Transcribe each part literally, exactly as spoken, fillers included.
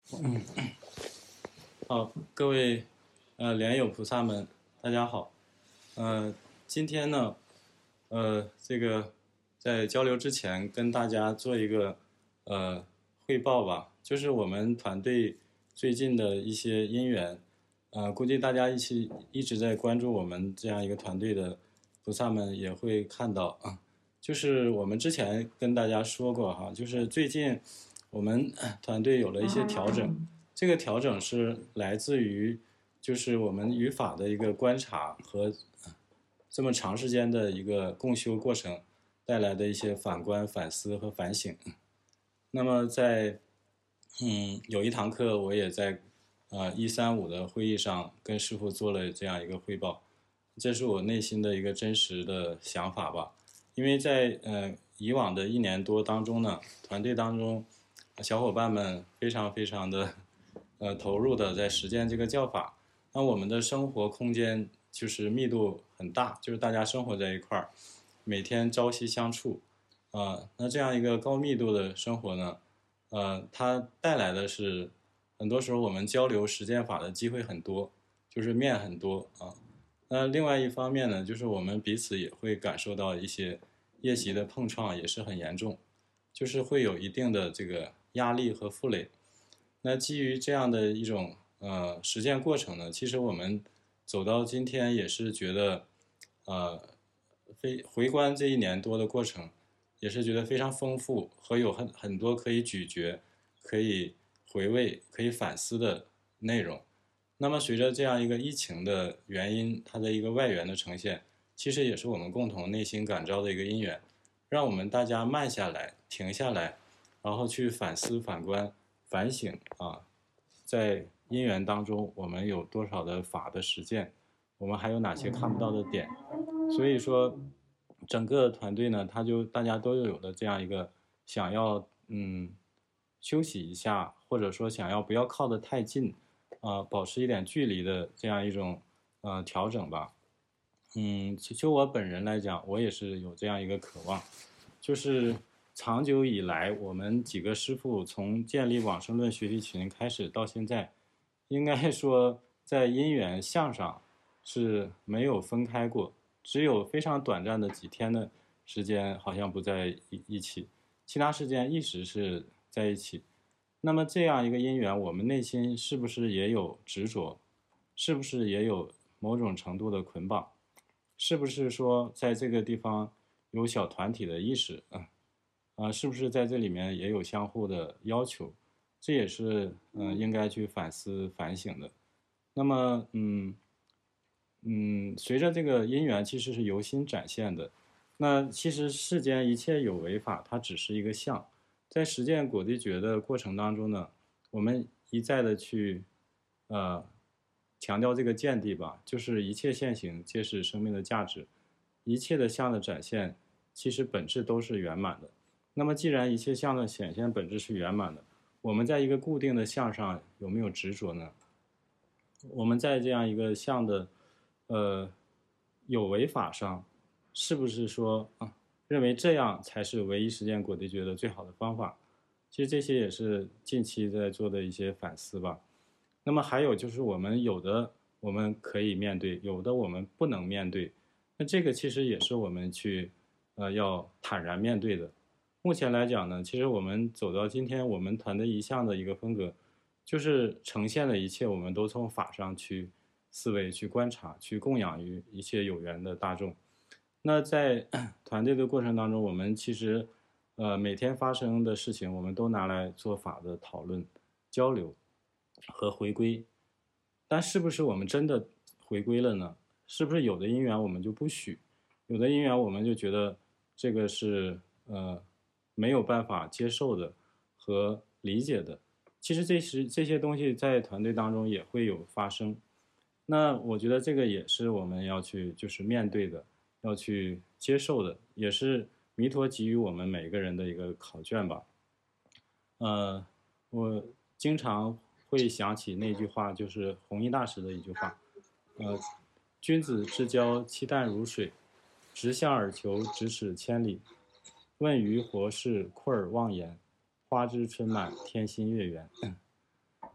嗯，好，各位呃莲友菩萨们，大家好。呃，今天呢，呃，这个在交流之前跟大家做一个呃汇报吧，就是我们团队最近的一些因缘。呃，估计大家一起一直在关注我们这样一个团队的菩萨们也会看到啊，就是我们之前跟大家说过哈，就是最近我们团队有了一些调整。这个调整是来自于，就是我们语法的一个观察和这么长时间的一个共修过程带来的一些反观、反思和反省。那么在嗯有一堂课，我也在呃一三五的会议上跟师傅做了这样一个汇报，这是我内心的一个真实的想法吧。因为在呃以往的一年多当中呢，团队当中小伙伴们非常非常的呃投入的在实践这个教法。那我们的生活空间就是密度很大，就是大家生活在一块儿，每天朝夕相处，啊、呃，那这样一个高密度的生活呢，呃，它带来的是很多时候我们交流实践法的机会很多，就是面很多啊。那另外一方面呢，就是我们彼此也会感受到一些业习的碰撞也是很严重，就是会有一定的这个压力和负累。那基于这样的一种呃实践过程呢，其实我们走到今天也是觉得，呃，非回观这一年多的过程，也是觉得非常丰富和有很很多可以咀嚼、可以回味、可以反思的内容。那么随着这样一个疫情的原因，它的一个外援的呈现，其实也是我们共同内心感召的一个因缘，让我们大家慢下来、停下来，然后去反思、反观、反省啊，在因缘当中，我们有多少的法的实践，我们还有哪些看不到的点？所以说，整个团队呢，他就大家都有的这样一个想要嗯休息一下，或者说想要不要靠得太近，啊、呃，保持一点距离的这样一种呃调整吧。嗯，就我本人来讲，我也是有这样一个渴望，就是长久以来，我们几个师傅从建立往生论学习群开始到现在，应该说在因缘相上是没有分开过，只有非常短暂的几天的时间好像不在一一起，其他时间一直是在一起。那么这样一个因缘，我们内心是不是也有执着？是不是也有某种程度的捆绑？是不是说在这个地方有小团体的意识啊？啊，是不是在这里面也有相互的要求？这也是嗯、呃应该去反思反省的。那么嗯嗯，随着这个因缘其实是由心展现的。那其实世间一切有为法，它只是一个相。在实践果地觉的过程当中呢，我们一再的去呃强调这个见地吧，就是一切现行皆是生命的价值，一切的相的展现其实本质都是圆满的。那么既然一切相的显现本质是圆满的，我们在一个固定的相上有没有执着呢？我们在这样一个相的呃有为法上，是不是说啊认为这样才是唯一实践果地觉的最好的方法？其实这些也是近期在做的一些反思吧。那么还有就是我们有的我们可以面对，有的我们不能面对。那这个其实也是我们去呃要坦然面对的。目前来讲呢，其实我们走到今天，我们团队一向的一个风格，就是呈现的一切，我们都从法上去思维、去观察、去供养于一切有缘的大众。那在团队的过程当中，我们其实呃每天发生的事情，我们都拿来做法的讨论、交流和回归。但是不是我们真的回归了呢？是不是有的因缘我们就不许，有的因缘我们就觉得这个是呃没有办法接受的和理解的？其实这些这些东西在团队当中也会有发生。那我觉得这个也是我们要去就是面对的，要去接受的，也是弥陀给予我们每个人的一个考卷吧。呃，我经常会想起那句话，就是弘一大师的一句话，呃，君子之交期淡如水，直向而求，咫尺千里。问于活事，困而忘言，花枝春满，天心月圆。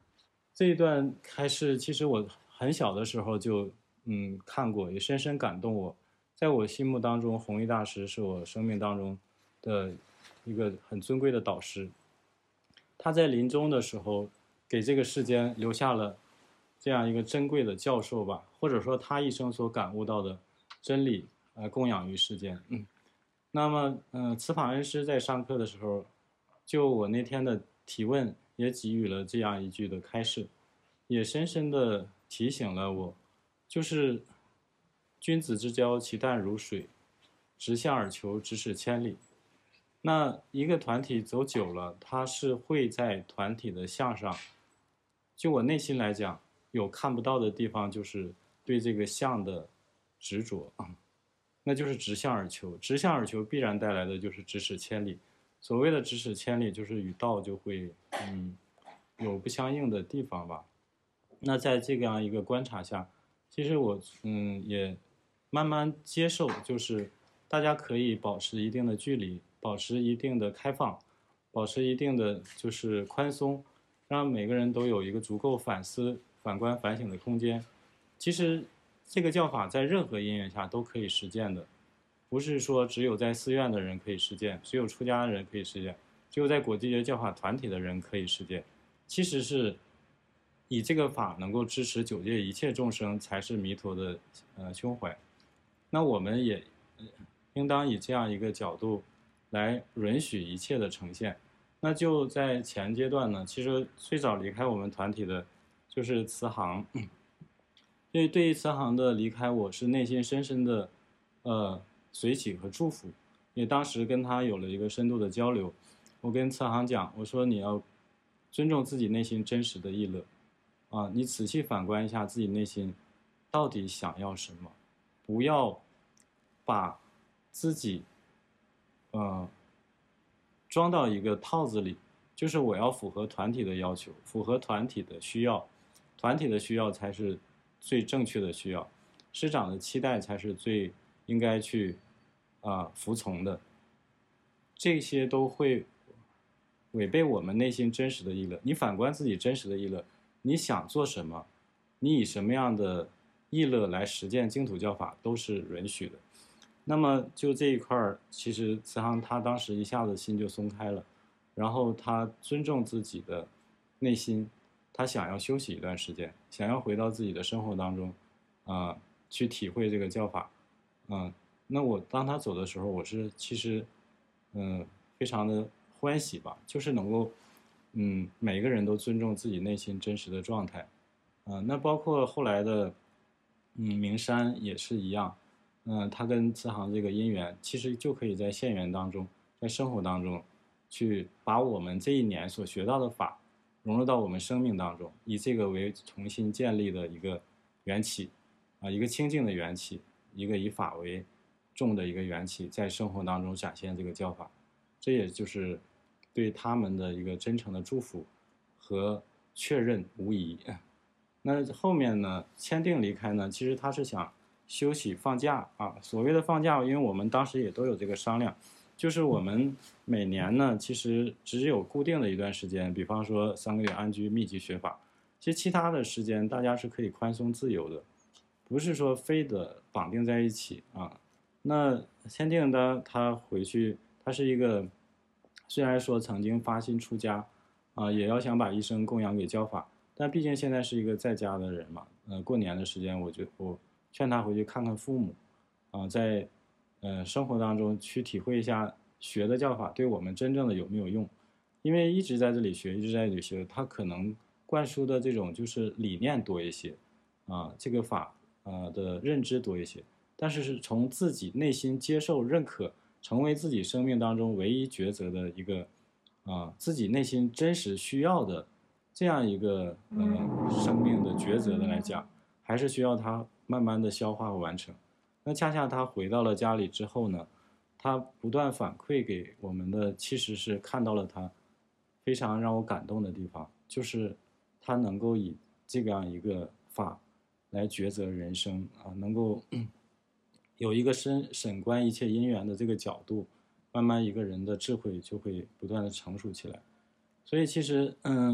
这一段开示，其实我很小的时候就嗯看过，也深深感动我。在我心目当中，弘一大师是我生命当中的一个很尊贵的导师。他在临终的时候，给这个世间留下了这样一个珍贵的教授吧，或者说他一生所感悟到的真理，呃，供养于世间。嗯，那么，嗯、呃，慈法恩师在上课的时候，就我那天的提问，也给予了这样一句的开示，也深深的提醒了我，就是君子之交，其淡如水，直向而求，咫尺千里。那一个团体走久了，它是会在团体的向上，就我内心来讲，有看不到的地方，就是对这个相的执着啊，那就是直向而求，直向而求必然带来的就是咫尺千里。所谓的咫尺千里，就是与道就会嗯有不相应的地方吧。那在这样一个观察下，其实我嗯也慢慢接受，就是大家可以保持一定的距离，保持一定的开放，保持一定的就是宽松，让每个人都有一个足够反思、反观、反省的空间。其实这个教法在任何因缘下都可以实践的，不是说只有在寺院的人可以实践，只有出家的人可以实践，只有在国际教法团体的人可以实践。其实是以这个法能够支持九界一切众生，才是弥陀的呃胸怀。那我们也应当以这样一个角度来允许一切的呈现。那就在前阶段呢，其实最早离开我们团体的就是慈航。所以对于慈航的离开，我是内心深深的呃随喜和祝福。也当时跟他有了一个深度的交流，我跟慈航讲，我说你要尊重自己内心真实的意乐啊，你仔细反观一下自己内心到底想要什么，不要把自己呃装到一个套子里，就是我要符合团体的要求，符合团体的需要，团体的需要才是最正确的需要，师长的期待才是最应该去啊、呃、服从的，这些都会违背我们内心真实的意乐。你反观自己真实的意乐，你想做什么，你以什么样的意乐来实践净土教法都是允许的。那么就这一块儿，其实慈航他当时一下子心就松开了，然后他尊重自己的内心，他想要休息一段时间，想要回到自己的生活当中，啊、呃，去体会这个教法，嗯、呃，那我当他走的时候，我是其实，嗯、呃，非常的欢喜吧，就是能够，嗯，每个人都尊重自己内心真实的状态，啊、呃，那包括后来的，嗯，名山也是一样。嗯、呃，他跟慈航这个因缘，其实就可以在现缘当中，在生活当中，去把我们这一年所学到的法融入到我们生命当中，以这个为重新建立的一个缘起，啊、呃，一个清净的缘起，一个以法为重的一个缘起，在生活当中展现这个教法，这也就是对他们的一个真诚的祝福和确认无疑。那后面呢，签订离开呢，其实他是想休息放假啊。所谓的放假，因为我们当时也都有这个商量，就是我们每年呢，其实只有固定的一段时间，比方说三个月安居密集学法，其实其他的时间大家是可以宽松自由的，不是说非得绑定在一起啊。那签订的他回去，他是一个虽然说曾经发心出家啊，也要想把一生供养给教法。但毕竟现在是一个在家的人嘛，呃，过年的时间，我就我劝他回去看看父母，啊、呃，在呃生活当中去体会一下学的教法对我们真正的有没有用，因为一直在这里学，一直在这里学，他可能灌输的这种就是理念多一些，啊、呃，这个法呃的认知多一些，但是是从自己内心接受、认可，成为自己生命当中唯一抉择的一个啊、呃，自己内心真实需要的。这样一个呃生命的抉择的来讲，还是需要他慢慢的消化和完成。那恰恰他回到了家里之后呢，他不断反馈给我们的，其实是看到了他非常让我感动的地方，就是他能够以这样一个法来抉择人生啊，能够有一个审审观一切因缘的这个角度，慢慢一个人的智慧就会不断的成熟起来。所以其实嗯。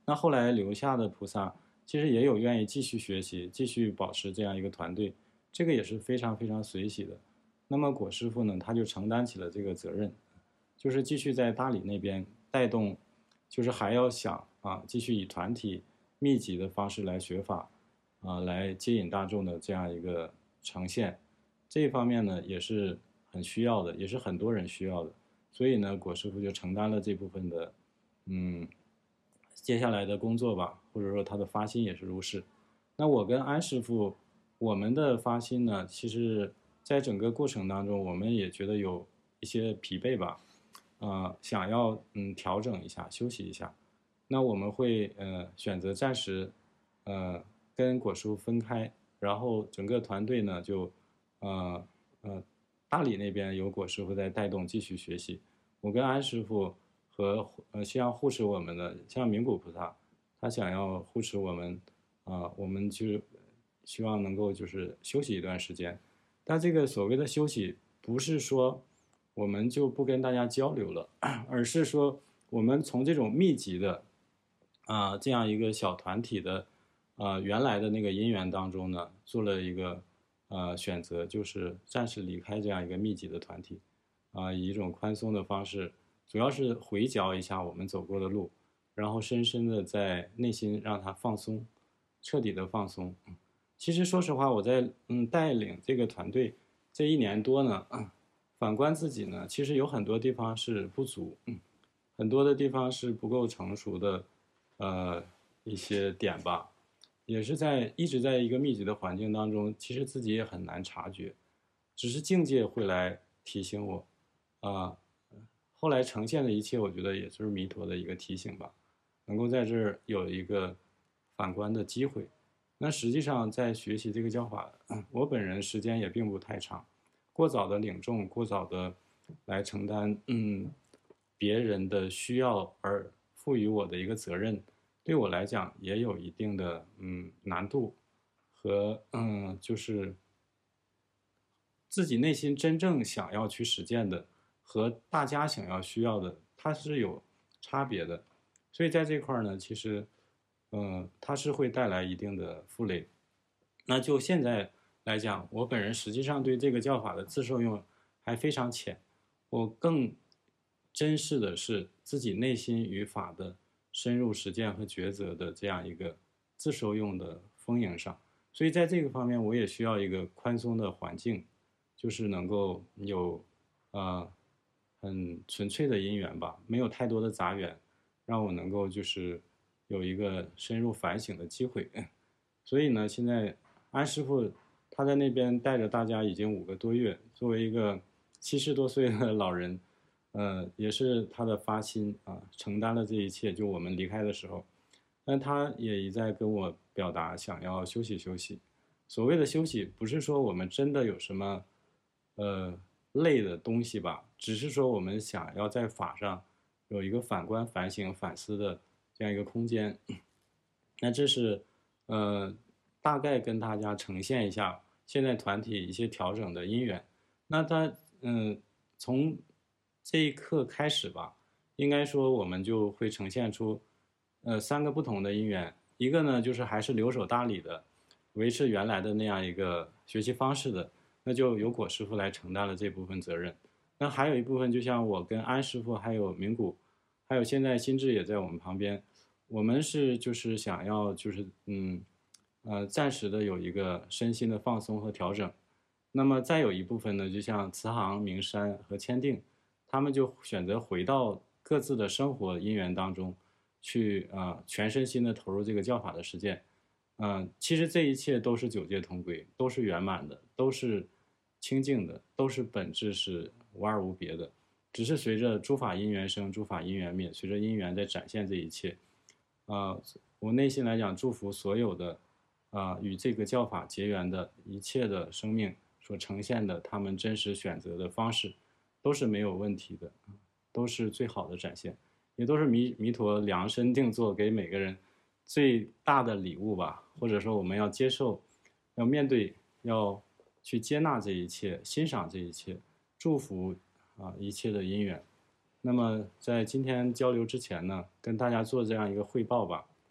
那后来留下的菩萨，其实也有愿意继续学习、继续保持这样一个团队，这个也是非常非常随喜的。那么果师傅呢，他就承担起了这个责任，就是继续在大理那边带动，就是还要想啊，继续以团体密集的方式来学法，啊，来接引大众的这样一个呈现，这一方面呢也是很需要的，也是很多人需要的。所以呢，果师傅就承担了这部分的，嗯，接下来的工作吧，或者说他的发心也是如是。那我跟安师傅，我们的发心呢，其实在整个过程当中，我们也觉得有一些疲惫吧，呃，想要嗯调整一下，休息一下。那我们会呃选择暂时，呃跟果叔分开，然后整个团队呢就，呃呃大理那边有果师傅在带动继续学习，我跟安师傅和呃需要护持我们的像名古菩萨，他想要护持我们，啊、呃我们就希望能够就是休息一段时间，但这个所谓的休息不是说我们就不跟大家交流了，而是说我们从这种密集的啊、呃这样一个小团体的呃原来的那个因缘当中呢，做了一个呃选择，就是暂时离开这样一个密集的团体，啊、以一种宽松的方式，主要是回嚼一下我们走过的路，然后深深的在内心让它放松，彻底的放松。其实说实话，我在嗯带领这个团队这一年多呢，反观自己呢，其实有很多地方是不足，很多的地方是不够成熟的，呃一些点吧，也是在一直在一个密集的环境当中，其实自己也很难察觉，只是境界会来提醒我，啊、呃后来呈现的一切，我觉得也就是弥陀的一个提醒吧，能够在这儿有一个反观的机会。那实际上在学习这个教法，我本人时间也并不太长，过早的领众，过早的来承担，嗯，别人的需要而赋予我的一个责任，对我来讲也有一定的嗯难度和嗯就是自己内心真正想要去实践的和大家想要需要的，它是有差别的。所以在这块儿呢，其实，嗯，它是会带来一定的负累。那就现在来讲，我本人实际上对这个教法的自受用还非常浅，我更珍视的是自己内心与法的深入实践和抉择的这样一个自受用的丰盈上。所以在这个方面，我也需要一个宽松的环境，就是能够有呃很纯粹的因缘吧，没有太多的杂缘，让我能够就是有一个深入反省的机会。所以呢，现在安师傅他在那边带着大家已经五个多月，作为一个七十多岁的老人，呃，也是他的发心啊，承担了这一切。就我们离开的时候，但他也一再跟我表达想要休息休息。所谓的休息，不是说我们真的有什么呃累的东西吧，只是说我们想要在法上有一个反观、反省、反思的这样一个空间。那这是呃大概跟大家呈现一下现在团体一些调整的因缘。那他嗯、呃、从这一刻开始吧，应该说我们就会呈现出呃三个不同的因缘。一个呢就是还是留守大理的，维持原来的那样一个学习方式的，那就由果师傅来承担了这部分责任。那还有一部分，就像我跟安师傅还有明谷，还有现在心智也在我们旁边，我们是就是想要就是嗯呃暂时的有一个身心的放松和调整。那么再有一部分呢，就像慈航、明山和千定，他们就选择回到各自的生活因缘当中去啊、呃全身心的投入这个教法的实践。嗯、呃，其实这一切都是九界同归，都是圆满的，都是清净的，都是本质是无二无别的，只是随着诸法因缘生，诸法因缘灭，随着因缘在展现这一切。啊、呃，我内心来讲，祝福所有的啊、呃、与这个教法结缘的一切的生命所呈现的他们真实选择的方式，都是没有问题的，都是最好的展现，也都是弥弥陀量身定做给每个人最大的礼物吧，或者说我们要接受，要面对，要去接纳这一切，欣赏这一切，祝福啊一切的因缘。那么在今天交流之前呢，跟大家做这样一个汇报吧。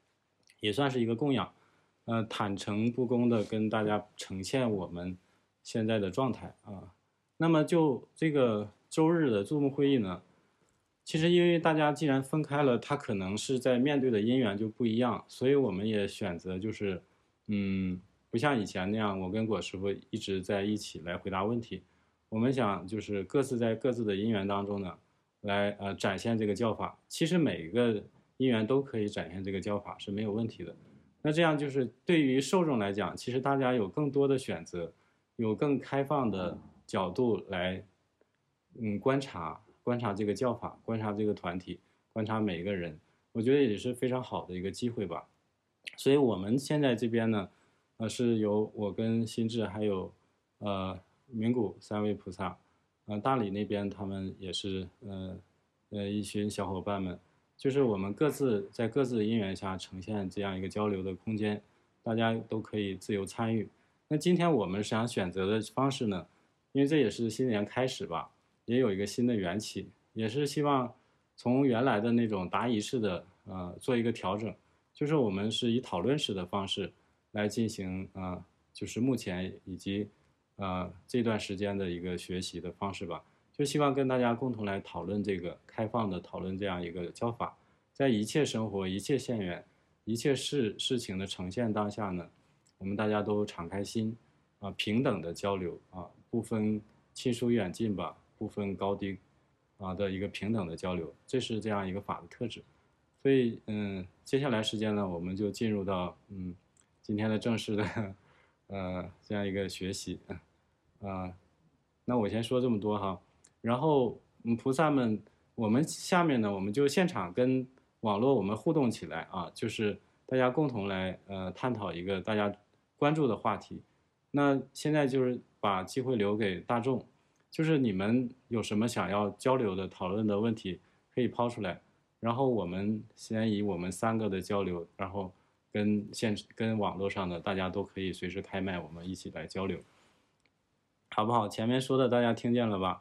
也算是一个供养，呃，坦诚不公的跟大家呈现我们现在的状态啊。那么就这个周日的 Zoom 会议呢，其实因为大家既然分开了，他可能是在面对的因缘就不一样，所以我们也选择就是，嗯，不像以前那样，我跟果师傅一直在一起来回答问题。我们想就是各自在各自的因缘当中呢，来呃展现这个教法。其实每一个因缘都可以展现这个教法是没有问题的。那这样就是对于受众来讲，其实大家有更多的选择，有更开放的角度来，嗯，观察观察这个教法，观察这个团体，观察每一个人，我觉得也是非常好的一个机会吧。所以我们现在这边呢，呃，是由我跟心智还有呃名古三位菩萨，呃，大理那边他们也是呃呃一群小伙伴们，就是我们各自在各自的因缘下呈现这样一个交流的空间，大家都可以自由参与。那今天我们想选择的方式呢，因为这也是新年开始吧，也有一个新的缘起，也是希望从原来的那种答疑式的呃做一个调整，就是我们是以讨论式的方式来进行啊、呃，就是目前以及呃这段时间的一个学习的方式吧，就希望跟大家共同来讨论这个开放的讨论这样一个教法，在一切生活、一切现缘、一切事事情的呈现当下呢，我们大家都敞开心啊、呃，平等的交流啊，不分亲疏远近吧，不分高低啊的一个平等的交流，这是这样一个法的特质。所以嗯，接下来时间呢，我们就进入到嗯今天的正式的呃这样一个学习啊、呃，那我先说这么多哈，然后嗯菩萨们，我们下面呢，我们就现场跟网络我们互动起来啊，就是大家共同来呃探讨一个大家关注的话题。那现在就是把机会留给大众，就是你们有什么想要交流的、讨论的问题，可以抛出来。然后我们先以我们三个的交流，然后跟现跟网络上的大家都可以随时开麦，我们一起来交流，好不好？前面说的大家听见了吧？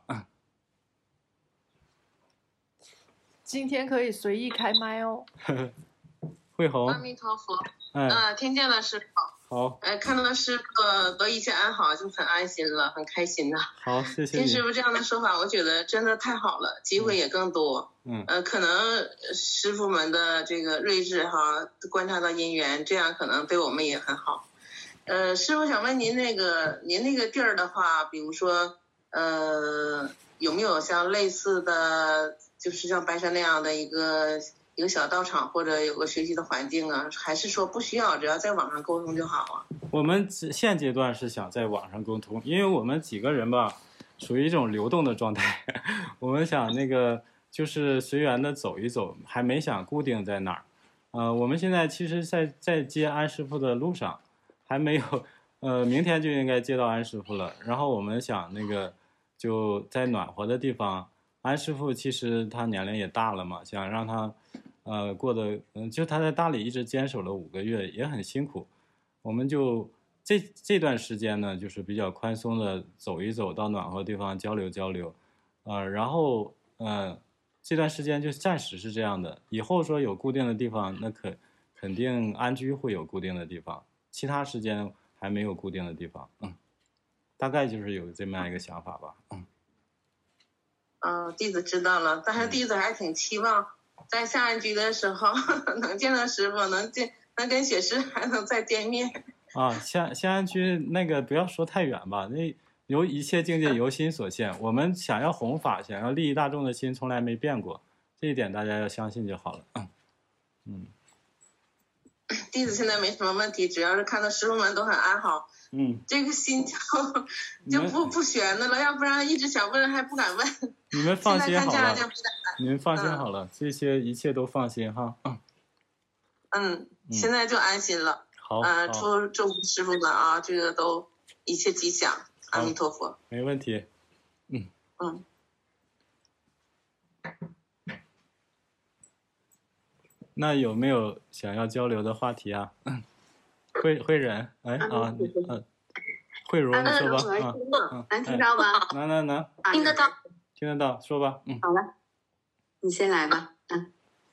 今天可以随意开麦哦。 慧红， 阿弥陀佛。 哎， 啊，听见了师傅。 好。 哎，看到师傅都一切安好，就很安心了，很开心呐。 好，谢谢你。 听师傅这样的说法，我觉得真的太好了，机会也更多。 嗯。 呃，可能师傅们的这个睿智哈，观察到因缘，这样可能对我们也很好。呃，师傅想问您那个，您那个地儿的话，比如说，呃，有没有像类似的，就是像白山那样的一个一个小道场，或者有个学习的环境啊？还是说不需要，只要在网上沟通就好啊？ 我们现阶段是想在网上沟通，因为我们几个人吧，属于一种流动的状态，我们想那个就是随缘的走一走，还没想固定在哪儿。呃，我们现在其实在在接安师傅的路上。还没有，呃，明天就应该接到安师傅了。然后我们想那个，就在暖和的地方。安师傅其实他年龄也大了嘛，想让他，呃，过得，嗯，就他在大理一直坚守了五个月，也很辛苦。我们就这这段时间呢，就是比较宽松的走一走到暖和的地方交流交流，呃，然后，呃，这段时间就暂时是这样的。以后说有固定的地方，那可肯定安居会有固定的地方。其他时间还没有固定的地方，嗯，大概就是有这么样一个想法吧，嗯。 嗯，弟子知道了，但是弟子还挺期望在下安居的时候能见到师傅，能见能跟雪师还能再见面。 啊，下下安居那个不要说太远吧，那由一切境界由心所现，我们想要弘法，想要利益大众的心从来没变过，这一点大家要相信就好了，嗯。嗯， 弟子现在没什么问题，只要是看到师傅们都很安好， 嗯， 这个心就就不不悬的了，要不然一直想问还不敢问。 你们放心好了， 就你们放心好了，嗯、这些一切都放心哈。 嗯，嗯现在就安心了。 好， 呃，祝祝师傅们啊，这个都一切吉祥，阿弥陀佛。 没问题。嗯嗯。 那有没有想要交流的话题啊？慧慧人，哎啊，嗯，慧茹，你说吧，啊， 嗯，能听到吗？ 能能能， 听得到， 听得到，说吧，嗯， 好了，你先来吧，嗯，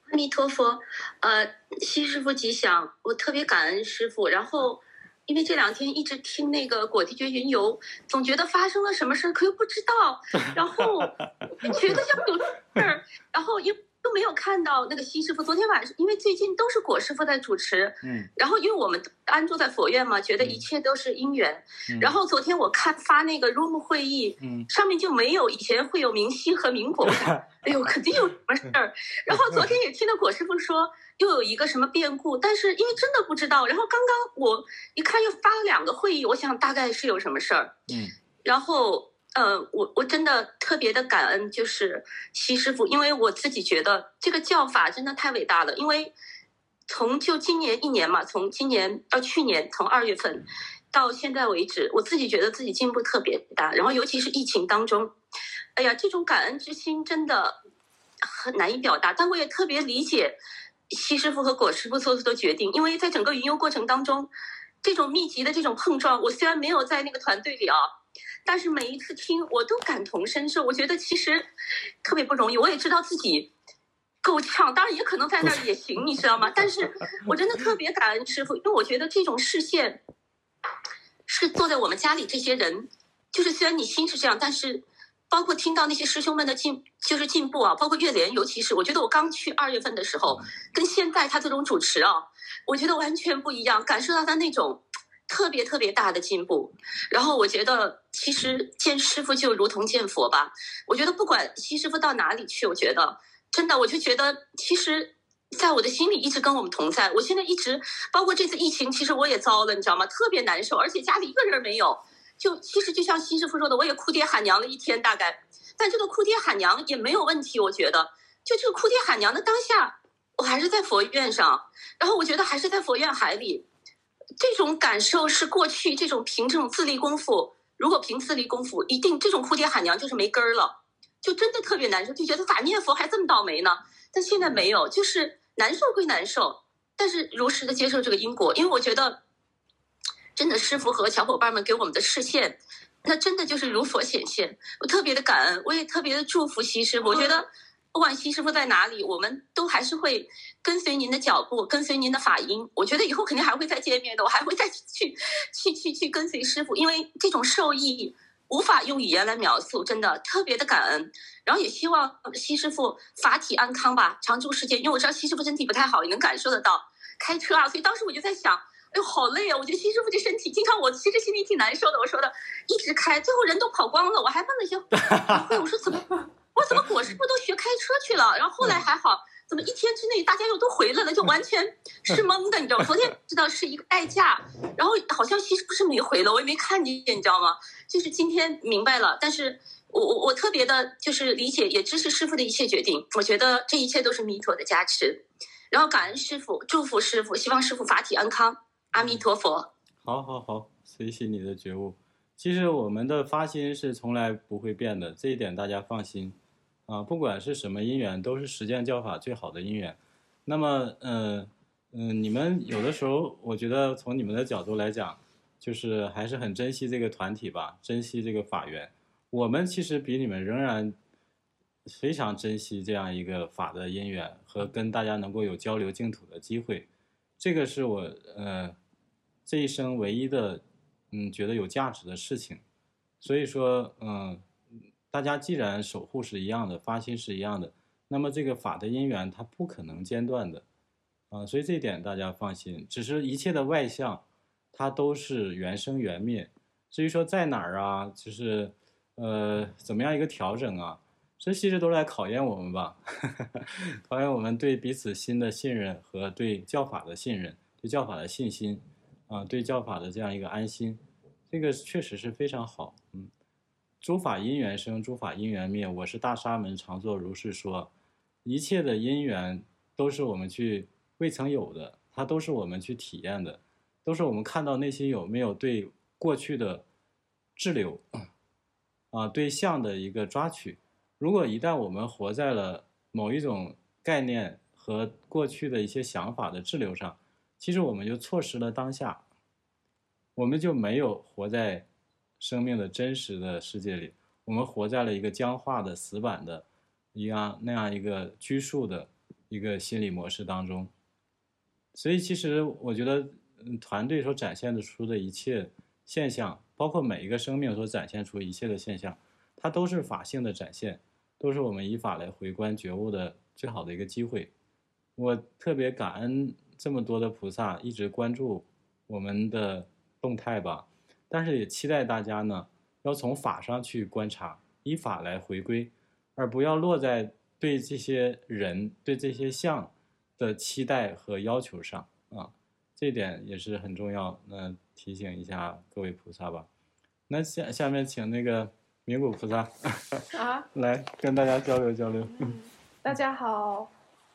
阿弥陀佛，呃，西师傅吉祥，我特别感恩师傅。然后，因为这两天一直听那个果地觉云游，总觉得发生了什么事儿，可又不知道，然后觉得像有事儿，然后又都没有看到那个西师傅。昨天晚上，因为最近都是果师傅在主持， 嗯， 然后因为我们安住在佛院嘛，觉得一切都是因缘。 嗯、 然后昨天我看发那个 room 会议， 嗯， 上面就没有以前会有明熙和民果，我想，哎呦，肯定有什么事儿。然后昨天也听到果师傅说又有一个什么变故，但是因为真的不知道。然后刚刚我一看又发了两个会议，我想大概是有什么事儿。 嗯， 然后呃，我我真的特别的感恩，就是西师傅，因为我自己觉得这个教法真的太伟大了。因为从就今年一年嘛，从今年到去年，从二月份到现在为止，我自己觉得自己进步特别大。然后尤其是疫情当中，哎呀，这种感恩之心真的很难以表达。但我也特别理解西师傅和果师傅做出的决定，因为在整个云游过程当中，这种密集的这种碰撞，我虽然没有在那个团队里啊，但是每一次听我都感同身受。我觉得其实特别不容易，我也知道自己够呛，当然也可能在那儿也行，你知道吗？但是我真的特别感恩师傅，因为我觉得这种视线是坐在我们家里这些人，就是虽然你心是这样，但是包括听到那些师兄们的进就是进步啊，包括月莲，尤其是我觉得我刚去二月份的时候，跟现在他这种主持啊，我觉得完全不一样，感受到他那种特别特别大的进步。然后我觉得其实见师傅就如同见佛吧，我觉得不管西师傅到哪里去，我觉得真的我就觉得其实在我的心里一直跟我们同在。我现在一直包括这次疫情，其实我也遭了，你知道吗？特别难受，而且家里一个人没有，就其实就像西师傅说的，我也哭爹喊娘了一天大概，但这个哭爹喊娘也没有问题。我觉得就这个哭爹喊娘的当下，我还是在佛院上，然后我觉得还是在佛院海里，这种感受是过去这种凭这种自力功夫，如果凭自力功夫，一定这种哭爹喊娘就是没根儿了，就真的特别难受，就觉得咋念佛还这么倒霉呢？但现在没有，就是难受归难受，但是如实的接受这个因果。因为我觉得真的师父和小伙伴们给我们的视线，那真的就是如佛显现。我特别的感恩，我也特别的祝福西师傅。我觉得不管西师傅在哪里，我们都还是会跟随您的脚步，跟随您的法音。我觉得以后肯定还会再见面的，我还会再去去去去跟随师傅，因为这种受益无法用语言来描述，真的特别的感恩。然后也希望西师傅法体安康吧，长住世间。因为我知道西师傅身体不太好，也能感受得到开车啊，所以当时我就在想，哎呦好累啊！我觉得西师傅这身体，经常我其实心里挺难受的。我说的一直开，最后人都跑光了，我还问了一些会，我说怎么我怎么果师傅都学开车去了？然后后来还好，怎么一天之内大家又都回来了，就完全是懵的，你知道吗？昨天知道是一个代驾，然后好像西师傅是没回了，我也没看见，你知道吗？就是今天明白了，但是我我我特别的就是理解也支持师傅的一切决定，我觉得这一切都是弥陀的加持，然后感恩师傅，祝福师傅，希望师傅法体安康，阿弥陀佛。 好好好，随喜你的觉悟。其实我们的发心是从来不会变的，这一点大家放心啊，不管是什么因缘，都是实践教法最好的因缘。那么嗯嗯、呃，你们有的时候我觉得从你们的角度来讲，就是还是很珍惜这个团体吧，珍惜这个法缘。我们其实比你们仍然非常珍惜这样一个法的因缘和跟大家能够有交流净土的机会，这个是我呃这一生唯一的嗯觉得有价值的事情。所以说嗯，大家既然守护是一样的，发心是一样的，那么这个法的因缘它不可能间断的啊、呃，所以这一点大家放心。只是一切的外相它都是缘生缘灭，至于说在哪儿啊，就是呃怎么样一个调整啊，这其实都是来考验我们吧考验我们对彼此心的信任和对教法的信任，对教法的信心啊、呃，对教法的这样一个安心，这个确实是非常好。嗯，诸法因缘生，诸法因缘灭，我是大沙门常作如是说。一切的因缘都是我们去未曾有的，它都是我们去体验的，都是我们看到内心有没有对过去的滞留啊，对相的一个抓取。如果一旦我们活在了某一种概念和过去的一些想法的滞留上，其实我们就错失了当下，我们就没有活在生命的真实的世界里，我们活在了一个僵化的死板的一样那样一个拘束的一个心理模式当中。所以其实我觉得，嗯，团队所展现的出的一切现象，包括每一个生命所展现出一切的现象，它都是法性的展现，都是我们以法来回观觉悟的最好的一个机会。我特别感恩这么多的菩萨一直关注我们的动态吧，但是也期待大家呢，要从法上去观察，以法来回归，而不要落在对这些人、对这些相的期待和要求上啊，这点也是很重要。那提醒一下各位菩萨吧。那下下面请那个名古菩萨啊， 来跟大家交流交流。 嗯，大家好，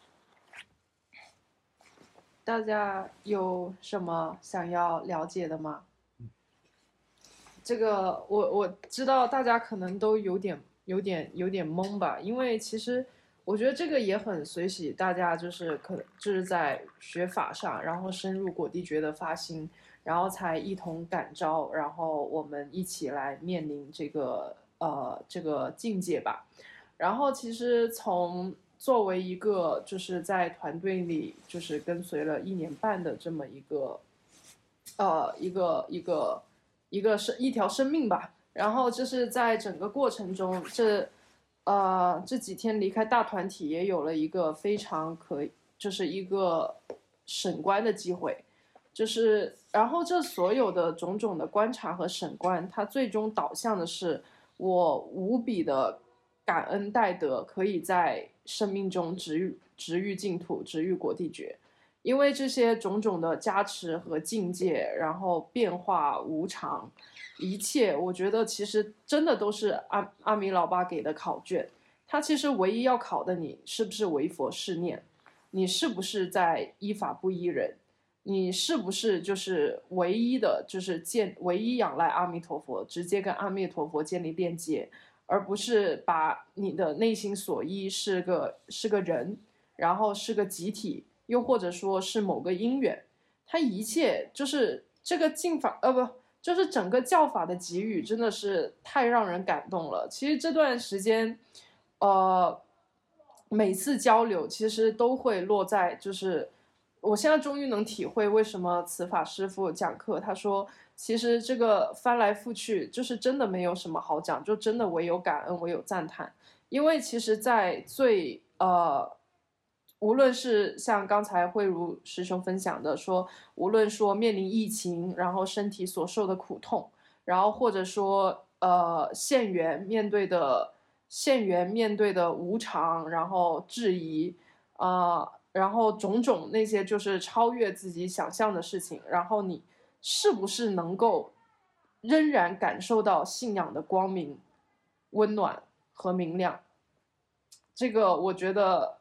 大家有什么想要了解的吗？这个我我知道大家可能都有点有点有点懵吧，因为其实我觉得这个也很随喜，大家就是可就是在学法上，然后深入果地觉的发心，然后才一同感召，然后我们一起来面临这个呃这个境界吧。然后其实从作为一个就是在团队里就是跟随了一年半的这么一个呃一个一个一个是一条生命吧，然后就是在整个过程中，这呃这几天离开大团体也有了一个非常可以就是一个审观的机会，就是然后这所有的种种的观察和审观，它最终导向的是我无比的感恩戴德，可以在生命中直遇直遇净土，直遇果地觉。因为这些种种的加持和境界，然后变化无常，一切我觉得其实真的都是阿阿弥老爸给的考卷。他其实唯一要考的你是不是为佛是念，你是不是在依法不依人，你是不是就是唯一的就是建唯一仰赖阿弥陀佛，直接跟阿弥陀佛建立链接，而不是把你的内心所依是个是个人，然后是个集体，又或者说是某个因缘，它一切就是这个净法呃不就是整个教法的给予真的是太让人感动了。其实这段时间呃每次交流其实都会落在就是我现在终于能体会为什么慈法师父讲课，他说其实这个翻来覆去就是真的没有什么好讲，就真的唯有感恩唯有赞叹。因为其实在最呃无论是像刚才慧如师兄分享的说，无论说面临疫情然后身体所受的苦痛，然后或者说呃现缘面对的现缘面对的无常，然后质疑啊、呃，然后种种那些就是超越自己想象的事情，然后你是不是能够仍然感受到信仰的光明温暖和明亮，这个我觉得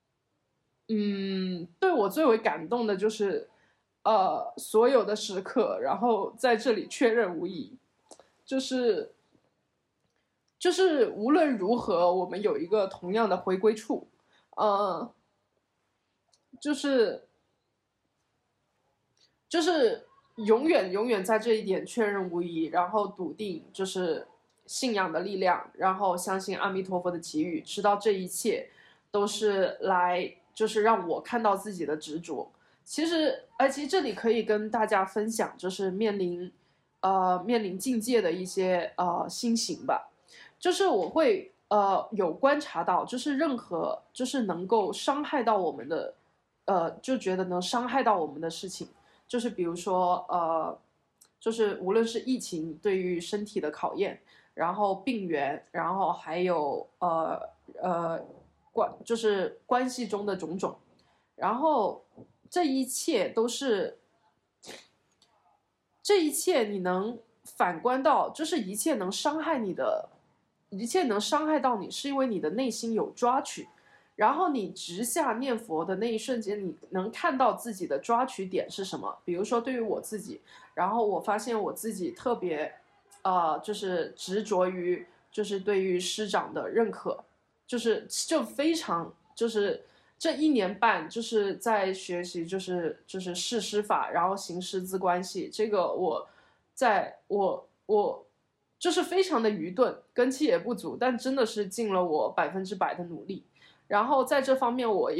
嗯，对我最为感动的就是，呃，所有的时刻，然后在这里确认无疑，就是，就是无论如何，我们有一个同样的回归处，呃，就是，就是永远永远在这一点确认无疑，然后笃定就是信仰的力量，然后相信阿弥陀佛的给予，知道这一切都是来。就是让我看到自己的执着。其实，而其实这里可以跟大家分享，就是面临，呃，面临境界的一些呃心行吧。就是我会呃有观察到，就是任何就是能够伤害到我们的，呃，就觉得能伤害到我们的事情，就是比如说呃，就是无论是疫情对于身体的考验，然后病源，然后还有呃呃。关就是关系中的种种，然后这一切都是，这一切你能反观到，就是一切能伤害你的，一切能伤害到你，是因为你的内心有抓取，然后你直下念佛的那一瞬间，你能看到自己的抓取点是什么。比如说对于我自己，然后我发现我自己特别，呃，就是执着于，就是对于师长的认可。就是就非常就是这一年半就是在学习就是就是视师法，然后行师资关系，这个我在我我就是非常的愚钝，根气也不足，但真的是尽了我百分之百的努力。然后在这方面我也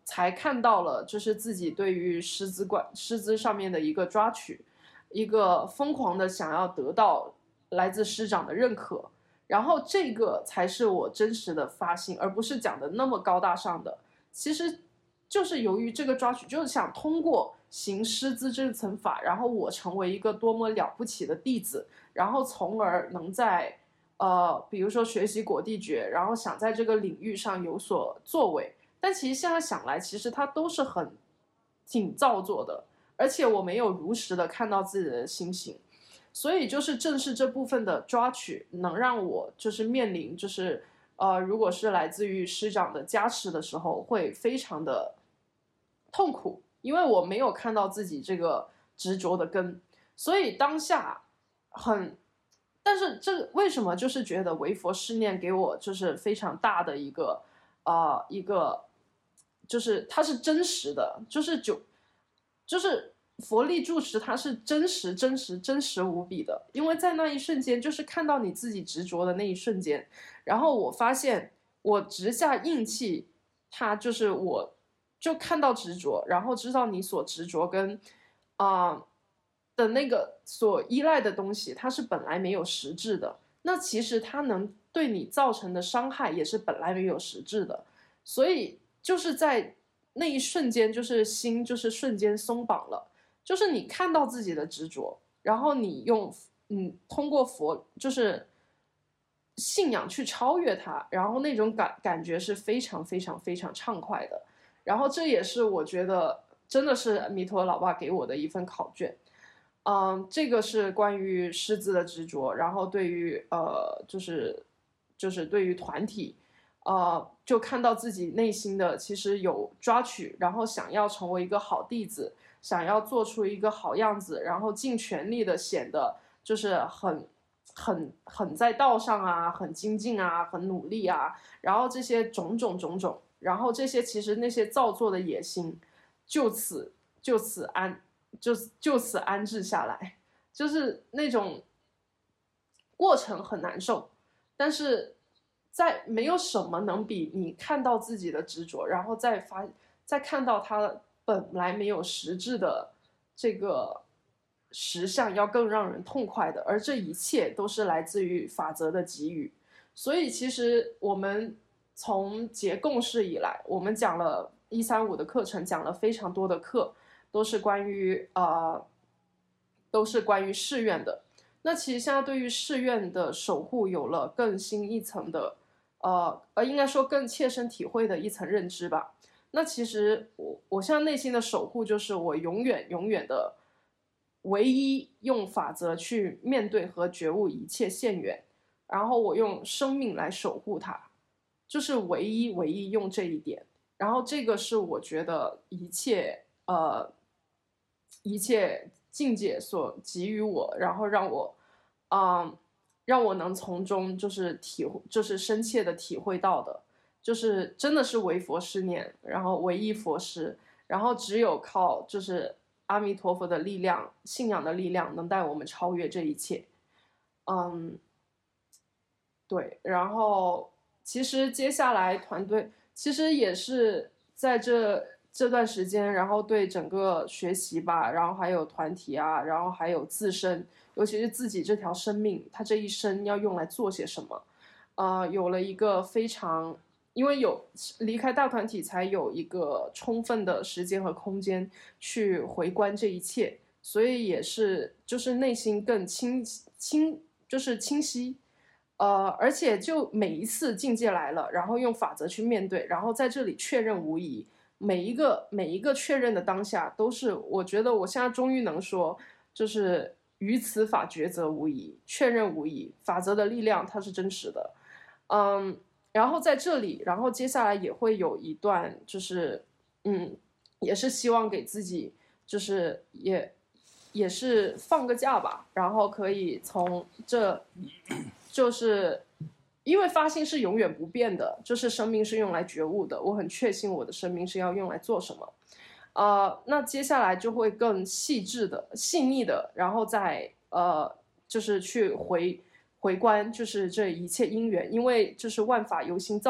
才看到了就是自己对于师资观师资上面的一个抓取，一个疯狂的想要得到来自师长的认可，然后这个才是我真实的发心，而不是讲的那么高大上的。其实就是由于这个抓取，就是想通过行师资这层法，然后我成为一个多么了不起的弟子，然后从而能在呃，比如说学习果地诀，然后想在这个领域上有所作为。但其实现在想来，其实它都是很挺造作的，而且我没有如实的看到自己的心行。所以就是正是这部分的抓取，能让我就是面临就是呃，如果是来自于师长的加持的时候，会非常的痛苦，因为我没有看到自己这个执着的根，所以当下很，但是这为什么就是觉得维佛试念给我就是非常大的一个呃一个，就是它是真实的，就是就就是佛力住持它是真实真实真实无比的，因为在那一瞬间就是看到你自己执着的那一瞬间，然后我发现我直下印气，它就是我就看到执着，然后知道你所执着跟啊、呃、的那个所依赖的东西，它是本来没有实质的，那其实它能对你造成的伤害也是本来没有实质的，所以就是在那一瞬间，就是心就是瞬间松绑了。就是你看到自己的执着，然后你用嗯通过佛就是信仰去超越它，然后那种感感觉是非常非常非常畅快的。然后这也是我觉得真的是弥陀老爸给我的一份考卷。嗯，这个是关于师资的执着，然后对于呃就是就是对于团体。呃，就看到自己内心的其实有抓取，然后想要成为一个好弟子，想要做出一个好样子，然后尽全力的显得就是很很很在道上啊，很精进啊，很努力啊，然后这些种种种种，然后这些其实那些造作的野心，就此就此安就就此安置下来，就是那种过程很难受，但是。在没有什么能比你看到自己的执着，然后再发再看到它本来没有实质的这个实相要更让人痛快的，而这一切都是来自于法则的给予。所以其实我们从结共识以来，我们讲了一三五的课程，讲了非常多的课，都是关于呃都是关于誓愿的。那其实现在对于誓愿的守护有了更新一层的呃呃，应该说更切身体会的一层认知吧。那其实我我现在内心的守护就是我永远永远的唯一用法则去面对和觉悟一切现缘，然后我用生命来守护它，就是唯一唯一用这一点。然后这个是我觉得一切呃一切境界所给予我，然后让我嗯。让我能从中就是体会，就是深切的体会到的，就是真的是唯佛是念，然后唯一佛师，然后只有靠就是阿弥陀佛的力量，信仰的力量，能带我们超越这一切。嗯，对，然后其实接下来团队其实也是在这这段时间，然后对整个学习吧，然后还有团体啊，然后还有自身。尤其是自己这条生命，他这一生要用来做些什么，呃，有了一个非常，因为有离开大团体，才有一个充分的时间和空间去回观这一切，所以也是就是内心更清清就是清晰，呃，而且就每一次境界来了，然后用法则去面对，然后在这里确认无疑，每一个每一个确认的当下，都是我觉得我现在终于能说，就是。于此法抉择无疑，确认无疑，法则的力量它是真实的，嗯，然后在这里，然后接下来也会有一段，就是嗯，也是希望给自己，就是也也是放个假吧，然后可以从这，就是因为发心是永远不变的，就是生命是用来觉悟的，我很确信我的生命是要用来做什么。呃，那接下来就会更细致的、细腻的，然后再呃，就是去回回观，就是这一切因缘，因为就是万法由心造嘛，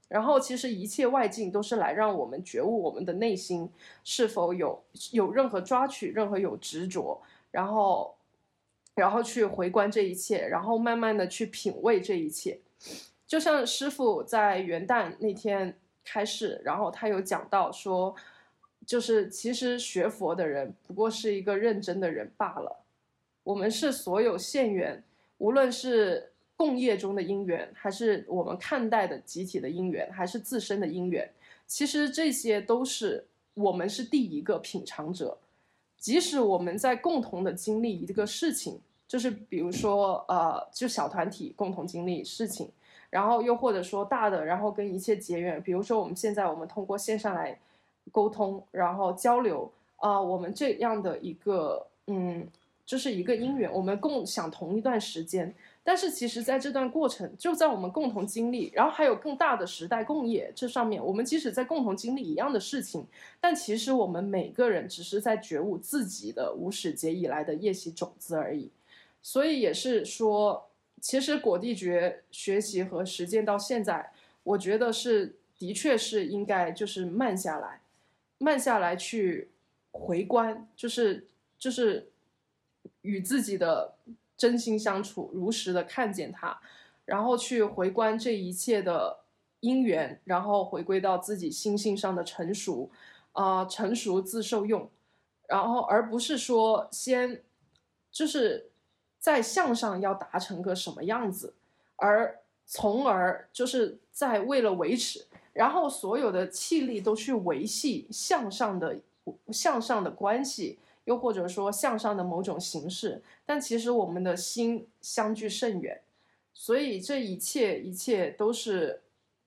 然后其实一切外境都是来让我们觉悟我们的内心是否有有任何抓取，任何有执着，然后然后去回观这一切，然后慢慢的去品味这一切。就像师父在元旦那天开示，然后他有讲到说，就是其实学佛的人不过是一个认真的人罢了。我们是所有现缘，无论是共业中的因缘，还是我们看待的集体的因缘，还是自身的因缘，其实这些都是我们是第一个品尝者。即使我们在共同的经历一个事情，就是比如说呃，就小团体共同经历事情，然后又或者说大的，然后跟一切结缘，比如说我们现在我们通过线上来沟通，然后交流，啊、呃，我们这样的一个嗯，就是一个因缘，我们共享同一段时间。但是其实在这段过程，就在我们共同经历，然后还有更大的时代共业这上面，我们即使在共同经历一样的事情，但其实我们每个人只是在觉悟自己的无始劫以来的业习种子而已。所以也是说，其实果地觉学习和实践到现在，我觉得是的确是应该就是慢下来，慢下来去回观，就是就是与自己的真心相处，如实的看见它，然后去回观这一切的因缘，然后回归到自己心性上的成熟，啊、呃，成熟自受用，然后而不是说先就是在向上要达成个什么样子，而从而就是在为了维持，然后所有的气力都去维系向上的向上的关系。又或者说向上的某种形式，但其实我们的心相距甚远，所以这一切一切都是，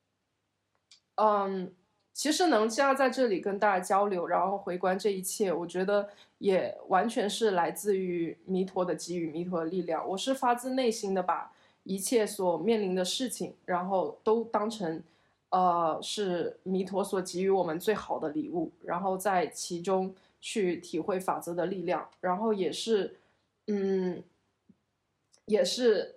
嗯，其实能这样在这里跟大家交流，然后回观这一切，我觉得也完全是来自于弥陀的给予，弥陀的力量。我是发自内心的把一切所面临的事情，然后都当成，呃，是弥陀所给予我们最好的礼物，然后在其中去体会法则的力量，然后也是，嗯，也是，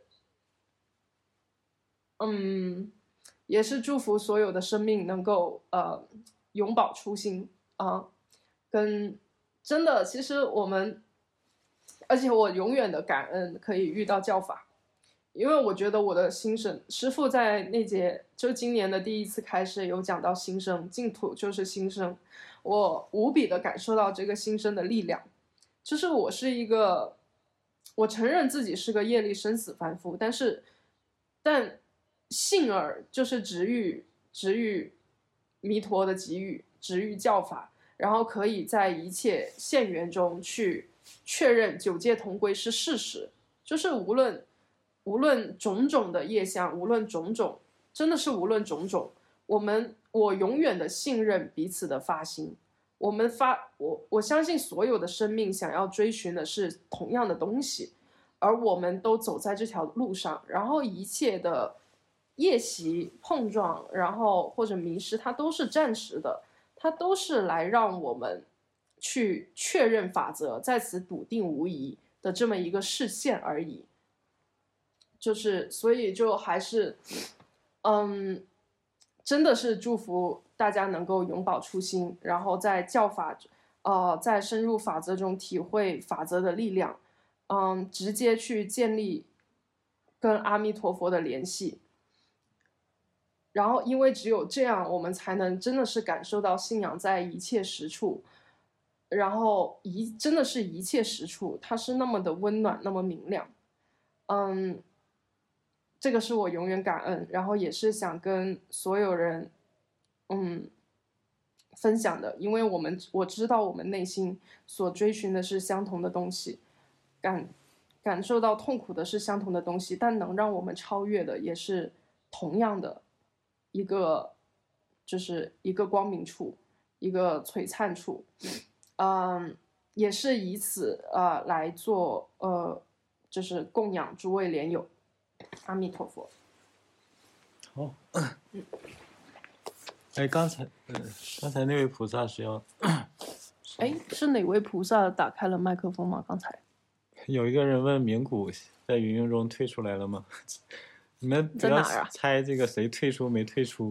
嗯，也是祝福所有的生命能够呃永葆初心啊，跟真的，其实我们，而且我永远的感恩可以遇到教法，因为我觉得我的心声，师父在那节就今年的第一次开始有讲到心声，净土就是心声。我无比的感受到这个心声的力量，就是我是一个，我承认自己是个业力生死凡夫，但是，但幸而就是直遇直遇弥陀的给予，直遇教法，然后可以在一切现缘中去确认九界同归是事实，就是无论无论种种的业相，无论种种，真的是无论种种，我们。我永远的信任彼此的发心，我们发我我相信所有的生命想要追寻的是同样的东西，而我们都走在这条路上，然后一切的业习碰撞，然后或者迷失，它都是暂时的，它都是来让我们去确认法则，在此笃定无疑的这么一个视线而已。就是所以就还是，嗯。真的是祝福大家能够永葆初心，然后在教法，呃，在深入法则中体会法则的力量，嗯，直接去建立跟阿弥陀佛的联系。然后，因为只有这样，我们才能真的是感受到信仰在一切实处，然后一真的是一切实处，它是那么的温暖，那么明亮，嗯。这个是我永远感恩，然后也是想跟所有人，嗯，分享的，因为我们我知道我们内心所追寻的是相同的东西，感感受到痛苦的是相同的东西，但能让我们超越的也是同样的一个，就是一个光明处，一个璀璨处，嗯，也是以此呃来做呃，就是供养诸位莲友。阿弥陀佛。 好，嗯，哎，刚才，呃，刚才那位菩萨是要， 哎，是哪位菩萨打开了麦克风吗？刚才有一个人问名古在云云中退出来了吗？你们不要猜这个谁退出没退出，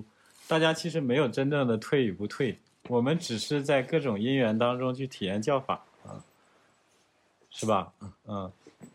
大家其实没有真正的退与不退，我们只是在各种因缘当中去体验教法啊，是吧？嗯。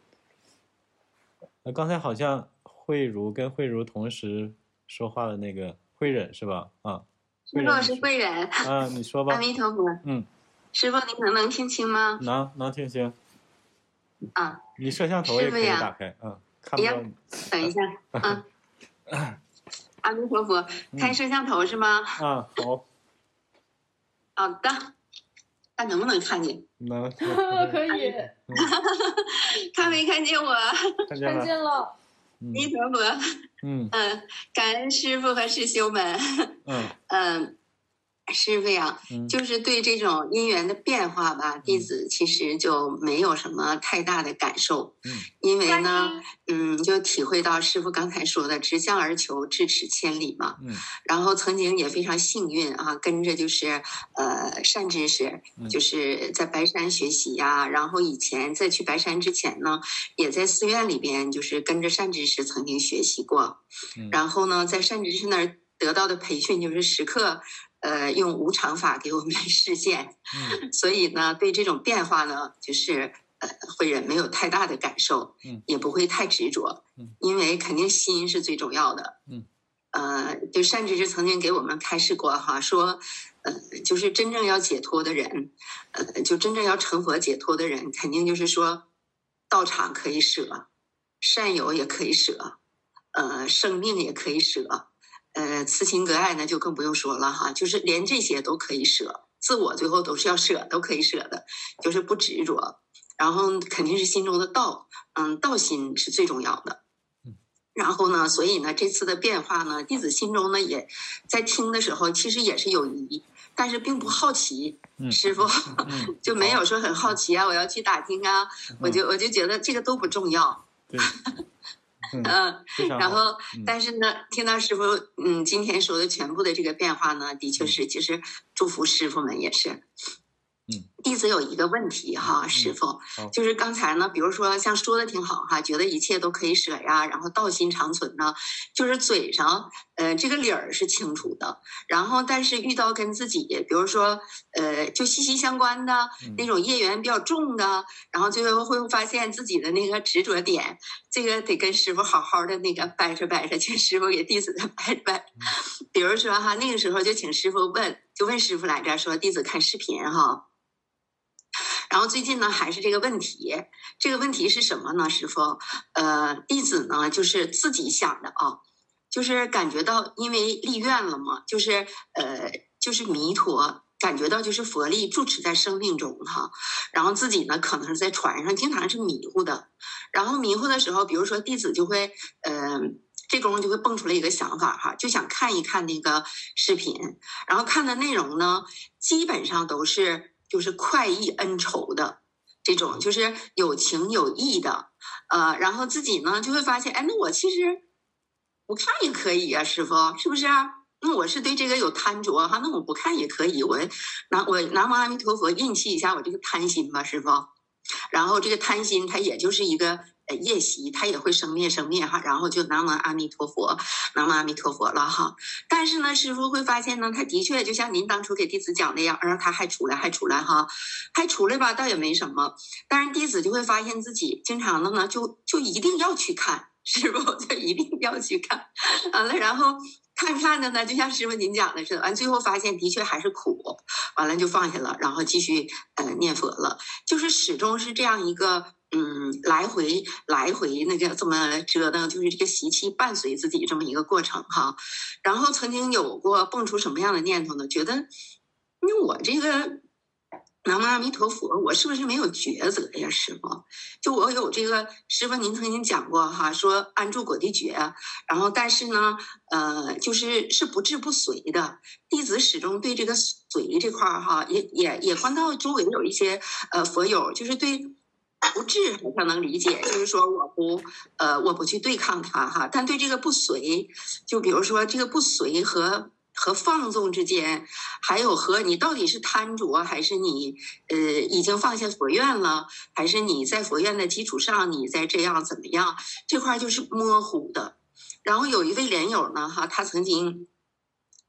那刚才好像慧茹跟慧茹同时说话的那个慧忍是吧？啊， 师傅是慧忍。 啊，你说吧。 阿弥陀佛。 嗯。 师傅，您能能听清吗？ 能能听清。 啊。 你摄像头也可以打开，嗯，看不到你。 等一下，嗯。阿弥陀佛，开摄像头是吗？ 啊，好。 好的。看能不能看见？ 能。 可以。 看没看见我？ 看见了。 看见了。 阿弥陀佛。 嗯嗯，感恩师父和师兄们。 嗯嗯。师父呀，就是对这种因缘的变化吧， 嗯、 弟子其实就没有什么太大的感受。 嗯， 因为呢，嗯，就体会到师父刚才说的“直向而求，咫尺千里”嘛。 嗯， 然后曾经也非常幸运啊，跟着就是呃善知识，就是在白山学习呀、啊。然后以前在去白山之前呢，也在寺院里边就是跟着善知识曾经学习过。 嗯， 然后呢，在善知识那儿得到的培训就是时刻。呃，用无常法给我们示现， 嗯， 所以呢，对这种变化呢，就是呃，慧忍没有太大的感受， 嗯， 也不会太执着， 嗯， 因为肯定心是最重要的， 嗯， 呃，就善知识曾经给我们开示过哈，说，呃，就是真正要解脱的人，呃，就真正要成佛解脱的人，肯定就是说，道场可以舍，善友也可以舍，呃，生命也可以舍。呃，慈情隔爱呢就更不用说了哈，就是连这些都可以舍，自我最后都是要舍，都可以舍的，就是不执着。然后肯定是心中的道，嗯，道心是最重要的。然后呢，所以呢，这次的变化呢，弟子心中呢也在听的时候，其实也是有疑，但是并不好奇。 嗯、 师父、 嗯、 就没有说很好奇啊，我要去打听啊， 嗯、 我就我就觉得这个都不重要。 对。 嗯，然后，但是呢，听到师傅嗯今天说的全部的这个变化呢，的确是，其实祝福师傅们也是。 嗯， 弟子有一个问题哈，师傅，就是刚才呢，比如说像说的挺好哈，觉得一切都可以舍呀，然后道心长存呢，就是嘴上呃这个理儿是清楚的，然后但是遇到跟自己，比如说呃就息息相关的那种业缘比较重的，然后最后会发现自己的那个执着点，这个得跟师傅好好的那个掰扯掰扯，请师傅给弟子的掰扯掰。比如说哈，那个时候就请师傅问，就问师傅来着，说弟子看视频哈。然后最近呢，还是这个问题，这个问题是什么呢？师父，呃，弟子呢就是自己想的啊，就是感觉到因为立愿了嘛，就是呃，就是弥陀，感觉到就是佛力住持在生命中哈，然后自己呢可能是在船上经常是迷糊的，然后迷糊的时候，比如说弟子就会呃。这功夫就会蹦出来一个想法哈，就想看一看那个视频，然后看的内容呢，基本上都是就是快意恩仇的这种，就是有情有义的，呃，然后自己呢就会发现，哎，那我其实不看也可以啊，师傅是不是？那我是对这个有贪着哈，那我不看也可以，我拿我南无阿弥陀佛印记一下我这个贪心吧，师傅。然后这个贪心它也就是一个呃业习，它也会生灭生灭哈，然后就南无阿弥陀佛，南无阿弥陀佛了哈。但是呢，师父会发现呢，他的确就像您当初给弟子讲那样，然后他还出来还出来哈，还出来吧，倒也没什么。但是弟子就会发现自己经常的呢，就就一定要去看，师父就一定要去看，完了然后。看看的呢，就像师父您讲的似的，完最后发现的确还是苦，完了就放下了，然后继续呃念佛了，就是始终是这样一个嗯来回来回那个这么折腾，就是这个习气伴随自己这么一个过程哈。然后曾经有过蹦出什么样的念头呢？觉得那我这个。南无阿弥陀佛，我是不是没有抉择呀，师父？就我有这个师父，您曾经讲过哈，说安住果地觉，然后但是呢，呃，就是是不治不随的。弟子始终对这个随这块儿哈，也也也观到周围有一些呃佛友，就是对不治好像能理解，就是说我不呃我不去对抗它哈，但对这个不随，就比如说这个不随和。和放纵之间，还有和你到底是贪着，还是你呃已经放下佛愿了，还是你在佛愿的基础上你再这样怎么样？这块就是模糊的。然后有一位莲友呢，哈，他曾经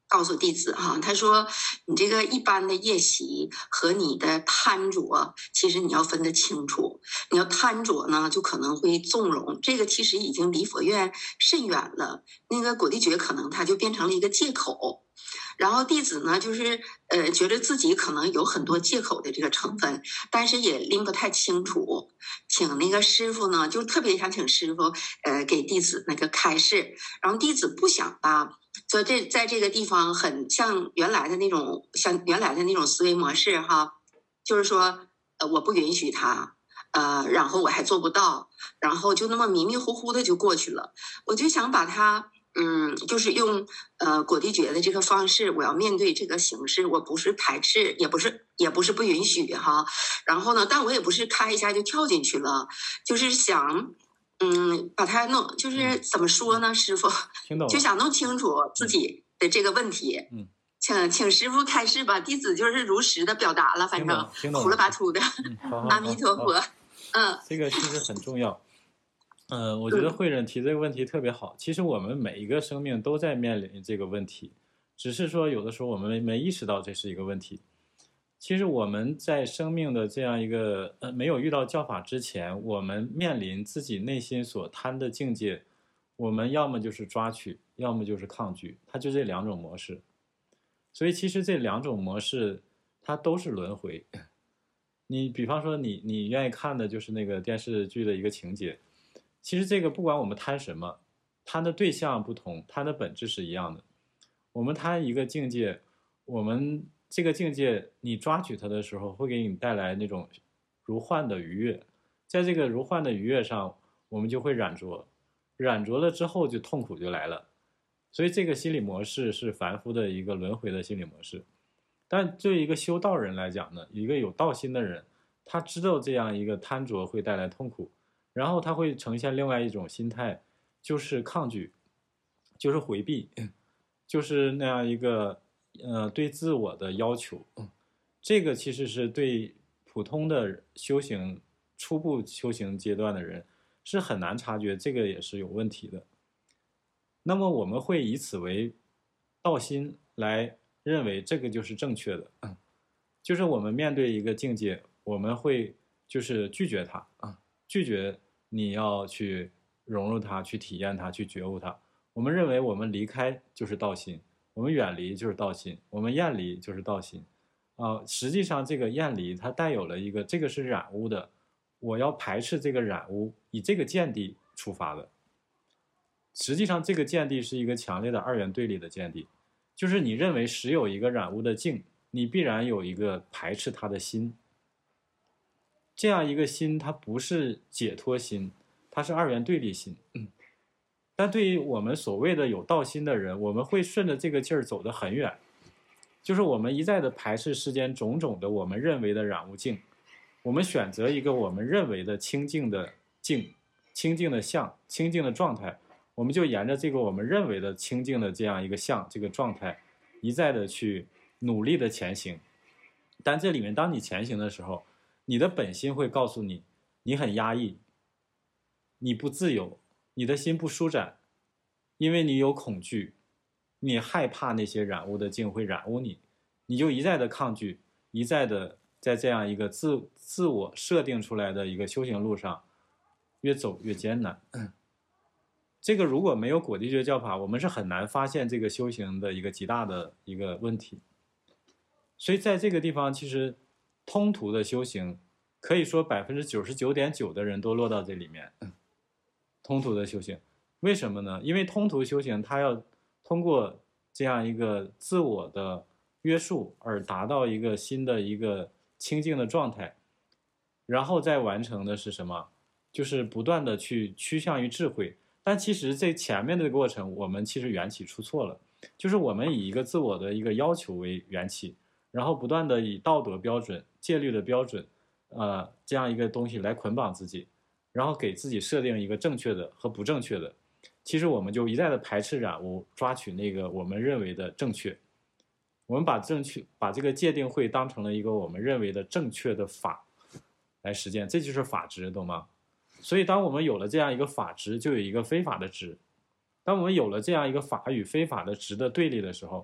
告诉弟子哈，他说你这个一般的夜袭和你的贪着，其实你要分得清楚。你要贪着呢，就可能会纵容，这个其实已经离佛愿甚远了。那个果地觉可能他就变成了一个借口。然后弟子呢，就是呃，觉得自己可能有很多借口的这个成分，但是也拎不太清楚。请那个师傅呢，就特别想请师傅，呃，给弟子那个开示。然后弟子不想吧，说这在这个地方很像原来的那种，像原来的那种思维模式哈，就是说，呃，我不允许他，呃，然后我还做不到，然后就那么迷迷糊糊的就过去了。我就想把他。嗯，就是用呃果地觉的这个方式，我要面对这个形式，我不是排斥，也不是也不是不允许哈。然后呢，但我也不是开一下就跳进去了，就是想嗯把它弄，就是怎么说呢，师傅，就想弄清楚自己的这个问题。 嗯， 请请师傅开示吧，弟子就是如实的表达了，反正胡了吧秃的。 嗯、好好阿弥陀佛。 好好嗯， 这个其实很重要。呃，我觉得慧仁提这个问题特别好。其实我们每一个生命都在面临这个问题，只是说有的时候我们没没意识到这是一个问题。其实我们在生命的这样一个呃没有遇到教法之前，我们面临自己内心所贪的境界，我们要么就是抓取，要么就是抗拒，它就这两种模式。所以其实这两种模式它都是轮回。你比方说你你愿意看的就是那个电视剧的一个情节。其实这个不管我们贪什么，贪的对象不同，贪的本质是一样的。我们贪一个境界，我们这个境界你抓取它的时候，会给你带来那种如幻的愉悦。在这个如幻的愉悦上，我们就会染着，染着了之后就痛苦就来了。所以这个心理模式是凡夫的一个轮回的心理模式。但对于一个修道人来讲呢，一个有道心的人，他知道这样一个贪着会带来痛苦。然后他会呈现另外一种心态，就是抗拒，就是回避，就是那样一个呃对自我的要求。这个其实是对普通的修行初步修行阶段的人是很难察觉，这个也是有问题的。那么我们会以此为道心来认为这个就是正确的，就是我们面对一个境界，我们会就是拒绝它啊。拒绝你要去融入它，去体验它，去觉悟它。我们认为我们离开就是道心，我们远离就是道心，我们厌离就是道心。啊、呃，实际上这个厌离它带有了一个，这个是染污的，我要排斥这个染污，以这个见地出发的。实际上这个见地是一个强烈的二元对立的见地，就是你认为实有一个染污的境，你必然有一个排斥它的心。这样一个心，它不是解脱心，它是二元对立心。嗯，但对于我们所谓的有道心的人，我们会顺着这个劲儿走得很远，就是我们一再的排斥世间种种的我们认为的染污境，我们选择一个我们认为的清净的境、清净的相、清净的状态，我们就沿着这个我们认为的清净的这样一个相、这个状态，一再的去努力的前行。但这里面，当你前行的时候，你的本心会告诉你，你很压抑，你不自由，你的心不舒展，因为你有恐惧，你害怕那些染污的境会染污你，你就一再的抗拒，一再的在这样一个自自我设定出来的一个修行路上，越走越艰难。这个如果没有果地觉教法，我们是很难发现这个修行的一个极大的一个问题。所以在这个地方，其实通途的修行，可以说百分之九十九点九的人都落到这里面。通途的修行，为什么呢？因为通途修行，它要通过这样一个自我的约束，而达到一个新的一个清净的状态，然后再完成的是什么？就是不断的去趋向于智慧。但其实这前面的过程，我们其实缘起出错了，就是我们以一个自我的一个要求为缘起。然后不断的以道德标准、戒律的标准，呃，这样一个东西来捆绑自己，然后给自己设定一个正确的和不正确的。其实我们就一再的排斥染污，抓取那个我们认为的正确。我们把正确把这个戒定慧当成了一个我们认为的正确的法来实践，这就是法执，懂吗？所以当我们有了这样一个法执，就有一个非法的执。当我们有了这样一个法与非法的执的对立的时候，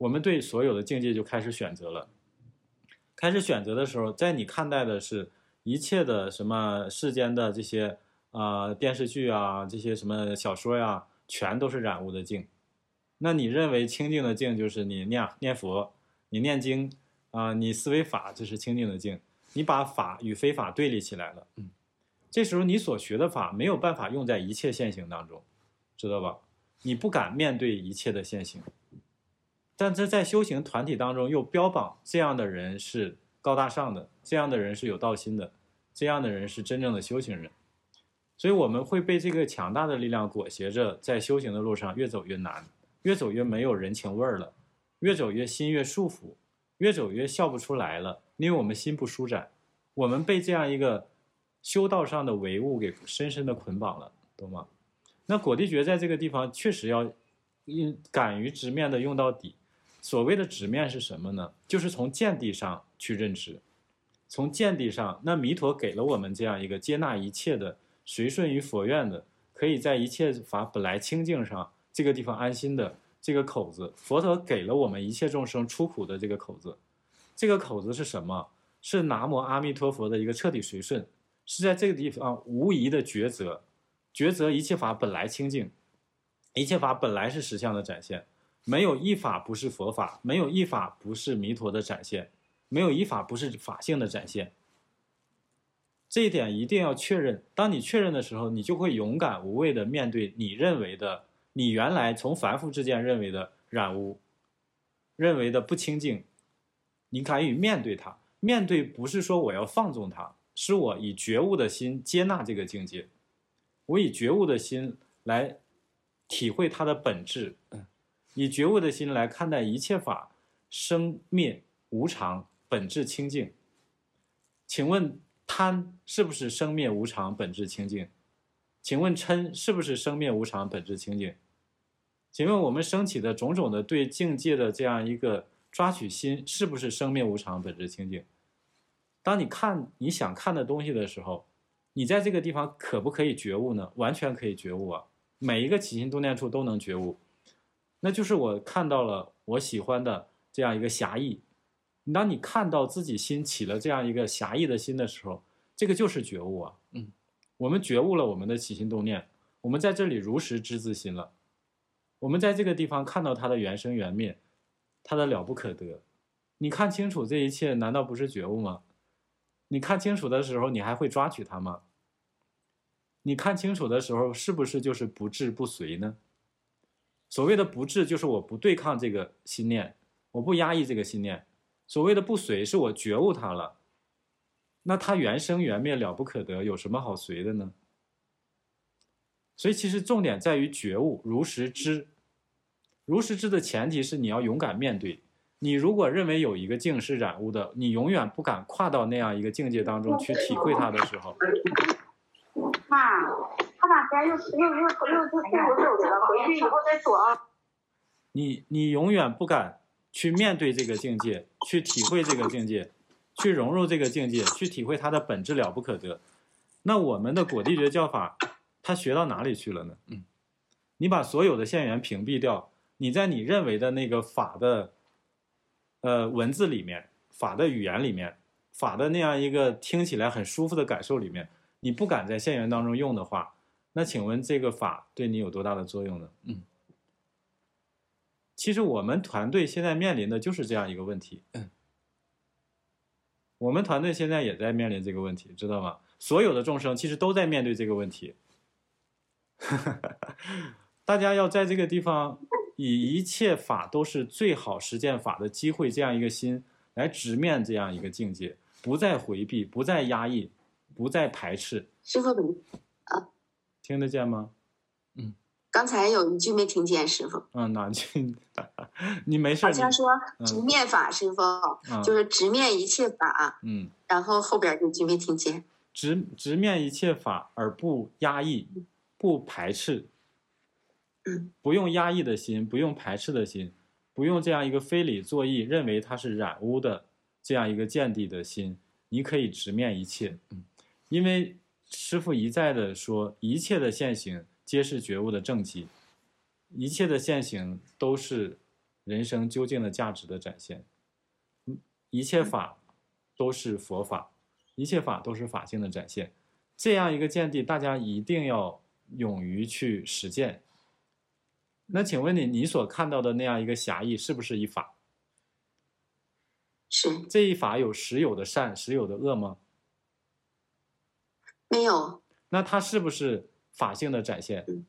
我们对所有的境界就开始选择了。开始选择的时候，在你看待的是一切的什么世间的这些啊、呃、电视剧啊，这些什么小说呀、啊，全都是染污的境。那你认为清净的境就是你念念佛，你念经啊、呃，你思维法，这是清净的境。你把法与非法对立起来了，嗯，这时候你所学的法没有办法用在一切现行当中，知道吧？你不敢面对一切的现行。但这在修行团体当中又标榜这样的人是高大上的，这样的人是有道心的，这样的人是真正的修行人。所以我们会被这个强大的力量裹挟着，在修行的路上越走越难，越走越没有人情味儿了，越走越心越束缚，越走越笑不出来了，因为我们心不舒展，我们被这样一个修道上的唯物给深深的捆绑了，懂吗？那果地觉在这个地方确实要敢于直面的用到底。所谓的直面是什么呢？就是从见地上去认知，从见地上，那弥陀给了我们这样一个接纳一切的随顺于佛愿的，可以在一切法本来清净上这个地方安心的这个口子，佛陀给了我们一切众生出苦的这个口子。这个口子是什么？是南无阿弥陀佛的一个彻底随顺，是在这个地方无疑的抉择，抉择一切法本来清净，一切法本来是实相的展现，没有一法不是佛法，没有一法不是弥陀的展现，没有一法不是法性的展现。这一点一定要确认。当你确认的时候，你就会勇敢无畏的面对你认为的，你原来从凡夫之见认为的染污，认为的不清净，你敢于面对它。面对不是说我要放纵它，是我以觉悟的心接纳这个境界，我以觉悟的心来体会它的本质，以觉悟的心来看待一切法生灭无常，本质清净。请问贪是不是生灭无常，本质清净？请问嗔是不是生灭无常，本质清净？请问我们升起的种种的对境界的这样一个抓取心，是不是生灭无常，本质清净？当你看你想看的东西的时候，你在这个地方可不可以觉悟呢？完全可以觉悟啊，每一个起心动念处都能觉悟。那就是我看到了我喜欢的这样一个狭义。当你看到自己心起了这样一个狭义的心的时候，这个就是觉悟啊。嗯，我们觉悟了我们的起心动念，我们在这里如实知自心了。我们在这个地方看到它的缘生缘灭，它的了不可得。你看清楚这一切，难道不是觉悟吗？你看清楚的时候，你还会抓取它吗？你看清楚的时候，是不是就是不治不随呢？所谓的不治，就是我不对抗这个心念，我不压抑这个心念。所谓的不随，是我觉悟它了。那它缘生缘灭了不可得，有什么好随的呢？所以其实重点在于觉悟，如实知。如实知的前提是你要勇敢面对。你如果认为有一个境是染污的，你永远不敢跨到那样一个境界当中去体会它的时候， 妈，他把钱又又又又又又收走了，回去以后再说啊。 你你永远不敢去面对这个境界，去体会这个境界，去融入这个境界，去体会它的本质了不可得。那我们的果地觉教法，它学到哪里去了呢？嗯，你把所有的现缘屏蔽掉，你在你认为的那个法的呃文字里面，法的语言里面，法的那样一个听起来很舒服的感受里面，你不敢在现缘当中用的话，那请问这个法对你有多大的作用呢？嗯，其实我们团队现在面临的就是这样一个问题，嗯，我们团队现在也在面临这个问题，知道吗？所有的众生其实都在面对这个问题。大家要在这个地方以一切法都是最好实践法的机会，这样一个心来直面这样一个境界，不再回避，不再压抑，不再排斥。 师父本啊， 听得见吗？嗯， 刚才有一句没听见，师父。 嗯，哪句？你没事。 好像说直面法，师父、嗯、就是直面一切法。 嗯， 然后后边这句没听见。 直直面一切法而不压抑，不排斥。不用压抑的心，不用排斥的心，不用这样一个非理作意认为它是染污的这样一个见地的心，你可以直面一切。嗯，因为师父一再的说，一切的现行皆是觉悟的正机，一切的现行都是人生究竟的价值的展现。一切法都是佛法，一切法都是法性的展现。这样一个见地，大家一定要勇于去实践。那请问你，你所看到的那样一个狭义，是不是一法？ 是。 这一法有实有的善，实有的恶吗？ 没有。 那它是不是法性的展现？ 嗯、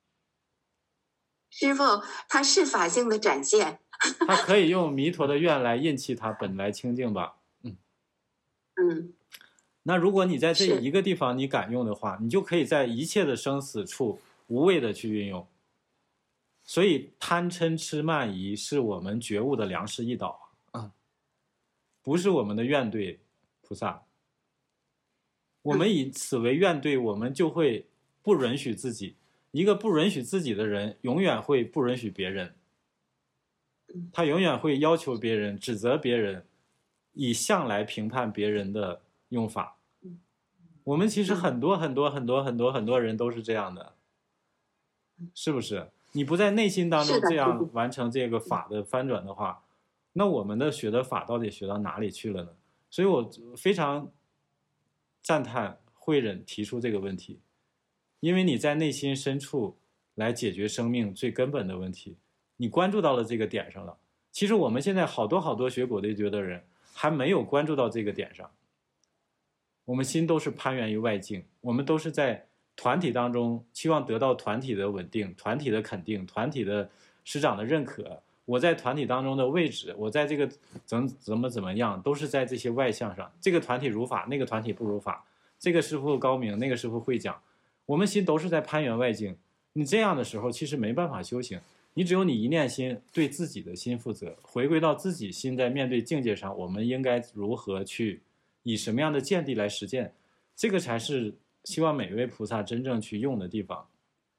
师父，它是法性的展现。 它可以用弥陀的愿来印弃它本来清净吧？嗯嗯。 那如果你在这一个地方你敢用的话，你就可以在一切的生死处无畏的去运用。所以贪嗔痴慢疑是我们觉悟的良师益导啊，不是我们的怨对菩萨。我们以此为怨对，我们就会不允许自己。一个不允许自己的人，永远会不允许别人。他永远会要求别人，指责别人，以相来评判别人的用法。我们其实很多很多很多很多很多人都是这样的，是不是？你不在内心当中这样完成这个法的翻转的话，那我们的学的法到底学到哪里去了呢？所以我非常赞叹慧忍提出这个问题，因为你在内心深处来解决生命最根本的问题，你关注到了这个点上了。其实我们现在好多好多学果对觉的人还没有关注到这个点上，我们心都是攀缘于外境，我们都是在团体当中期望得到团体的稳定、团体的肯定、团体的师长的认可，我在团体当中的位置，我在这个怎怎么怎么样，都是在这些外向上。这个团体如法，那个团体不如法，这个师父高明，那个师父会讲，我们心都是在攀缘外境。你这样的时候其实没办法修行，你只有你一念心对自己的心负责，回归到自己心在面对境界上，我们应该如何去以什么样的见地来实践，这个才是希望每位菩萨真正去用的地方。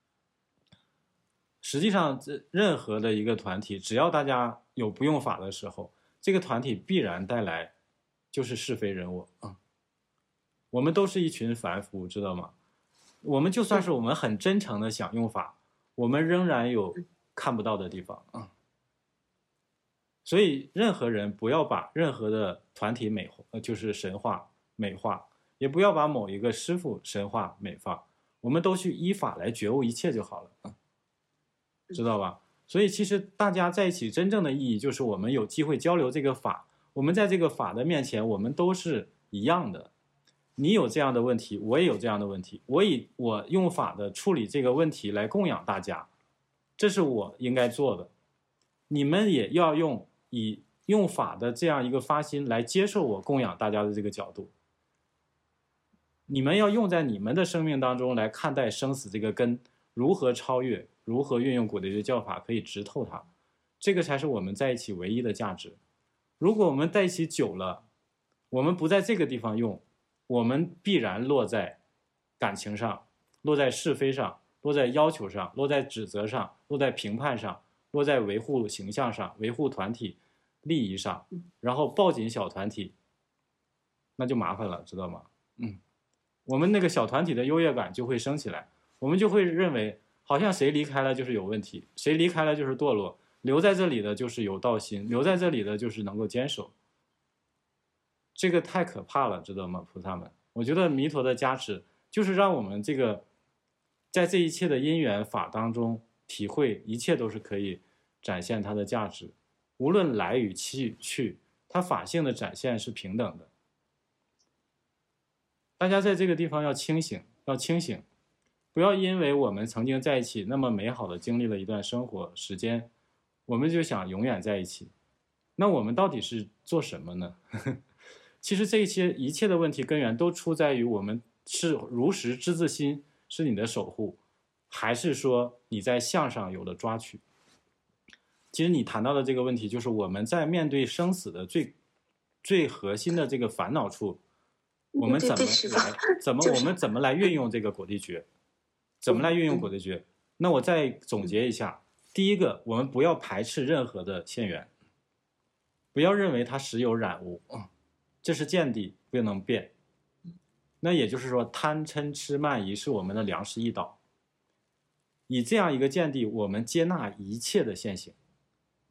实际上任何的一个团体，只要大家有不用法的时候，这个团体必然带来就是是非人我、嗯、我们都是一群凡夫，知道吗？我们就算是我们很真诚的想用法，我们仍然有看不到的地方、嗯、所以任何人不要把任何的团体美化，就是神化美化，也不要把某一个师父神化美化，我们都去依法来觉悟一切就好了、嗯、知道吧？所以其实大家在一起真正的意义就是我们有机会交流这个法，我们在这个法的面前我们都是一样的。你有这样的问题，我也有这样的问题，我以我用法的处理这个问题来供养大家，这是我应该做的。你们也要用以用法的这样一个发心来接受我供养大家的这个角度，你们要用在你们的生命当中来看待生死这个根，如何超越，如何运用果对觉教法可以直透它，这个才是我们在一起唯一的价值。如果我们在一起久了，我们不在这个地方用，我们必然落在感情上，落在是非上，落在要求上，落在指责上，落在评判上，落在维护形象上，维护团体利益上，然后抱紧小团体，那就麻烦了，知道吗？嗯，我们那个小团体的优越感就会升起来，我们就会认为好像谁离开了就是有问题，谁离开了就是堕落，留在这里的就是有道心，留在这里的就是能够坚守。这个太可怕了，知道吗？菩萨们，我觉得弥陀的加持就是让我们这个在这一切的因缘法当中体会一切都是可以展现它的价值，无论来与去去，它法性的展现是平等的。大家在这个地方要清醒，要清醒，不要因为我们曾经在一起那么美好的经历了一段生活时间，我们就想永远在一起。那我们到底是做什么呢？其实这些一切的问题根源都出在于我们是如实知自心是你的守护，还是说你在相上有了抓取。其实你谈到的这个问题就是我们在面对生死的最最核心的这个烦恼处，我们怎么来怎么我们怎么来运用这个果对觉，怎么来运用果对觉。那我再总结一下，第一个，我们不要排斥任何的现缘，不要认为它实有染污，这是见地，不能变。那也就是说，贪嗔痴慢疑是我们的良师益导。以这样一个见地，我们接纳一切的现行，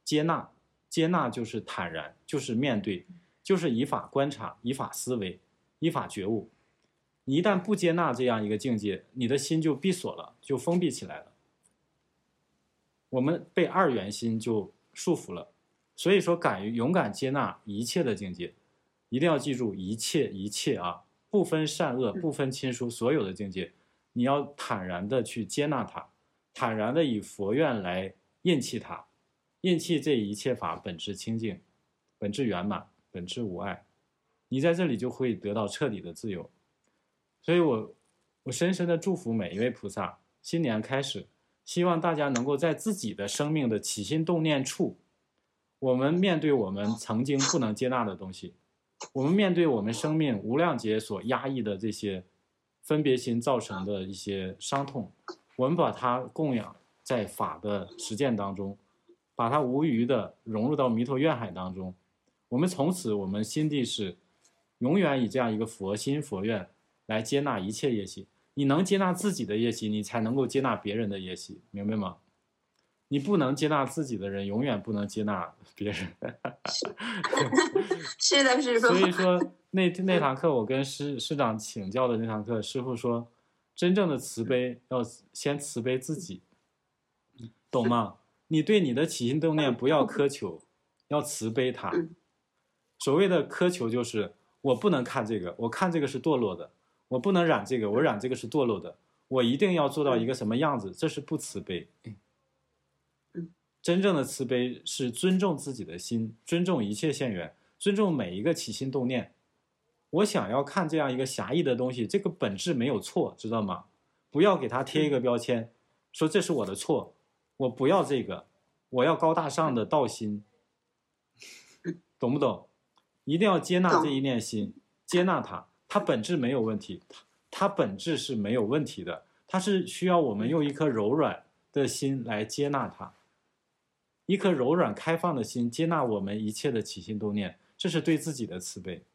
接纳，接纳就是坦然，就是面对，就是以法观察，以法思维，依法觉悟。你一旦不接纳这样一个境界，你的心就闭锁了，就封闭起来了。我们被二元心就束缚了。所以说，敢于勇敢接纳一切的境界，一定要记住一切一切啊，不分善恶，不分亲疏，所有的境界，你要坦然的去接纳它，坦然的以佛愿来印气它，印气这一切法本质清净，本质圆满，本质无碍，你在这里就会得到彻底的自由。所以我我深深的祝福每一位菩萨，新年开始，希望大家能够在自己的生命的起心动念处，我们面对我们曾经不能接纳的东西，我们面对我们生命无量劫所压抑的这些分别心造成的一些伤痛，我们把它供养在法的实践当中，把它无余的融入到弥陀愿海当中。我们从此我们心地是永远以这样一个佛心佛愿来接纳一切业习。你能接纳自己的业习，你才能够接纳别人的业习，明白吗？你不能接纳自己的人，永远不能接纳别人。 是的，师父。 所以说那那堂课我跟师师长请教的那堂课，师父说，真正的慈悲要先慈悲自己，懂吗？你对你的起心动念不要苛求，要慈悲它。所谓的苛求就是我不能看这个，我看这个是堕落的；我不能染这个，我染这个是堕落的；我一定要做到一个什么样子，这是不慈悲。真正的慈悲是尊重自己的心，尊重一切现缘，尊重每一个起心动念。我想要看这样一个狭义的东西，这个本质没有错，知道吗？不要给它贴一个标签，说这是我的错，我不要这个，我要高大上的道心，懂不懂？一定要接纳这一念心，接纳它，它本质没有问题，它本质是没有问题的，它是需要我们用一颗柔软的心来接纳它。一颗柔软开放的心接纳我们一切的起心动念，这是对自己的慈悲。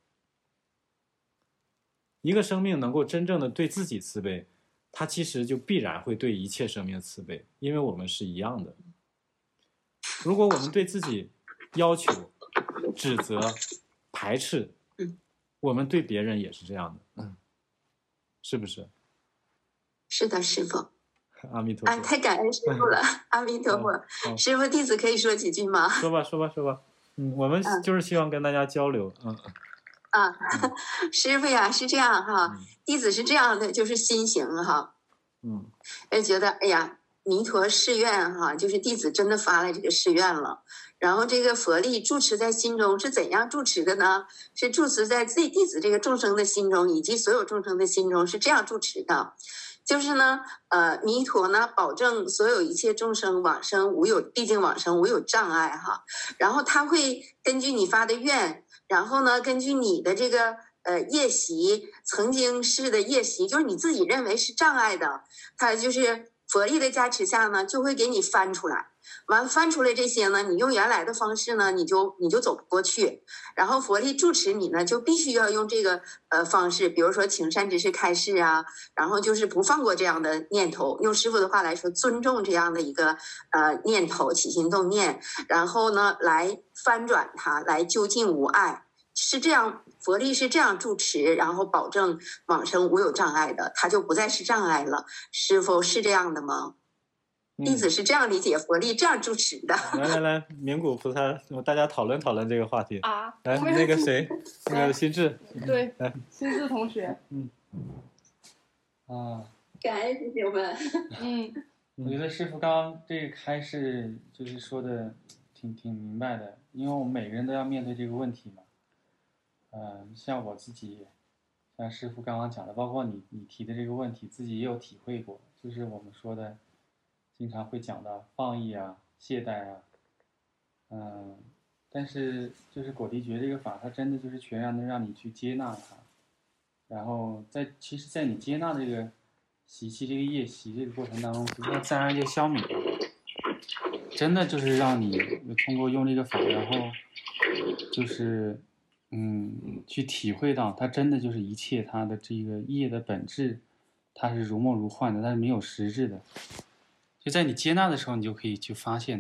一个生命能够真正的对自己慈悲，它其实就必然会对一切生命慈悲，因为我们是一样的。如果我们对自己要求、指责、排斥，我们对别人也是这样的，嗯，是不是？ 是的，师父。 阿弥陀佛！ 啊，太感恩师父了，阿弥陀佛！ 嗯、 师父，弟子可以说几句吗？ 说吧，说吧，说吧。嗯，我们就是希望跟大家交流。嗯。 啊，嗯、师父呀，是这样哈，嗯、弟子是这样的，就是心行哈。 嗯。 哎，觉得哎呀，弥陀誓愿哈，就是弟子真的发了这个誓愿了。然后这个佛力住持在心中是怎样住持的呢？是住持在自己弟子这个众生的心中，以及所有众生的心中，是这样住持的。就是呢，呃，弥陀呢，保证所有一切众生往生无有，毕竟往生无有障碍哈。然后他会根据你发的愿，然后呢，根据你的这个呃业习，曾经是的业习，就是你自己认为是障碍的，他就是佛力的加持下呢，就会给你翻出来。完翻出来这些呢，你用原来的方式呢，你就你就走不过去。然后佛力住持你呢，就必须要用这个呃方式，比如说请善知识开示啊，然后就是不放过这样的念头，用师父的话来说，尊重这样的一个呃念头起心动念，然后呢来翻转它，来究竟无碍，是这样。佛力是这样住持，然后保证往生无有障碍的，它就不再是障碍了。师父是这样的吗？弟子是这样理解佛力这样住持的。 来来来，名古菩萨，大家讨论讨论这个话题啊。 来，那个谁，那个心智， 对， 来， 心智同学， 嗯， 啊， 感恩师兄们。 嗯， 我觉得师父刚刚这个开示就是说的挺挺明白的，因为我们每个人都要面对这个问题嘛。嗯、呃，像我自己，像师父刚刚讲的，包括你你提的这个问题，自己也有体会过，就是我们说的。经常会讲到放逸啊、懈怠啊，嗯，但是就是果地觉这个法，它真的就是全然能让你去接纳它，然后在其实，在你接纳这个习气、这个业习这个过程当中，其实它自然就消泯了，真的就是让你通过用这个法，然后就是嗯去体会到，它真的就是一切它的这个业的本质，它是如梦如幻的，它是没有实质的。就在你接纳的时候，你就可以去发现它，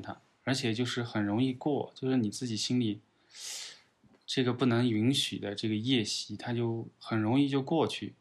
而且就是很容易过，就是你自己心里这个不能允许的这个业习，它就很容易就过去。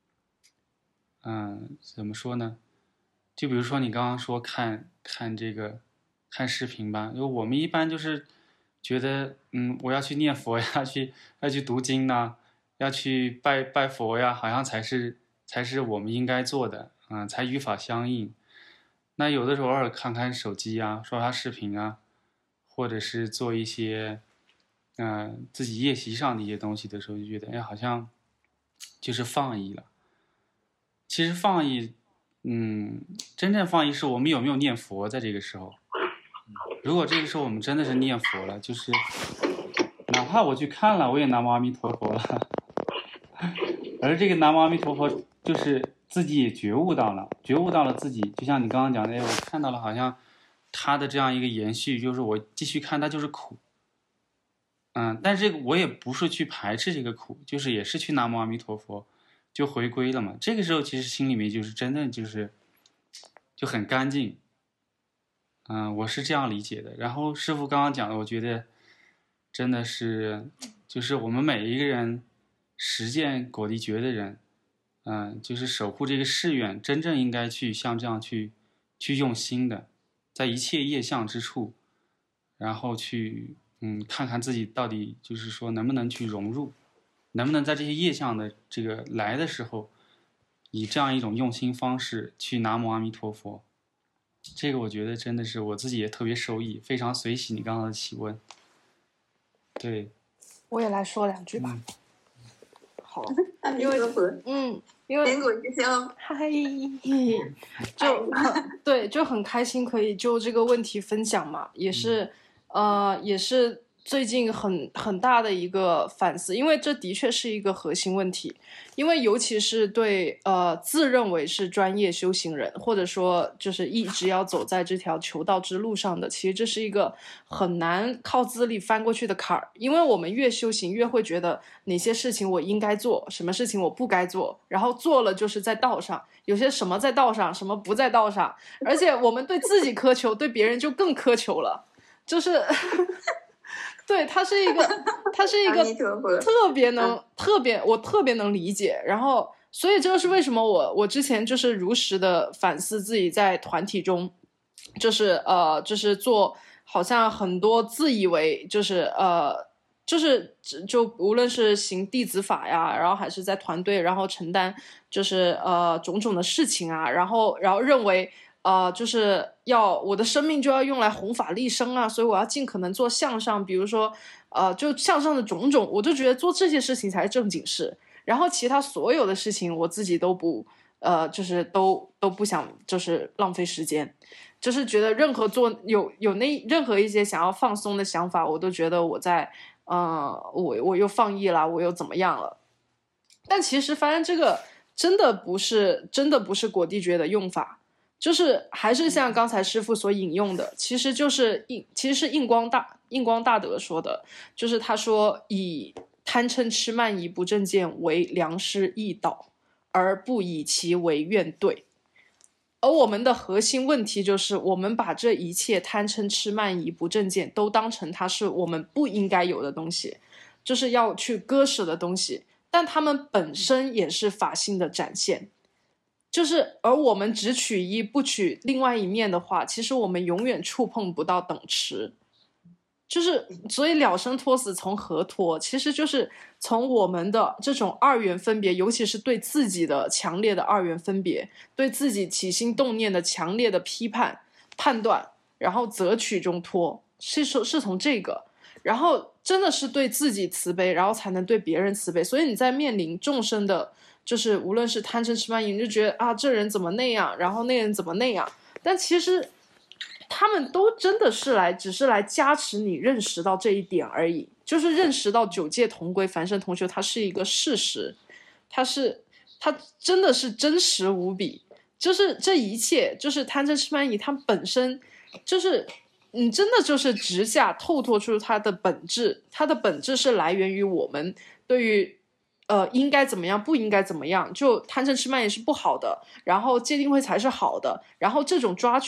嗯，怎么说呢？就比如说你刚刚说看看这个看视频吧，因为我们一般就是觉得，嗯，我要去念佛呀，去要去读经呐，要去拜拜佛呀，好像才是才是我们应该做的，嗯，才与法相应。那有的时候偶尔看看手机啊，刷刷视频啊，或者是做一些，嗯、呃，自己业习上的一些东西的时候，就觉得，哎，好像就是放逸了。其实放逸，嗯，真正放逸是我们有没有念佛在这个时候。如果这个时候我们真的是念佛了，就是哪怕我去看了，我也南无阿弥陀佛了。而这个南无阿弥陀佛，就是自己也觉悟到了，觉悟到了自己，就像你刚刚讲的，我看到了，好像他的这样一个延续，就是我继续看他就是苦。嗯，但是我也不是去排斥这个苦，就是也是去南无阿弥陀佛。就回归了嘛，这个时候其实心里面就是真的就是就很干净，嗯，我是这样理解的。然后师父刚刚讲的，我觉得真的是就是我们每一个人实践果地觉的人，嗯，就是守护这个誓愿，真正应该去像这样去去用心的，在一切业相之处，然后去嗯看看自己到底就是说能不能去融入。能不能在这些业相的这个来的时候，以这样一种用心方式去南无阿弥陀佛？这个我觉得真的是我自己也特别受益，非常随喜你刚刚的提问。对， 我也来说两句吧。 嗯、 好， 阿弥陀佛。 嗯，因为莲果之香， 嗨，就很对，就很开心可以就这个问题分享嘛，也是，嗯、呃，也是。最近很很大的一个反思，因为这的确是一个核心问题，因为尤其是对呃自认为是专业修行人，或者说就是一直要走在这条求道之路上的，其实这是一个很难靠资历翻过去的坎儿，因为我们越修行越会觉得哪些事情我应该做，什么事情我不该做，然后做了就是在道上，有些什么在道上，什么不在道上，而且我们对自己苛求，对别人就更苛求了，就是对，他是一个，他是一个特别能、特别我特别能理解。然后，所以这就是为什么我我之前就是如实的反思自己在团体中，就是呃，就是做好像很多自以为就是呃，就是就无论是行弟子法呀，然后还是在团队，然后承担就是呃种种的事情啊，然后然后认为。呃，就是要我的生命就要用来弘法利生啊，所以我要尽可能做向上，比如说，呃，就向上的种种，我就觉得做这些事情才是正经事，然后其他所有的事情我自己都不，呃，就是都都不想，就是浪费时间，就是觉得任何做有有那任何一些想要放松的想法，我都觉得我在，呃，我我又放逸了，我又怎么样了？但其实发现这个真的不是真的不是果地觉的用法。就是还是像刚才师父所引用的，其实就是印，其实是印光大印光大德说的，就是他说以贪嗔痴慢疑不正见为良师益导，而不以其为怨怼。而我们的核心问题就是，我们把这一切贪嗔痴慢疑不正见都当成它是我们不应该有的东西，就是要去割舍的东西，但它们本身也是法性的展现。就是而我们只取一不取另外一面的话，其实我们永远触碰不到等持。就是所以了生脱死从何脱，其实就是从我们的这种二元分别，尤其是对自己的强烈的二元分别，对自己起心动念的强烈的批判判断，然后择取中脱，是说是从这个，然后真的是对自己慈悲，然后才能对别人慈悲。所以你在面临众生的就是无论是贪嗔痴慢疑，你就觉得啊这人怎么那样，然后那人怎么那样，但其实他们都真的是来只是来加持你认识到这一点而已，就是认识到九界同归凡圣同修它是一个事实，它是它真的是真实无比，就是这一切就是贪嗔痴慢疑它本身就是你真的就是直下透脱出它的本质，它的本质是来源于我们对于呃，应该怎么样，不应该怎么样，就贪嗔痴慢疑是不好的，然后戒定慧才是好的，然后这种抓取，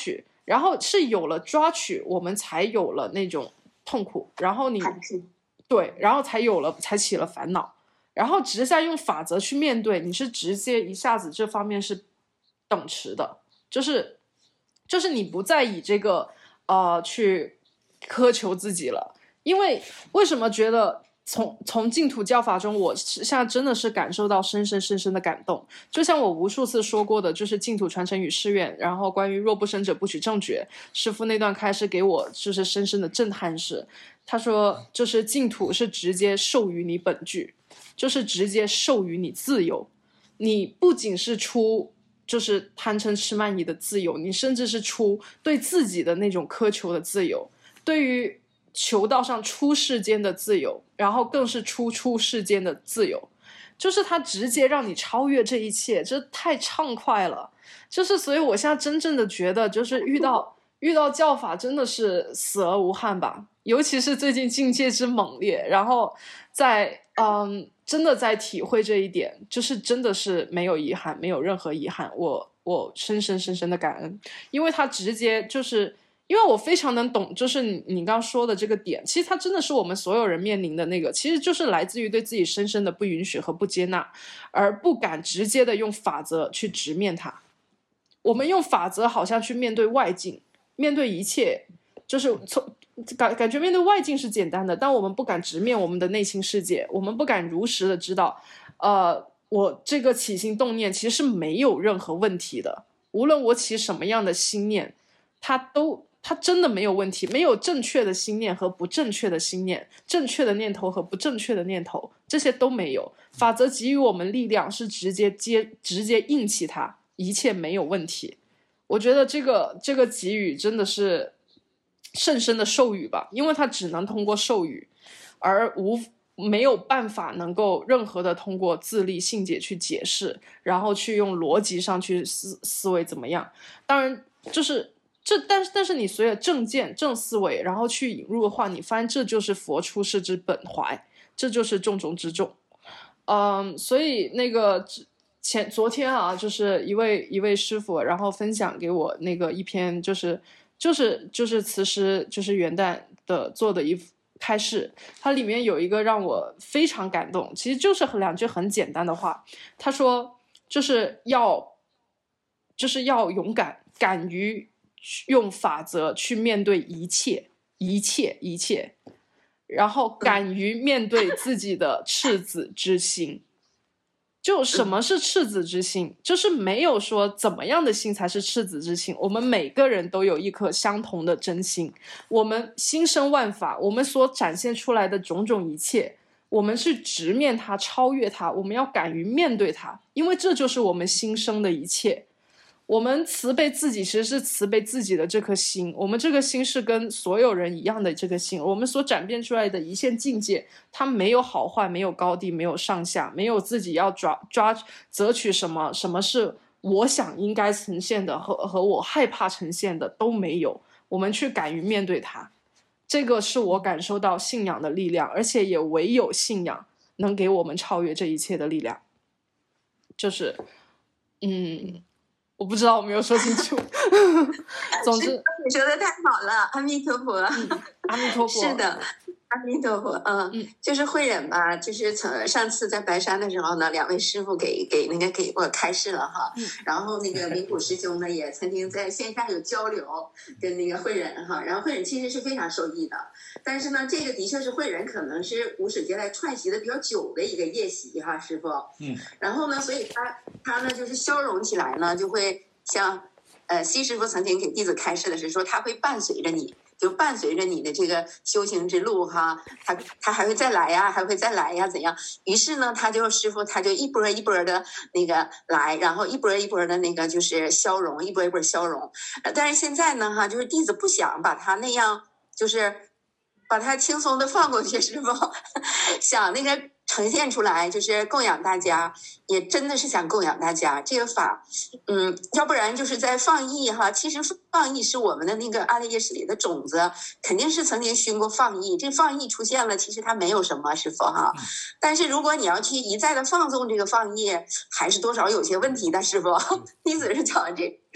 然后是有了抓取，我们才有了那种痛苦，然后你对，然后才有了才起了烦恼，然后直下用法则去面对，你是直接一下子这方面是等持的，就是就是你不再以这个呃去苛求自己了。因为为什么觉得从从净土教法中，我现在真的是感受到深深深深的感动。就像我无数次说过的，就是净土传承与誓愿，然后关于若不生者不取正觉，师父那段开示给我就是深深的震撼是，他说就是净土是直接授予你本具，就是直接授予你自由。你不仅是出就是贪嗔痴慢疑的自由，你甚至是出对自己的那种苛求的自由，对于求道上出世间的自由，然后更是出出世间的自由，就是他直接让你超越这一切，这太畅快了。就是所以我现在真正的觉得，就是遇到遇到教法真的是死而无憾吧，尤其是最近境界之猛烈，然后在嗯真的在体会这一点，就是真的是没有遗憾，没有任何遗憾，我我深深深深的感恩，因为他直接就是因为我非常能懂，就是你你刚刚说的这个点，其实它真的是我们所有人面临的那个，其实就是来自于对自己深深的不允许和不接纳，而不敢直接的用法则去直面它。我们用法则好像去面对外境，面对一切，就是从感感觉面对外境是简单的，但我们不敢直面我们的内心世界，我们不敢如实的知道，呃，我这个起心动念其实是没有任何问题的，无论我起什么样的心念，它都。它真的没有问题，没有正确的心念和不正确的心念，正确的念头和不正确的念头，这些都没有。法则给予我们力量，是直接接直接应起它，一切没有问题。我觉得这个这个给予真的是甚深的授予吧，因为它只能通过授予，而无没有办法能够任何的通过自力信解去解释，然后去用逻辑上去思思维怎么样。当然就是这但是但是你随着正见正思维然后去引入的话，你发现这就是佛出世之本怀，这就是重中之重。嗯，所以那个前昨天啊，就是一位一位师傅，然后分享给我那个一篇就是就是就是慈师就是元旦的做的一开示，它里面有一个让我非常感动，其实就是两句很简单的话。他说就是要就是要勇敢，敢于用法则去面对一切一切一切，然后敢于面对自己的赤子之心。就什么是赤子之心？就是没有说怎么样的心才是赤子之心，我们每个人都有一颗相同的真心，我们心生万法，我们所展现出来的种种一切，我们去直面它，超越它，我们要敢于面对它，因为这就是我们心生的一切。我们慈悲自己其实是慈悲自己的这颗心，我们这个心是跟所有人一样的这个心，我们所展变出来的一线境界，它没有好坏，没有高低，没有上下，没有自己要抓抓择取什么，什么是我想应该呈现的和和我害怕呈现的都没有，我们去敢于面对它，这个是我感受到信仰的力量，而且也唯有信仰能给我们超越这一切的力量。就是嗯我不知道我没有说清楚总之你说的太好了，阿弥陀佛、嗯、 阿弥陀佛。 是的，阿弥陀佛。嗯，嗯就是慧忍吧，就是从上次在白山的时候呢，两位师傅给给那个给我开示了哈、嗯、然后那个明普师兄呢也曾经在线下有交流跟那个慧忍哈，然后慧忍其实是非常受益的，但是呢这个的确是慧忍可能是无始劫来串习的比较久的一个业习哈，师傅。嗯，然后呢所以他他呢就是消融起来呢，就会像呃西师傅曾经给弟子开示的是说，他会伴随着你，就伴随着你的这个修行之路哈，他他还会再来呀，还会再来呀，怎样？于是呢，他就师傅他就一波一波的那个来，然后一波一波的那个就是消融，一波一波消融。但是现在呢哈，就是弟子不想把他那样，就是把他轻松的放过去，师傅想那个呈现出来，就是供养大家，也真的是想供养大家这个法。嗯，要不然就是在放逸哈，其实放逸是我们的那个阿赖耶识里的种子，肯定是曾经熏过放逸，这放逸出现了，其实它没有什么，师父哈。但是如果你要去一再的放纵这个放逸，还是多少有些问题的，师父。弟子是讲这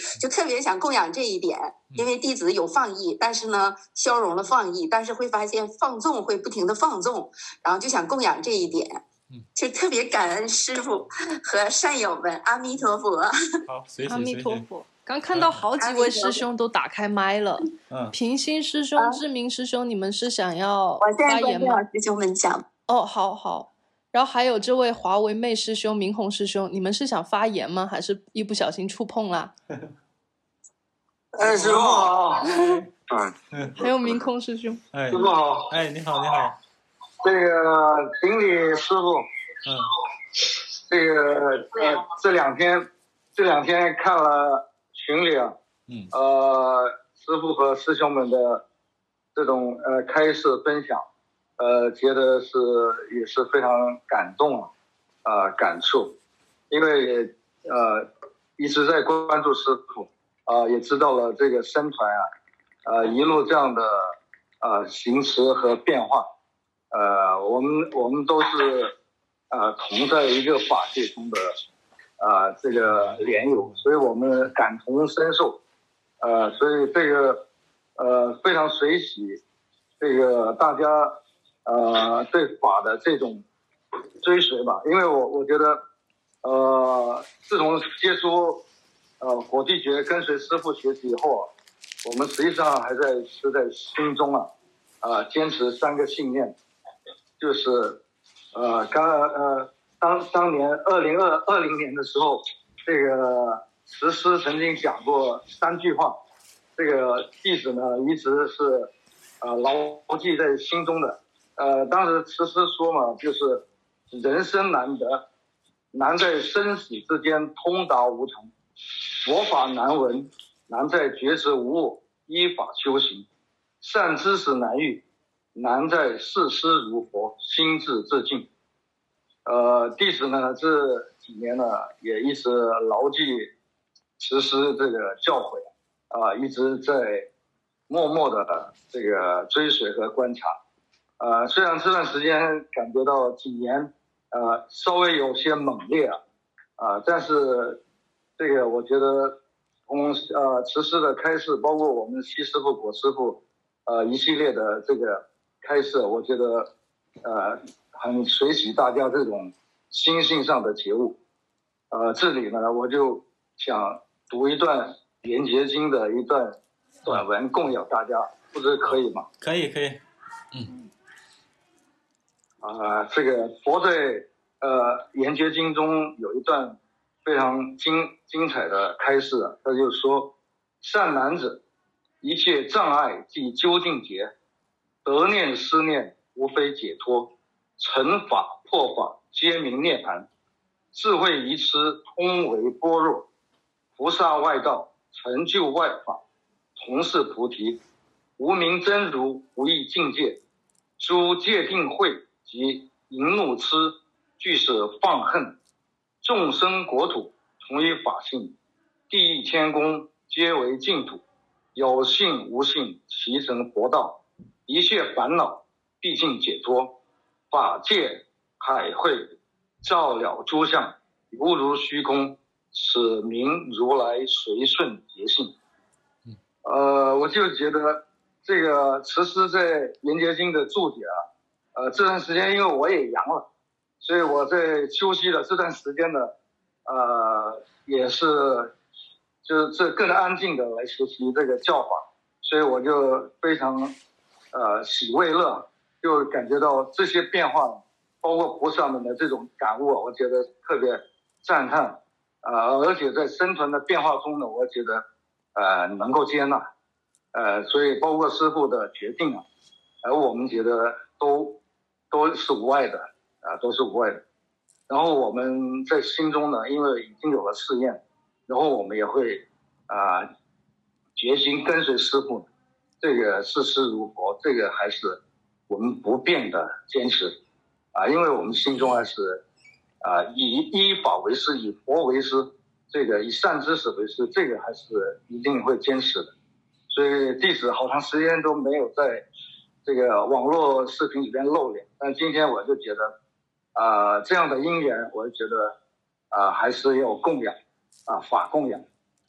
就特别想供养这一点，因为弟子有放逸，但是呢消融了放逸，但是会发现放纵会不停的放纵，然后就想供养这一点，就特别感恩师父和善友们，阿弥陀佛。 好，随阿弥随陀佛。刚看到好几位师兄都打开麦了， 嗯， 平心师兄、志明师兄，你们是想要我现在发言吗？ 师兄们讲。 哦，好好。然后还有这位华为妹师兄、明宏师兄，你们是想发言吗？还是一不小心触碰啦？ 哎，师傅好。 嗯，还有明宏师兄。 哎， 师傅好。 哎，你好，你好。 这个顶礼师傅。 嗯。 这个呃，这两天这两天看了群里啊， 嗯， 呃，师傅和师兄们的这种呃开示分享，呃，觉得是也是非常感动啊，啊、呃，感触，因为也呃一直在关注师傅啊、呃，也知道了这个僧团啊，呃，一路这样的呃行持和变化，呃，我们我们都是呃同在一个法界中的。啊、呃，这个莲友，所以我们感同身受，呃，所以这个呃非常随喜，这个大家呃对法的这种追随吧，因为我我觉得呃自从接触呃果地诀跟随师父学习以后啊，我们实际上还在是在心中啊啊、呃、坚持三个信念，就是呃刚呃。当当年二零二二零年的时候，这个慈师曾经讲过三句话，这个弟子呢一直是呃牢记在心中的。呃，当时慈师说嘛，就是人生难得，难在生死之间通达无常；佛法难闻，难在觉知无我，依法修行；善知识难遇，难在视师如佛，心智自净。呃，弟子呢这几年呢也一直牢记慈师这个教诲啊、呃，一直在默默的这个追随和观察。呃，虽然这段时间感觉到几年呃稍微有些猛烈啊，啊、呃，但是这个我觉得从呃慈师的开示，包括我们西师傅、果师傅呃一系列的这个开示，我觉得呃。很随喜大家这种心性上的觉悟，呃，这里呢，我就想读一段《圆觉经》的一段短文供养大家，不知可以吗？ 可以，可以。嗯。 啊、呃，这个佛在呃《圆觉经》中有一段非常精精彩的开示啊，他就说：善男子，一切障碍即究竟解，得念思念无非解脱。成法破法皆名涅槃，智慧愚痴通为般若，菩萨外道成就外法，同是菩提，无名真如无异境界，诸戒定慧及淫怒痴俱是放恨，众生国土同一法性，地狱天宫皆为净土，有信无信齐成佛道，一切烦恼毕竟解脱。法界海会照了诸相，犹如虚空，此名如来随顺觉性。呃，我就觉得这个慈师在《圆觉经》的注解啊，呃，这段时间因为我也阳了，所以我在休息的这段时间呢，呃，也是就是这更安静的来学习这个教法，所以我就非常呃喜慰乐。就感觉到这些变化，包括菩萨们的这种感悟，我觉得特别赞叹，呃，而且在生存的变化中呢，我觉得呃能够接纳，呃，所以包括师父的决定啊，而我们觉得都都是无碍的，啊、呃，都是无碍的。然后我们在心中呢，因为已经有了试验，然后我们也会啊、呃、决心跟随师父，这个视师如佛，这个还是我们不变的坚持啊，因为我们心中还是啊以依法为师，以佛为师，这个以善知识为师，这个还是一定会坚持的。所以弟子好长时间都没有在这个网络视频里边露脸，但今天我就觉得啊、呃、这样的因缘，我就觉得啊、呃、还是要供养啊法供养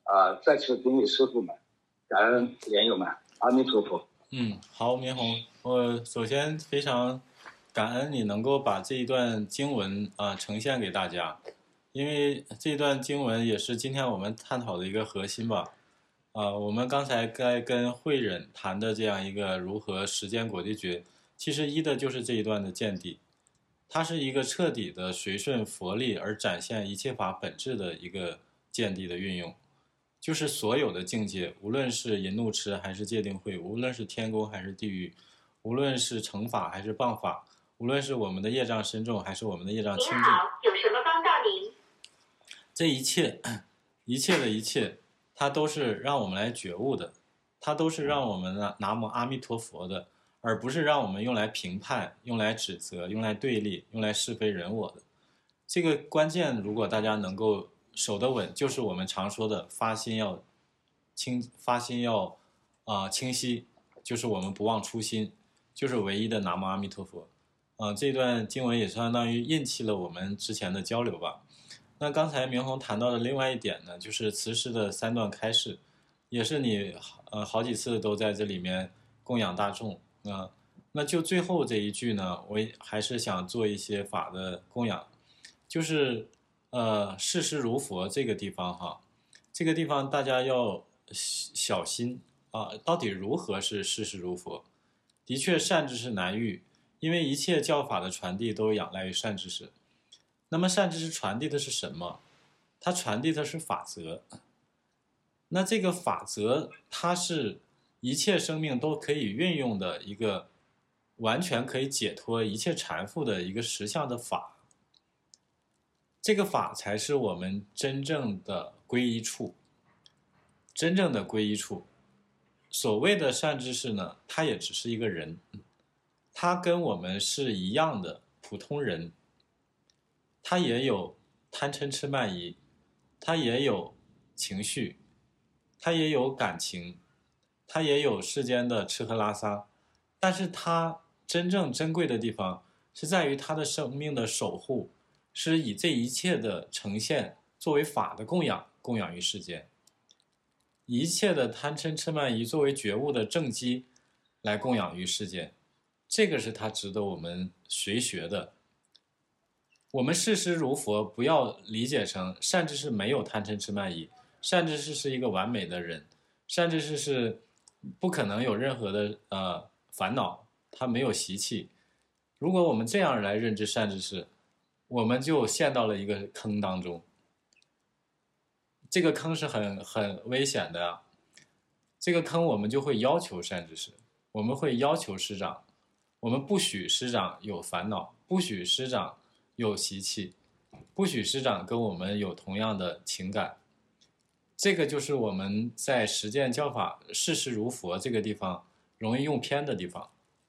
啊、再次顶礼师父们，感恩莲友们，阿弥陀佛。 嗯，好，明红，我首先非常感恩你能够把这一段经文啊、呃、呈现给大家，因为这段经文也是今天我们探讨的一个核心吧。啊、呃，我们刚才该跟慧忍谈的这样一个如何实践果地觉，其实依的就是这一段的见地。它是一个彻底的随顺佛力而展现一切法本质的一个见地的运用，就是所有的境界，无论是淫怒痴还是戒定慧，无论是天宫还是地狱，无论是乘法还是谤法，无论是我们的业障深重还是我们的业障轻重， 您好，有什么帮到您？ 这一切，一切的一切，它都是让我们来觉悟的，它都是让我们呢南无阿弥陀佛的，而不是让我们用来评判、用来指责、用来对立、用来是非人我的。这个关键，如果大家能够守得稳，就是我们常说的发心要清，发心要啊、呃、清晰，就是我们不忘初心，就是唯一的南无阿弥陀佛。啊、呃，这段经文也相当于印记了我们之前的交流吧。那刚才明红谈到的另外一点呢，就是慈师的三段开示，也是你呃好几次都在这里面供养大众。啊、呃，那就最后这一句呢，我还是想做一些法的供养，就是呃视师如佛这个地方哈，这个地方大家要小心啊、呃，到底如何是视师如佛？的确，善知识难遇，因为一切教法的传递都仰赖于善知识。那么善知识传递的是什么？它传递的是法则。那这个法则，它是一切生命都可以运用的一个完全可以解脱一切缠缚的一个实相的法。这个法才是我们真正的皈依处，真正的皈依处。所谓的善知识呢，他也只是一个人，他跟我们是一样的普通人，他也有贪嗔痴慢疑，他也有情绪，他也有感情，他也有世间的吃喝拉撒，但是他真正珍贵的地方是在于他的生命的守护，是以这一切的呈现作为法的供养，供养于世间，一切的贪嗔痴慢疑作为觉悟的正机来供养于世间，这个是他值得我们学学的。我们视师如佛，不要理解成善知识没有贪嗔痴慢疑，善知识是一个完美的人，善知识是不可能有任何的呃烦恼，他没有习气。如果我们这样来认知善知识，我们就陷到了一个坑当中。这个坑是很很危险的啊！这个坑我们就会要求善知识，我们会要求师长，我们不许师长有烦恼，不许师长有习气，不许师长跟我们有同样的情感。这个就是我们在实践教法视师如佛这个地方容易用偏的地方。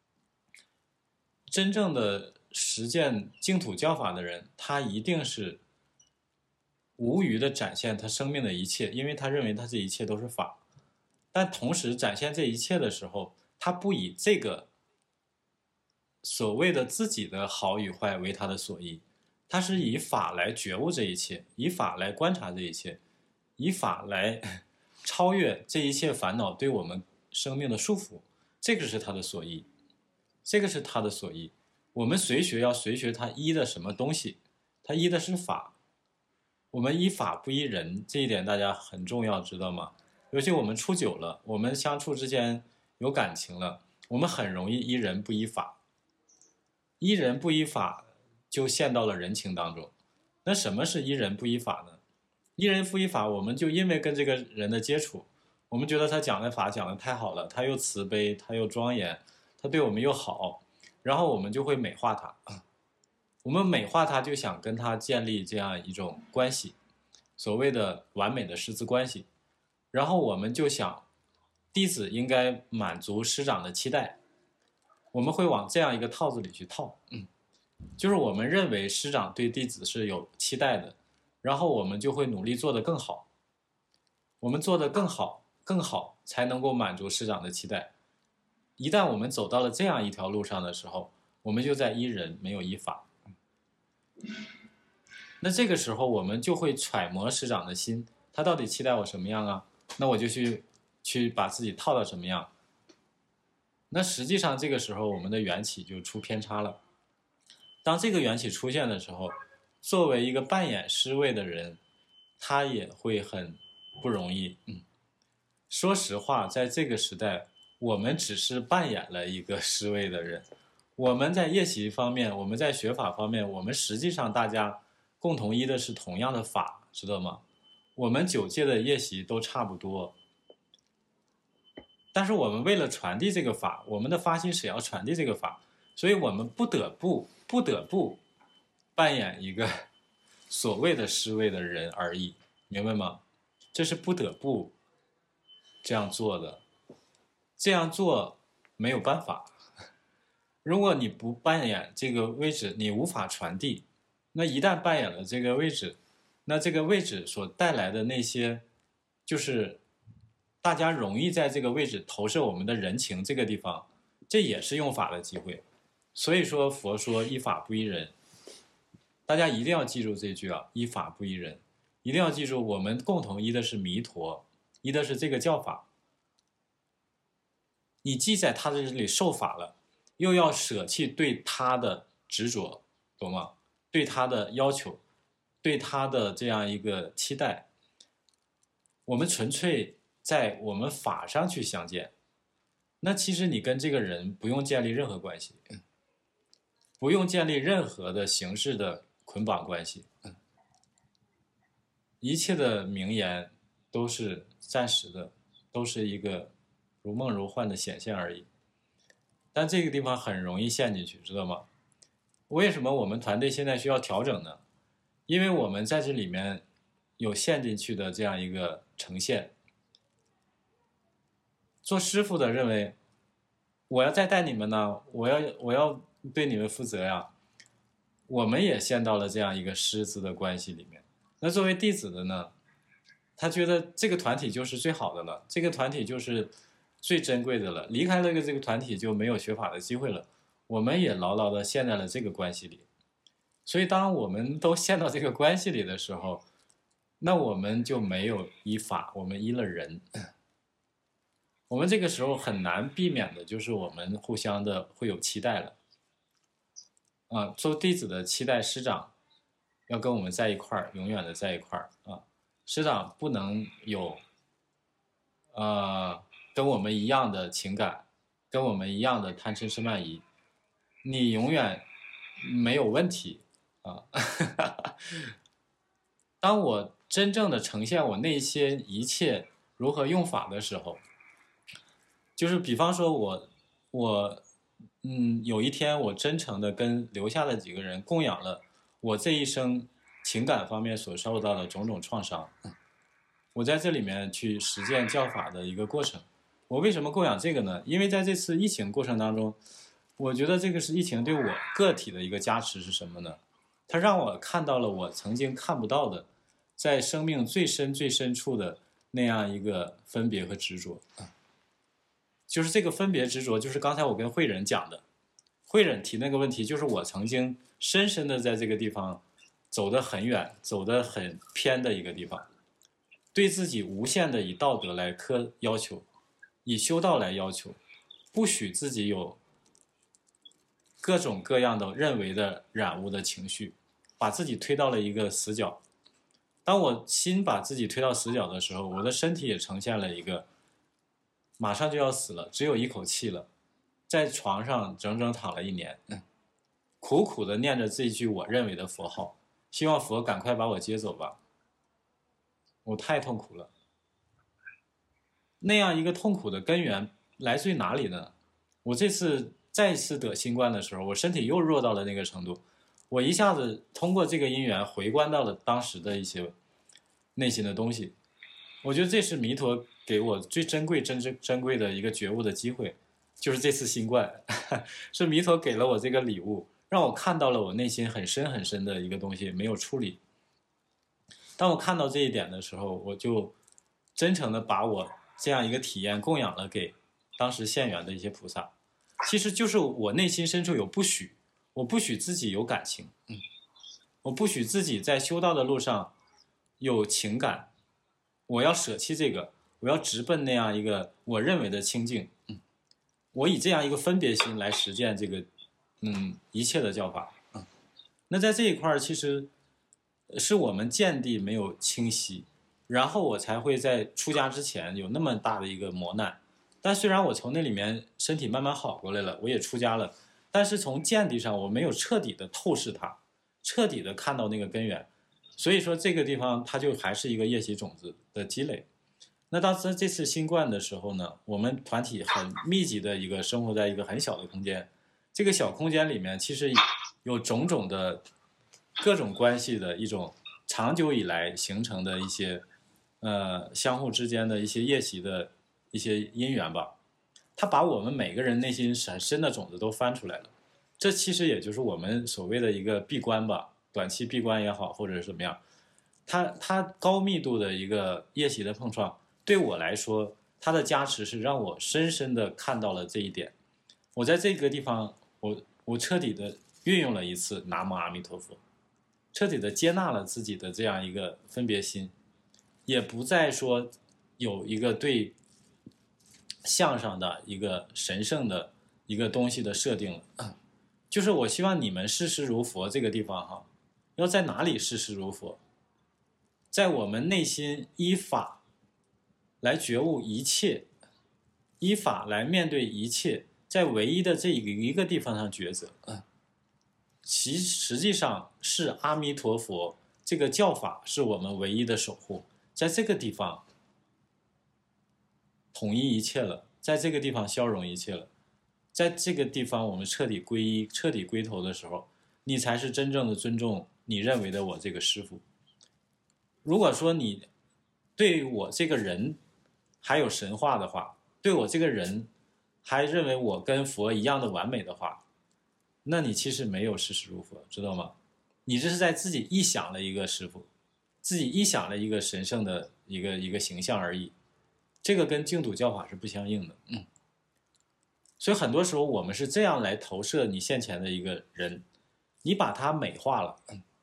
真正的实践净土教法的人，他一定是无余的展现他生命的一切，因为他认为他这一切都是法。但同时展现这一切的时候，他不以这个所谓的自己的好与坏为他的所依，他是以法来觉悟这一切，以法来观察这一切，以法来超越这一切烦恼对我们生命的束缚，这个是他的所依，这个是他的所依。我们随学要随学他依的什么东西，他依的是法。我们依法不依人，这一点大家很重要，知道吗？尤其我们处久了，我们相处之间有感情了，我们很容易依人不依法，依人不依法就陷到了人情当中。那什么是依人不依法呢？依人不依法，我们就因为跟这个人的接触，我们觉得他讲的法讲的太好了，他又慈悲，他又庄严，他对我们又好，然后我们就会美化他。我们美化他，就想跟他建立这样一种关系，所谓的完美的师资关系。然后我们就想，弟子应该满足师长的期待，我们会往这样一个套子里去套，嗯，就是我们认为师长对弟子是有期待的，然后我们就会努力做得更好，我们做得更好，更好才能够满足师长的期待。一旦我们走到了这样一条路上的时候，我们就在依人，没有依法。那这个时候我们就会揣摩师长的心， 他到底期待我什么样啊？那我就去去把自己套到什么样。那实际上这个时候我们的缘起就出偏差了。当这个缘起出现的时候，作为一个扮演尸位的人，他也会很不容易。嗯，说实话，在这个时代，我们只是扮演了一个尸位的人。我们在业习方面，我们在学法方面，我们实际上大家共同依的是同样的法，知道吗？我们九界的业习都差不多。但是我们为了传递这个法，我们的发心是要传递这个法，所以我们不得不不得不扮演一个所谓的尸位的人而已，明白吗？这是不得不这样做的，这样做没有办法。如果你不扮演这个位置，你无法传递。那一旦扮演了这个位置，那这个位置所带来的那些，就是大家容易在这个位置投射我们的人情这个地方，这也是用法的机会。所以说佛说依法不依人，大家一定要记住这句啊，依法不依人，一定要记住我们共同依的是弥陀，依的是这个教法。你既在他的这里受法了，又要舍弃对他的执着，懂吗？对他的要求，对他的这样一个期待，我们纯粹在我们法上去相见。那其实你跟这个人不用建立任何关系，不用建立任何的形式的捆绑关系，一切的名言都是暂时的，都是一个如梦如幻的显现而已。但这个地方很容易陷进去，知道吗？为什么我们团队现在需要调整呢？因为我们在这里面有陷进去的这样一个呈现。做师傅的认为，我要再带你们呢，我要我要对你们负责呀。我们也陷到了这样一个师资的关系里面。那作为弟子的呢，他觉得这个团体就是最好的了，这个团体就是最珍贵的了，离开了这个团体就没有学法的机会了。我们也牢牢的陷在了这个关系里。所以当我们都陷到这个关系里的时候，那我们就没有依法，我们依了人。我们这个时候很难避免的就是我们互相的会有期待了。啊，做弟子的期待师长要跟我们在一块儿，永远的在一块儿啊。师长不能有呃跟我们一样的情感，跟我们一样的贪嗔痴慢疑，你永远没有问题啊。当我真正的呈现我那些一切如何用法的时候，就是比方说我我嗯有一天我真诚的跟留下的几个人供养了我这一生情感方面所受到的种种创伤，我在这里面去实践教法的一个过程。我为什么供养这个呢？因为在这次疫情过程当中，我觉得这个是疫情对我个体的一个加持是什么呢？它让我看到了我曾经看不到的，在生命最深最深处的那样一个分别和执着。就是这个分别执着，就是刚才我跟慧忍讲的，慧忍提那个问题，就是我曾经深深的在这个地方走得很远，走得很偏的一个地方，对自己无限的以道德来苛要求，以修道来要求，不许自己有各种各样的认为的染污的情绪，把自己推到了一个死角。当我心把自己推到死角的时候，我的身体也呈现了一个马上就要死了，只有一口气了，在床上整整躺了一年，苦苦的念着这句我认为的佛号，希望佛赶快把我接走吧。我太痛苦了。那样一个痛苦的根源来自于哪里呢？我这次再次得新冠的时候，我身体又弱到了那个程度，我一下子通过这个因缘回观到了当时的一些内心的东西。我觉得这是弥陀给我最珍贵、真珍珍贵的一个觉悟的机会，就是这次新冠，是弥陀给了我这个礼物，让我看到了我内心很深很深的一个东西没有处理。当我看到这一点的时候，我就真诚的把我这样一个体验供养了给当时现缘的一些菩萨。其实就是我内心深处有不许，我不许自己有感情，嗯，我不许自己在修道的路上有情感， 我要舍弃这个，我要直奔那样一个我认为的清净。嗯，我以这样一个分别心来实践这个，嗯，一切的教法。嗯，那在这一块儿，其实是我们见地没有清晰，然后我才会在出家之前有那么大的一个磨难。但虽然我从那里面身体慢慢好过来了，我也出家了，但是从见地上我没有彻底的透视它，彻底的看到那个根源。所以说这个地方它就还是一个业习种子的积累。那到这这次新冠的时候呢，我们团体很密集的一个生活在一个很小的空间，这个小空间里面其实有种种的各种关系的一种长久以来形成的一些呃相互之间的一些业习的一些因缘吧，它把我们每个人内心很深的种子都翻出来了。这其实也就是我们所谓的一个闭关吧，短期闭关也好，或者是怎么样，它它高密度的一个业习的碰撞，对我来说，它的加持是让我深深的看到了这一点。我在这个地方，我我彻底的运用了一次南无阿弥陀佛，彻底的接纳了自己的这样一个分别心，也不再说有一个对相上的一个神圣的一个东西的设定了。就是我希望你们视师如佛这个地方哈，要在哪里视师如佛？在我们内心依法来觉悟一切，依法来面对一切，在唯一的这一个地方上抉择。其实际上是阿弥陀佛这个教法是我们唯一的守护，在这个地方统一一切了，在这个地方消融一切了，在这个地方我们彻底归一、彻底归头的时候，你才是真正的尊重你认为的我这个师父。如果说你对我这个人还有神话的话，对我这个人还认为我跟佛一样的完美的话，那你其实没有视师如佛，知道吗？你这是在自己臆想了一个师父，自己臆想了一个神圣的一个一个形象而已，这个跟净土教法是不相应的。嗯，所以很多时候我们是这样来投射你现前的一个人，你把他美化了，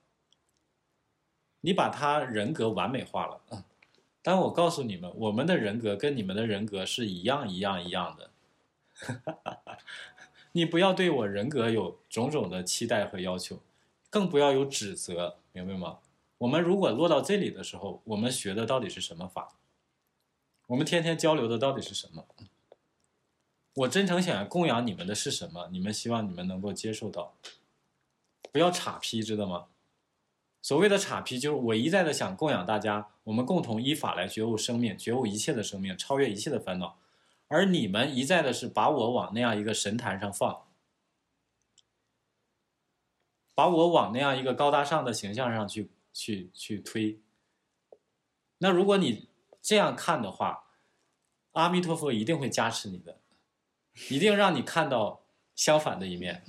你把他人格完美化了。但我告诉你们，我们的人格跟你们的人格是一样一样一样的。你不要对我人格有种种的期待和要求，更不要有指责，明白吗？我们如果落到这里的时候，我们学的到底是什么法？我们天天交流的到底是什么？我真诚想要供养你们的是什么？你们希望你们能够接受到，不要岔劈，知道吗？所谓的岔劈，就是我一再的想供养大家，我们共同依法来觉悟生命，觉悟一切的生命，超越一切的烦恼。而你们一再的是把我往那样一个神坛上放，把我往那样一个高大上的形象上去去去推。那如果你这样看的话，阿弥陀佛一定会加持你的，一定让你看到相反的一面。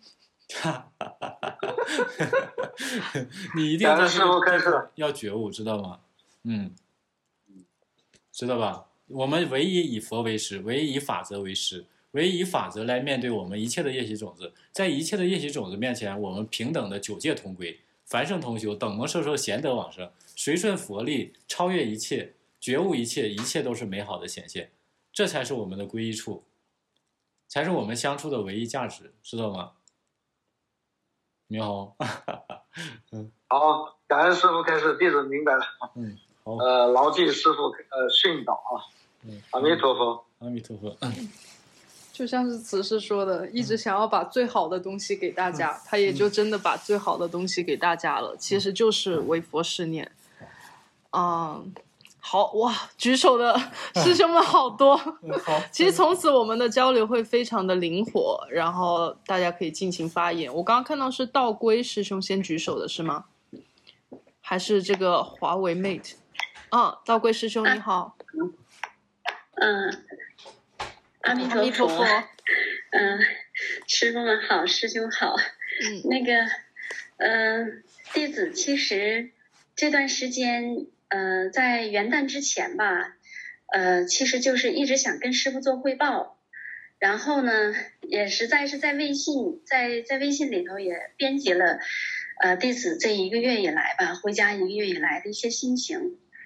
你一定在这个要觉悟，知道吗？嗯，知道吧？我们唯一以佛为师，唯一以法则为师，唯一以法则来面对我们一切的业习种子。在一切的业习种子面前，我们平等的九界同归，凡圣同修，等蒙摄受，贤德往生，随顺佛力，超越一切，觉悟一切，一切都是美好的显现。这才是我们的归依处，才是我们相处的唯一价值，知道吗？你好。 嗯，好，感恩师父开示，弟子明白了。 嗯，好。 呃，牢记师父呃训导啊。嗯，阿弥陀佛， 阿弥陀佛。 就像是慈氏说的，一直想要把最好的东西给大家，嗯、他也就真的把最好的东西给大家了，嗯、其实就是为佛是念。嗯，好哇，举手的师兄们好多。好，其实从此我们的交流会非常的灵活，然后大家可以尽情發言。我刚刚看到是道归师兄先举手的是吗？还是这个华为 Mate？ 嗯，道归师兄你好。 嗯，阿弥陀佛。陀佛嗯，师父们好，师兄好。嗯，那个，嗯、呃，弟子其实这段时间。呃，在元旦之前吧，呃，其实就是一直想跟师父做汇报，然后呢，也实在是在微信，在在微信里头也编辑了，呃，弟子这一个月以来吧，回家一个月以来的一些心情，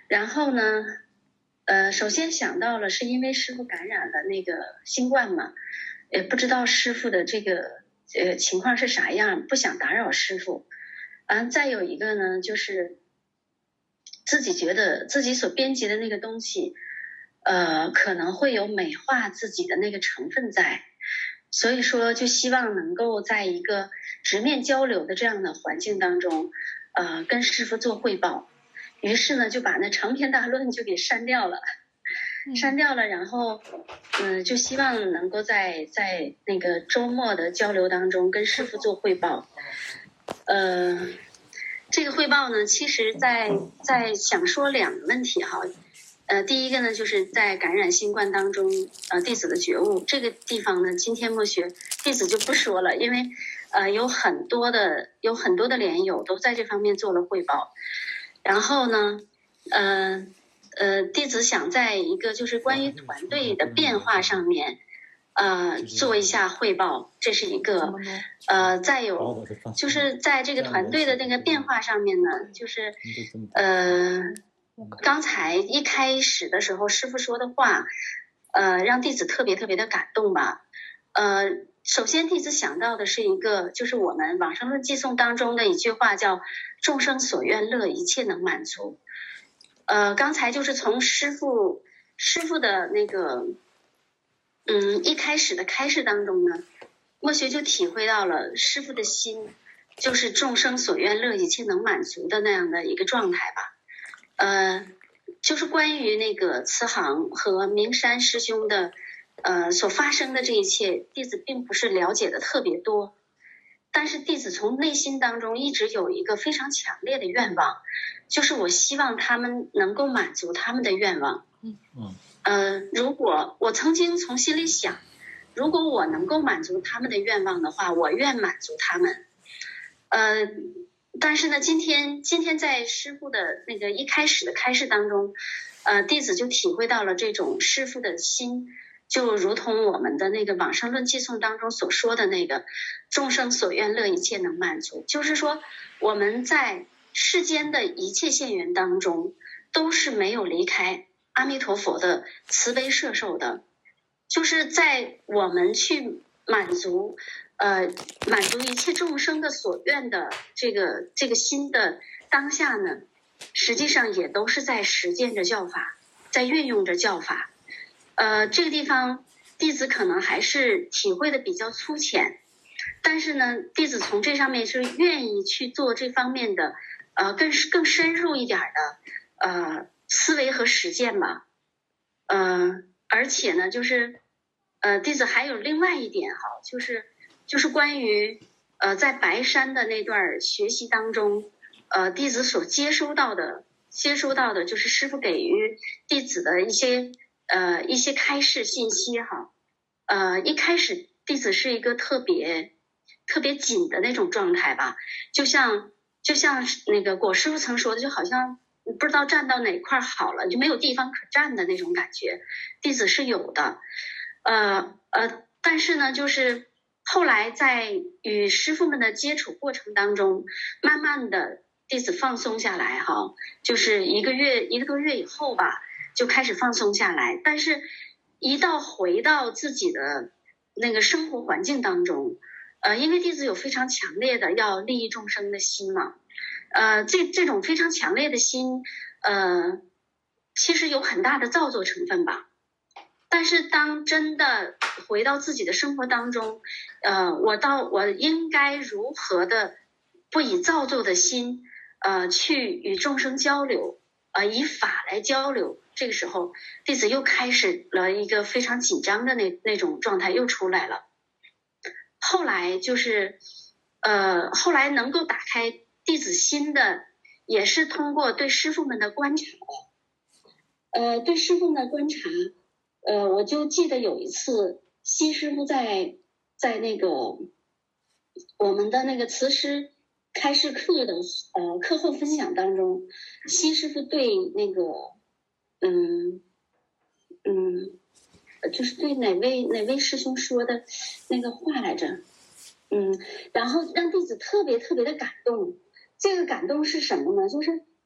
然后呢，呃，首先想到了是因为师父感染了那个新冠嘛，也不知道师父的这个呃情况是啥样，不想打扰师父。嗯，再有一个呢，就是自己觉得自己所编辑的那个东西，呃，可能会有美化自己的那个成分在，所以说就希望能够在一个直面交流的这样的环境当中，呃，跟师父做汇报。于是呢，就把那长篇大论就给删掉了，删掉了，然后，嗯，就希望能够在在那个周末的交流当中跟师父做汇报。呃，这个汇报呢，其实在在想说两个问题哈，呃，第一个呢，就是在感染新冠当中，呃，弟子的觉悟这个地方呢，今天默学弟子就不说了，因为呃有很多的有很多的莲友都在这方面做了汇报，然后呢，呃呃，弟子想在一个就是关于团队的变化上面。呃，做一下汇报，这是一个，呃，再有就是在这个团队的那个变化上面呢，就是呃，刚才一开始的时候师父说的话，呃，让弟子特别特别的感动吧。呃，首先弟子想到的是一个，就是我们往生论寄颂当中的一句话，叫“众生所愿乐，一切能满足”。呃，刚才就是从师父师父的那个。嗯，一开始的开示当中呢，默学就体会到了师父的心，就是众生所愿乐，一切能满足的那样的一个状态吧。呃，就是关于那个慈航和明山师兄的呃所发生的这一切，弟子并不是了解的特别多，但是弟子从内心当中一直有一个非常强烈的愿望，就是我希望他们能够满足他们的愿望。嗯嗯。呃，如果我曾经从心里想，如果我能够满足他们的愿望的话，我愿满足他们。呃，但是呢，今天今天在师父的那个一开始的开示当中，呃，弟子就体会到了这种师父的心，就如同我们的那个往生论寄颂当中所说的那个众生所愿乐，一切能满足，就是说我们在世间的一切现缘当中都是没有离开阿弥陀佛的慈悲摄受的，就是在我们去满足呃满足一切众生的所愿的这个这个心的当下呢，实际上也都是在实践着教法，在运用着教法。呃，这个地方弟子可能还是体会的比较粗浅，但是呢，弟子从这上面是愿意去做这方面的呃更更深入一点的呃。思维和实践吧，呃，而且呢，就是呃，弟子还有另外一点哈，就是就是关于呃，在白山的那段学习当中，呃，弟子所接收到的，接收到的就是师父给予弟子的一些呃一些开示信息哈，呃，一开始弟子是一个特别特别紧的那种状态吧，就像就像那个果师父曾说的，就好像。不知道站到哪块好了，就没有地方可站的那种感觉，弟子是有的，呃呃，但是呢，就是后来在与师父们的接触过程当中，慢慢的弟子放松下来哈，就是一个月一个多月以后吧，就开始放松下来，但是一到回到自己的那个生活环境当中，呃，因为弟子有非常强烈的要利益众生的心嘛。呃，这这种非常强烈的心，呃，其实有很大的造作成分吧。但是当真的回到自己的生活当中，呃，我到我应该如何的不以造作的心，呃，去与众生交流，呃，以法来交流。这个时候，弟子又开始了一个非常紧张的那那种状态又出来了。后来就是，呃，后来能够打开弟子心的，也是通过对师父们的观察，呃，对师父们的观察，呃，我就记得有一次，西师父在在那个我们的那个慈师开示课的呃课后分享当中，西师父对那个嗯嗯，就是对哪位哪位师兄说的那个话来着，嗯，然后让弟子特别特别的感动。这个感动是什么呢？就是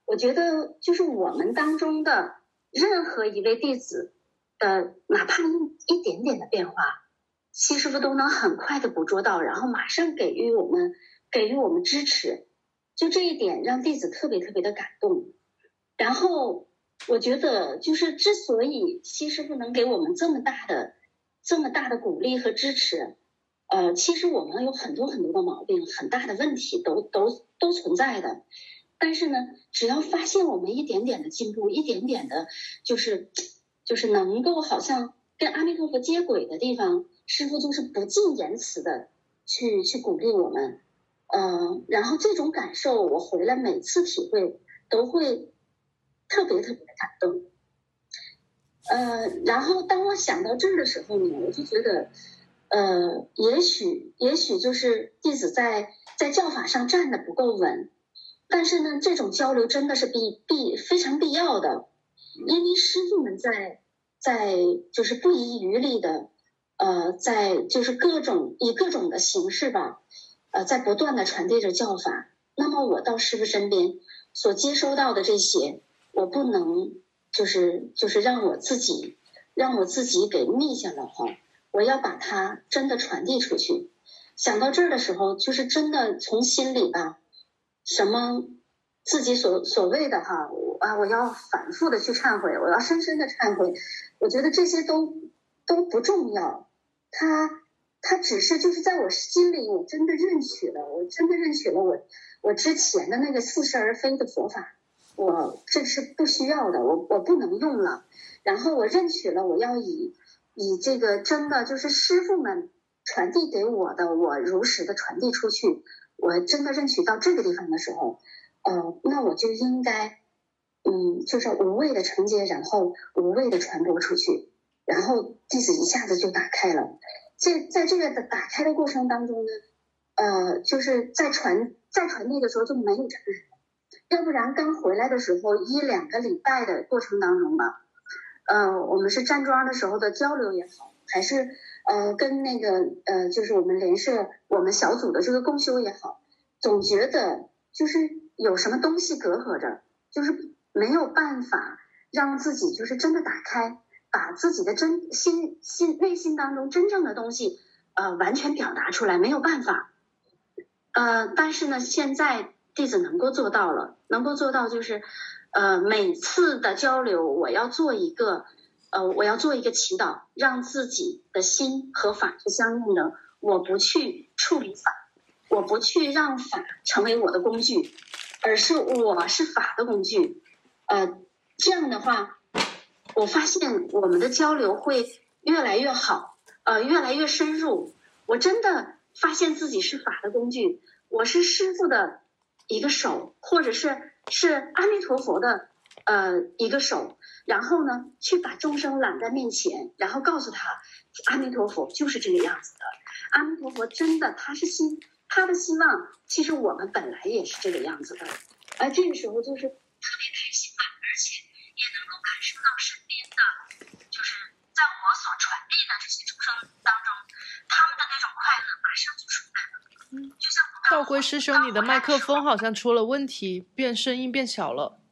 我觉得就是我们当中的任何一位弟子的哪怕一一点点的变化，西师傅都能很快的捕捉到，然后马上给予我们给予我们支持，就这一点让弟子特别特别的感动。然后我觉得就是之所以西师傅能给我们这么大的这么大的鼓励和支持，呃，其实我们有很多很多的毛病，很大的问题都都都存在的。但是呢，只要发现我们一点点的进步，一点点的，就是就是能够好像跟阿弥陀佛接轨的地方，师父就是不尽言辞的去去鼓励我们，呃，然后这种感受我回来每次体会都会特别特别的感动。呃，然后当我想到这儿的时候呢，我就觉得，呃，也许也许就是弟子在在教法上站得不够稳。但是呢，这种交流真的是必必非常必要的，因为师父们在在就是不遗余力的，呃，在就是各种以各种的形式吧，呃，在不断的传递着教法。那么我到师父身边所接收到的这些，我不能就是就是让我自己让我自己给密下了哈，我要把它真的传递出去。想到这儿的时候，就是真的从心里吧。什么自己所所谓的哈啊，我要反复的去忏悔，我要深深的忏悔，我觉得这些都都不重要，他他只是就是在我心里，我真的认取了，我真的认取了我我之前的那个似是而非的佛法，我这是不需要的，我我不能用了，然后我认取了，我要以以这个真的就是师父们传递给我的，我如实的传递出去。我真的认取到这个地方的时候，呃，那我就应该，嗯，就是无畏的承接，然后无畏的传播出去，然后弟子一下子就打开了。这在这个的打开的过程当中呢，呃，就是在传在传递的时候就没有这个人，要不然刚回来的时候一两个礼拜的过程当中吧，呃，我们是站桩的时候的交流也好，还是。呃，跟那个呃，就是我们联社我们小组的这个共修也好，总觉得就是有什么东西隔阂着，就是没有办法让自己就是真的打开，把自己的真心心内心当中真正的东西呃完全表达出来，没有办法。呃，但是呢，现在弟子能够做到了，能够做到就是呃每次的交流，我要做一个。呃，我要做一个祈祷，让自己的心和法是相应的。我不去处理法，我不去让法成为我的工具，而是我是法的工具。呃，这样的话，我发现我们的交流会越来越好，呃，越来越深入。我真的发现自己是法的工具，我是师父的一个手，或者是是阿弥陀佛的呃一个手。然后呢，去把众生揽在面前，然后告诉他，阿弥陀佛就是这个样子的。阿弥陀佛真的，他是希他的希望，其实我们本来也是这个样子的。而这个时候就是特别开心吧，而且也能够感受到身边的，就是在我所传递的这些众生当中，他们的那种快乐马上就出来了。嗯，就像道归师兄，你的麦克风好像出了问题，变声音变小了。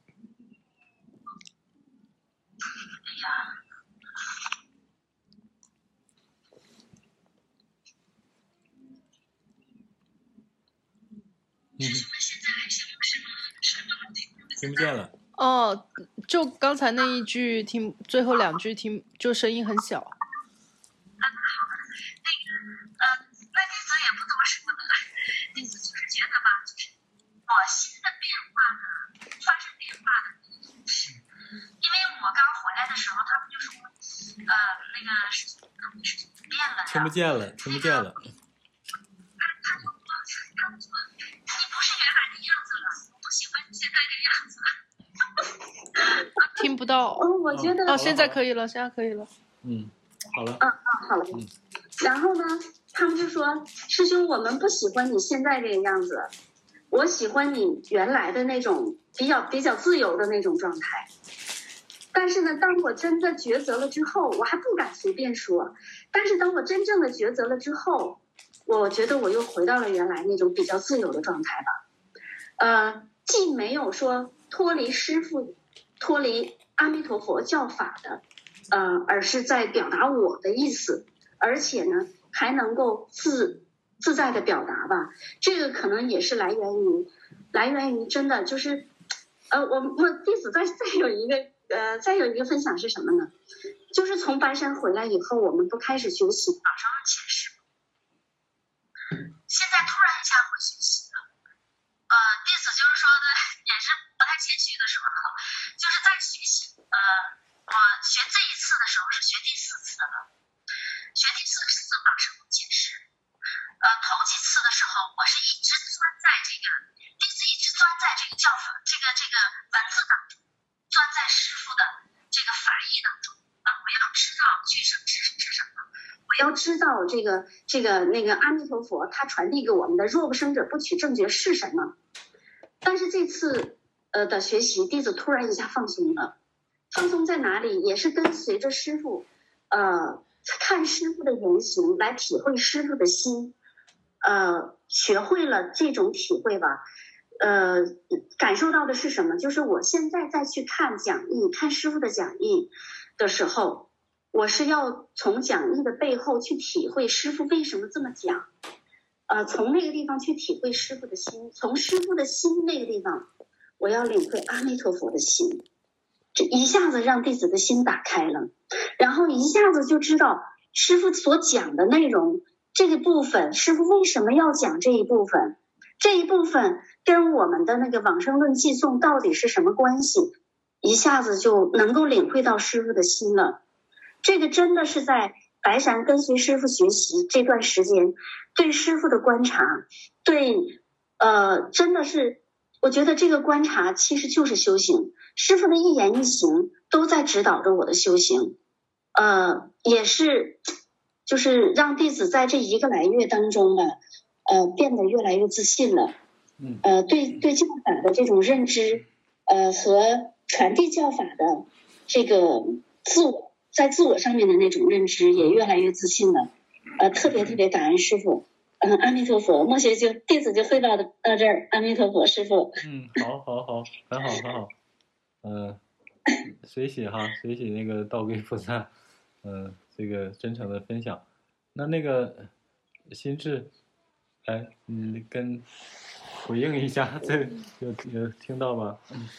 嗯，听不见了。 哦，就刚才那一句听，最后两句听，就声音很小。 啊，好，那个，呃，那弟子也不多说了，弟子就是觉得吧，就是我心的变化呢，发生变化的同时，因为我刚回来的时候，他们就说，呃，那个事情可能是变了。 听不见了，听不见了。 他就说，他们说。 听不到， 嗯，我觉得哦，现在可以了，现在可以了。 嗯，好了。 嗯嗯，好了。嗯。然后呢，他们就说：“师兄，我们不喜欢你现在这个样子，我喜欢你原来的那种比较比较自由的那种状态。”但是呢，当我真的抉择了之后，我还不敢随便说。但是当我真正的抉择了之后，我觉得我又回到了原来那种比较自由的状态吧。呃，既没有说脱离师父、脱离阿弥陀佛教法的，呃，而是在表达我的意思，而且呢还能够自自在的表达吧。这个可能也是来源于来源于真的就是，呃，我我弟子再再有一个呃再有一个分享是什么呢？就是从白山回来以后，我们都开始学习往生论前师父，现在突然一下会学习了，呃，弟子就是说的也是不太谦虚的说哈，就是在学习，呃，我学这一次的时候是学第四次了，学第四次往生论前师，呃，头几次的时候我是一直钻在这个，弟子一直钻在这个教法这个这个文字当中，钻在师父的这个法义当中。我要知道具生是是什么，我要知道这个这个那个阿弥陀佛他传递给我们的若不生者不取正觉是什么。但是这次呃的学习，弟子突然一下放松了，放松在哪里？也是跟随着师父，呃，看师父的言行来体会师父的心，呃，学会了这种体会吧。呃，感受到的是什么？就是我现在再去看讲义，看师父的讲义的时候，我是要从讲义的背后去体会师父为什么这么讲，呃，从那个地方去体会师父的心，从师父的心那个地方，我要领会阿弥陀佛的心，这一下子让弟子的心打开了，然后一下子就知道师父所讲的内容这个部分，师父为什么要讲这一部分，这一部分跟我们的那个往生论寄颂到底是什么关系，一下子就能够领会到师父的心了。这个真的是在白山跟随师父学习这段时间，对师父的观察，对呃，真的是我觉得这个观察其实就是修行，师父的一言一行都在指导着我的修行，呃，也是就是让弟子在这一个来月当中呢，呃，变得越来越自信了，呃，对对教法的这种认知，呃，和传递教法的这个自我在自我上面的那种认知也越来越自信了，呃，特别特别感恩师父，嗯、呃，阿弥陀佛，默学就弟子就汇报到这儿，阿弥陀佛，师父。 嗯，好，好，好，很好，很好，嗯、呃，随喜哈，随喜那个道归菩萨，嗯、呃，这个真诚的分享。那那个心智，来，嗯，跟回应一下，这有有听到吗？嗯，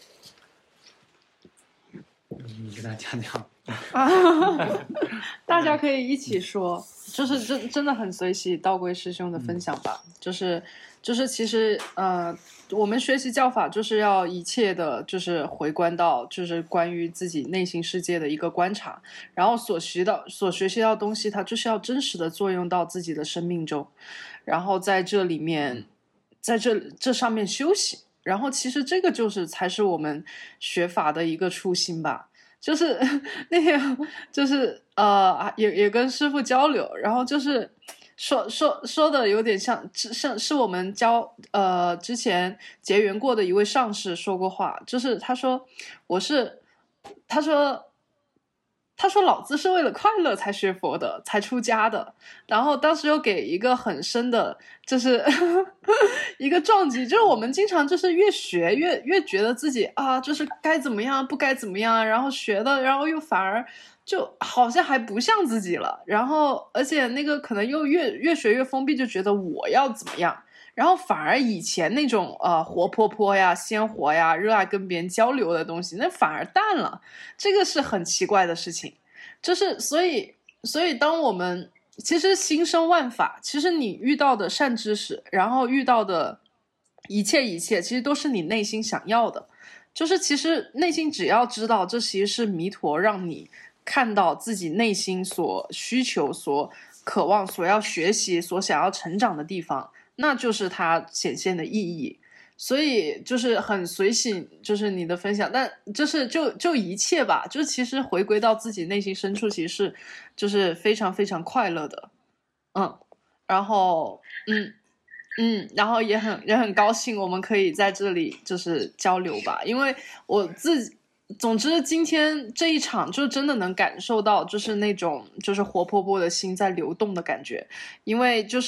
你跟他讲讲。 啊，大家可以一起说，就是真真的很随喜道归师兄的分享吧，嗯、就是就是其实呃，我们学习教法就是要一切的，就是回观到就是关于自己内心世界的一个观察，然后所学到所学习到的东西，它就是要真实的作用到自己的生命中，然后在这里面，在这这上面休息，然后其实这个就是才是我们学法的一个初心吧。就是那天就是呃也也跟师父交流，然后就是说说说的有点像像是我们教呃之前结缘过的一位上师说过话，就是他说我是他说他说老子是为了快乐才学佛的，才出家的，然后当时又给一个很深的就是一个撞击，就是我们经常就是越学越越觉得自己啊就是该怎么样不该怎么样，然后学的然后又反而就好像还不像自己了，然后而且那个可能又越越学越封闭，就觉得我要怎么样，然后反而以前那种呃活泼泼呀鲜活呀热爱跟别人交流的东西那反而淡了，这个是很奇怪的事情。就是所以所以当我们其实心生万法，其实你遇到的善知识，然后遇到的一切一切其实都是你内心想要的，就是其实内心只要知道这其实是弥陀让你看到自己内心所需求所渴望所要学习所想要成长的地方，那就是它显现的意义。所以就是很随喜就是你的分享，但就是就就一切吧，就其实回归到自己内心深处，其实是就是非常非常快乐的。嗯，然后嗯嗯然后也很也很高兴我们可以在这里就是交流吧，因为我自己总之今天这一场就真的能感受到就是那种就是活泼泼的心在流动的感觉，因为就是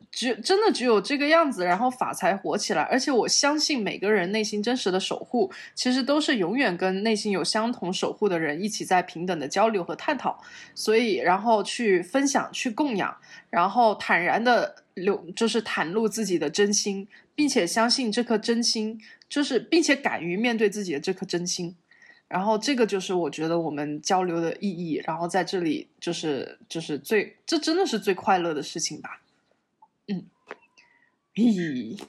只真的只有这个样子，然后法才火起来。而且我相信每个人内心真实的守护，其实都是永远跟内心有相同守护的人一起在平等的交流和探讨，所以然后去分享、去供养，然后坦然的流，就是袒露自己的真心，并且相信这颗真心，就是并且敢于面对自己的这颗真心。然后这个就是我觉得我们交流的意义，然后在这里就是就是最这真的是最快乐的事情吧。嗯，咦，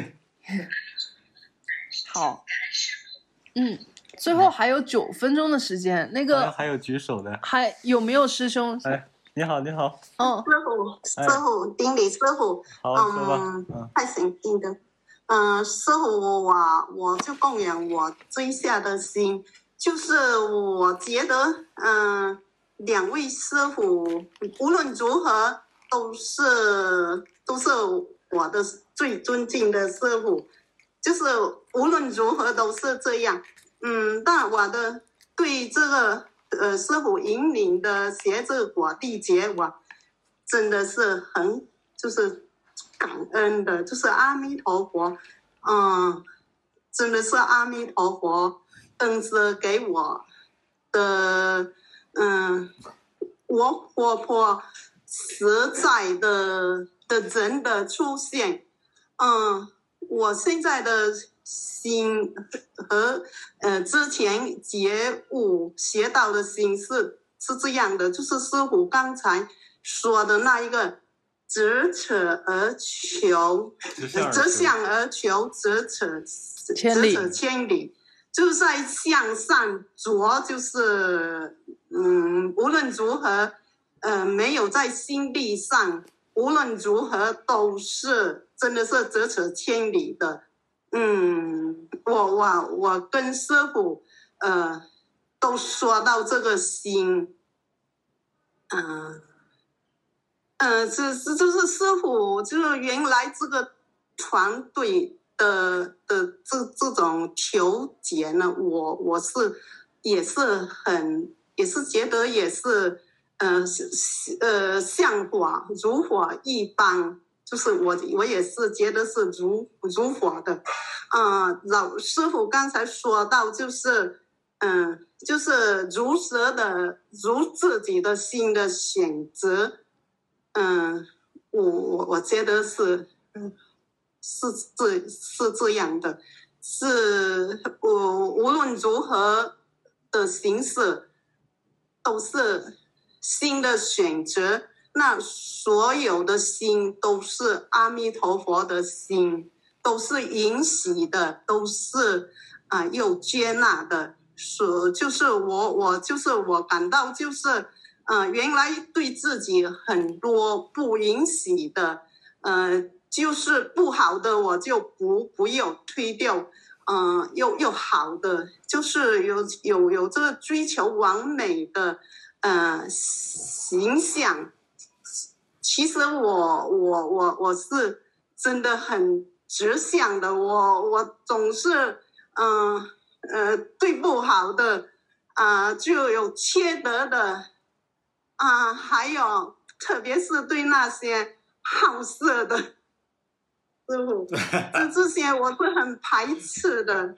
好，嗯，最后还有九分钟的时间，那个还有举手的， 还有没有师兄？ 哎，你好，你好， 嗯， 师傅，师傅，顶礼师傅， 好，说吧， 嗯，太神经的，嗯，师傅啊，我就供养我追下的心。就是我觉得，嗯、呃，两位师傅无论如何都是都是我的最尊敬的师傅，就是无论如何都是这样。嗯，但我的对这个呃师傅引领的学这果地节，我真的是很就是感恩的，就是阿弥陀佛，嗯，真的是阿弥陀佛。恩师给我的，嗯，我活泼实在的的人的出现，嗯，我现在的心和呃之前觉悟学到的心是是这样的，就是师父刚才说的那一个直扯而求，直向而求，直扯千里， 直扯千里。就是在向上着，就是嗯，无论如何，呃，没有在心地上，无论如何都是真的是咫尺千里的。嗯，我我我跟师父呃都说到这个心，嗯、呃，呃，这这就是师父，就是原来这个团队。的的这这种求解呢，我我是也是很也是觉得也是呃呃像火如火一般，就是我我也是觉得是如如火的。啊、呃，老师傅刚才说到就是嗯、呃、就是如实的如自己的心的选择，嗯、呃，我我我觉得是嗯。是这是这样的，是我无论如何的形式，都是心的选择。那所有的心都是阿弥陀佛的心，都是允许的，都是啊、呃、又接纳的。所就是我我就是我感到就是呃原来对自己很多不允许的呃。就是不好的我就不不要推掉，嗯、呃，又又好的，就是有有有这个追求完美的呃形象。其实我我我我是真的很直向的，我我总是嗯 呃, 呃对不好的啊、呃、就有缺德的啊、呃，还有特别是对那些好色的。师傅，这这些我是很排斥的，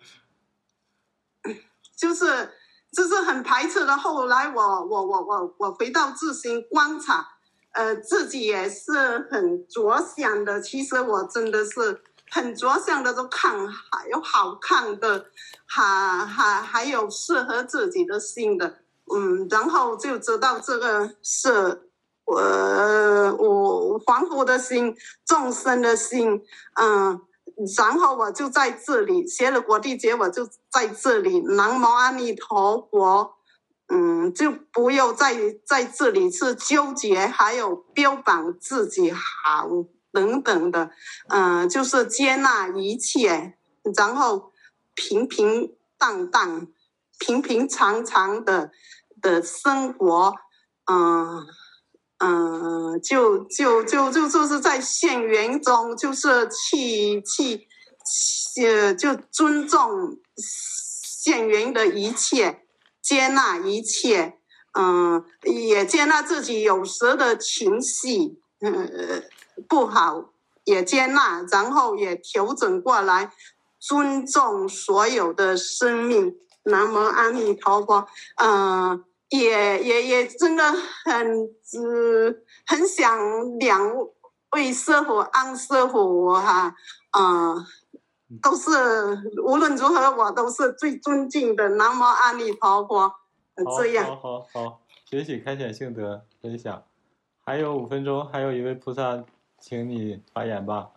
就是就是很排斥的。后来我我我我我回到自行观察，呃，自己也是很着想的。其实我真的是很着想的，都看还有好看的，还还还有适合自己的心的，嗯，然后就知道这个是。我我凡夫的心，众生的心，嗯，然后我就在这里学了果地节，我就在这里南无阿弥陀佛，嗯，就不要在在这里是纠结，还有标榜自己好等等的，嗯，就是接纳一切，然后平平淡淡、平平常常的的生活，嗯。嗯，就就就就就是在现缘中，就是去去，呃，就尊重现缘的一切，接纳一切，嗯，也接纳自己有时的情绪，呃，不好也接纳，然后也调整过来，尊重所有的生命。南无阿弥陀佛。嗯、呃，也也也真的很呃很想两位师傅安师傅哈，嗯、呃，都是无论如何我都是最尊敬的。南无阿弥陀佛。这样。 好好好好，学习开显性德分享。还有五分钟，还有一位菩萨，请你发言吧。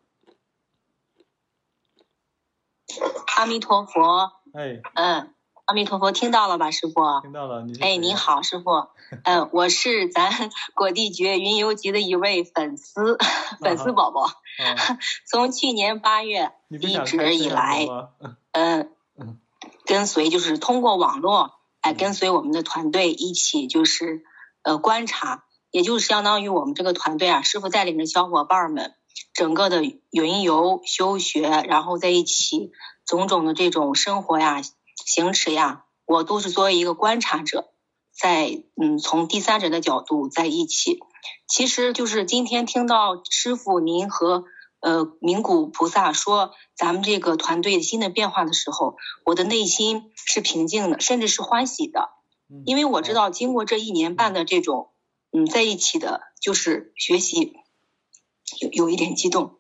阿弥陀佛。 哎。 嗯，阿弥陀佛，听到了吧，师傅？ 听到了。你哎，你好，师傅。嗯，我是咱果地觉云游集的一位粉丝，粉丝宝宝。 啊、 从去年八月一直以来，嗯，跟随就是通过网络，哎，跟随我们的团队一起就是呃观察。也就是相当于我们这个团队啊，师傅带领着小伙伴们，整个的云游修学，然后在一起种种的这种生活呀、行持呀，我都是作为一个观察者，在嗯从第三者的角度在一起。其实就是今天听到师傅您和呃名古菩萨说咱们这个团队新的变化的时候，我的内心是平静的，甚至是欢喜的，因为我知道经过这一年半的这种。嗯，在一起的就是学习，有有一点激动。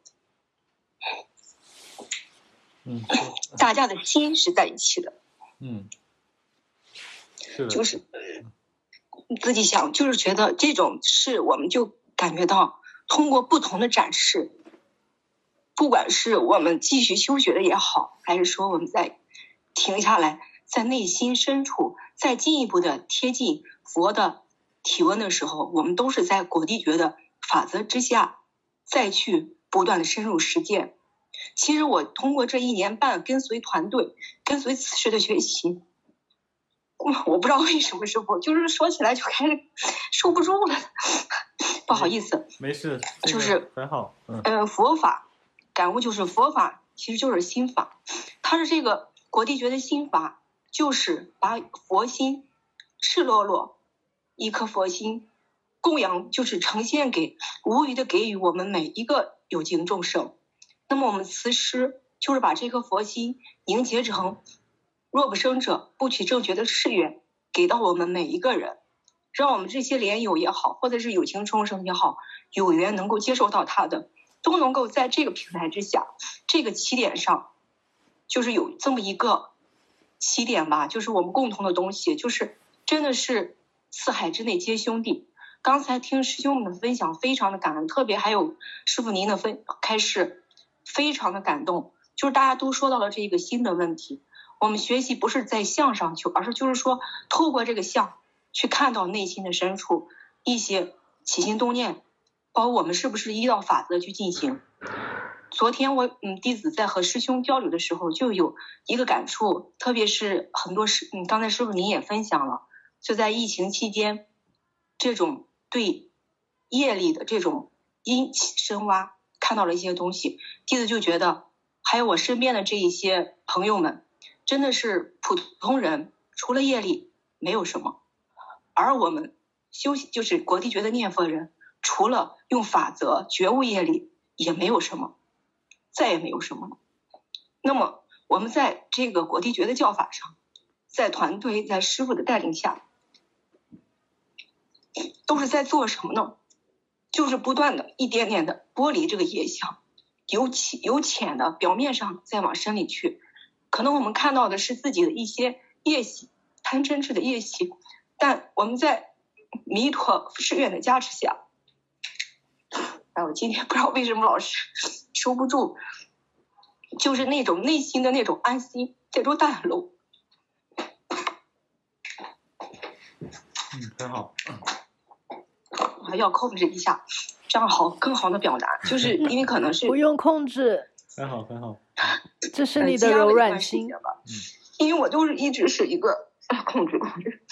嗯， 大家的心是在一起的。 嗯，是的。 就是自己想，就是觉得这种事，我们就感觉到通过不同的展示，不管是我们继续修学的也好，还是说我们在停下来，在内心深处再进一步的贴近佛的体温的时候，我们都是在果地觉的法则之下再去不断的深入实践。其实我通过这一年半跟随团队跟随此时的学习，我不知道为什么师傅就是说起来就开始收不住了不好意思。 没事， 这个、就是很好。嗯、 呃，佛法感悟就是佛法其实就是心法，它是这个果地觉的心法，就是把佛心赤裸裸一颗佛心供养，就是呈现给无余的给予我们每一个有情众生。那么我们慈师就是把这颗佛心凝结成若不生者不取正觉的誓愿，给到我们每一个人，让我们这些莲友也好，或者是有情众生也好，有缘能够接受到它的，都能够在这个平台之下，这个起点上，就是有这么一个起点吧，就是我们共同的东西，就是真的是四海之内皆兄弟。刚才听师兄们的分享非常的感恩，特别还有师父您的分开示非常的感动，就是大家都说到了这个新的问题，我们学习不是在相上求，而是就是说透过这个相去看到内心的深处一些起心动念，包括我们是不是依照法则去进行。昨天我嗯弟子在和师兄交流的时候就有一个感触，特别是很多师嗯刚才师父您也分享了，就在疫情期间这种对业力的这种因起深挖看到了一些东西，弟子就觉得还有我身边的这一些朋友们真的是普通人，除了业力没有什么，而我们修行就是果地觉的念佛人，除了用法则觉悟业力也没有什么，再也没有什么了。那么我们在这个果地觉的教法上，在团队在师父的带领下，都是在做什么呢？就是不断的一点点的剥离这个业相，由起由浅的表面上再往深里去。可能我们看到的是自己的一些业习，贪嗔痴的业习，但我们在弥陀誓愿的加持下，哎，我今天不知道为什么老是收不住，就是那种内心的那种安心，这种淡露。 嗯，很好。 我还要控制一下，这样好更好的表达，就是因为可能是不用控制， 很好很好， 这是你的柔软心。 嗯，因为我都是一直是一个控制控制，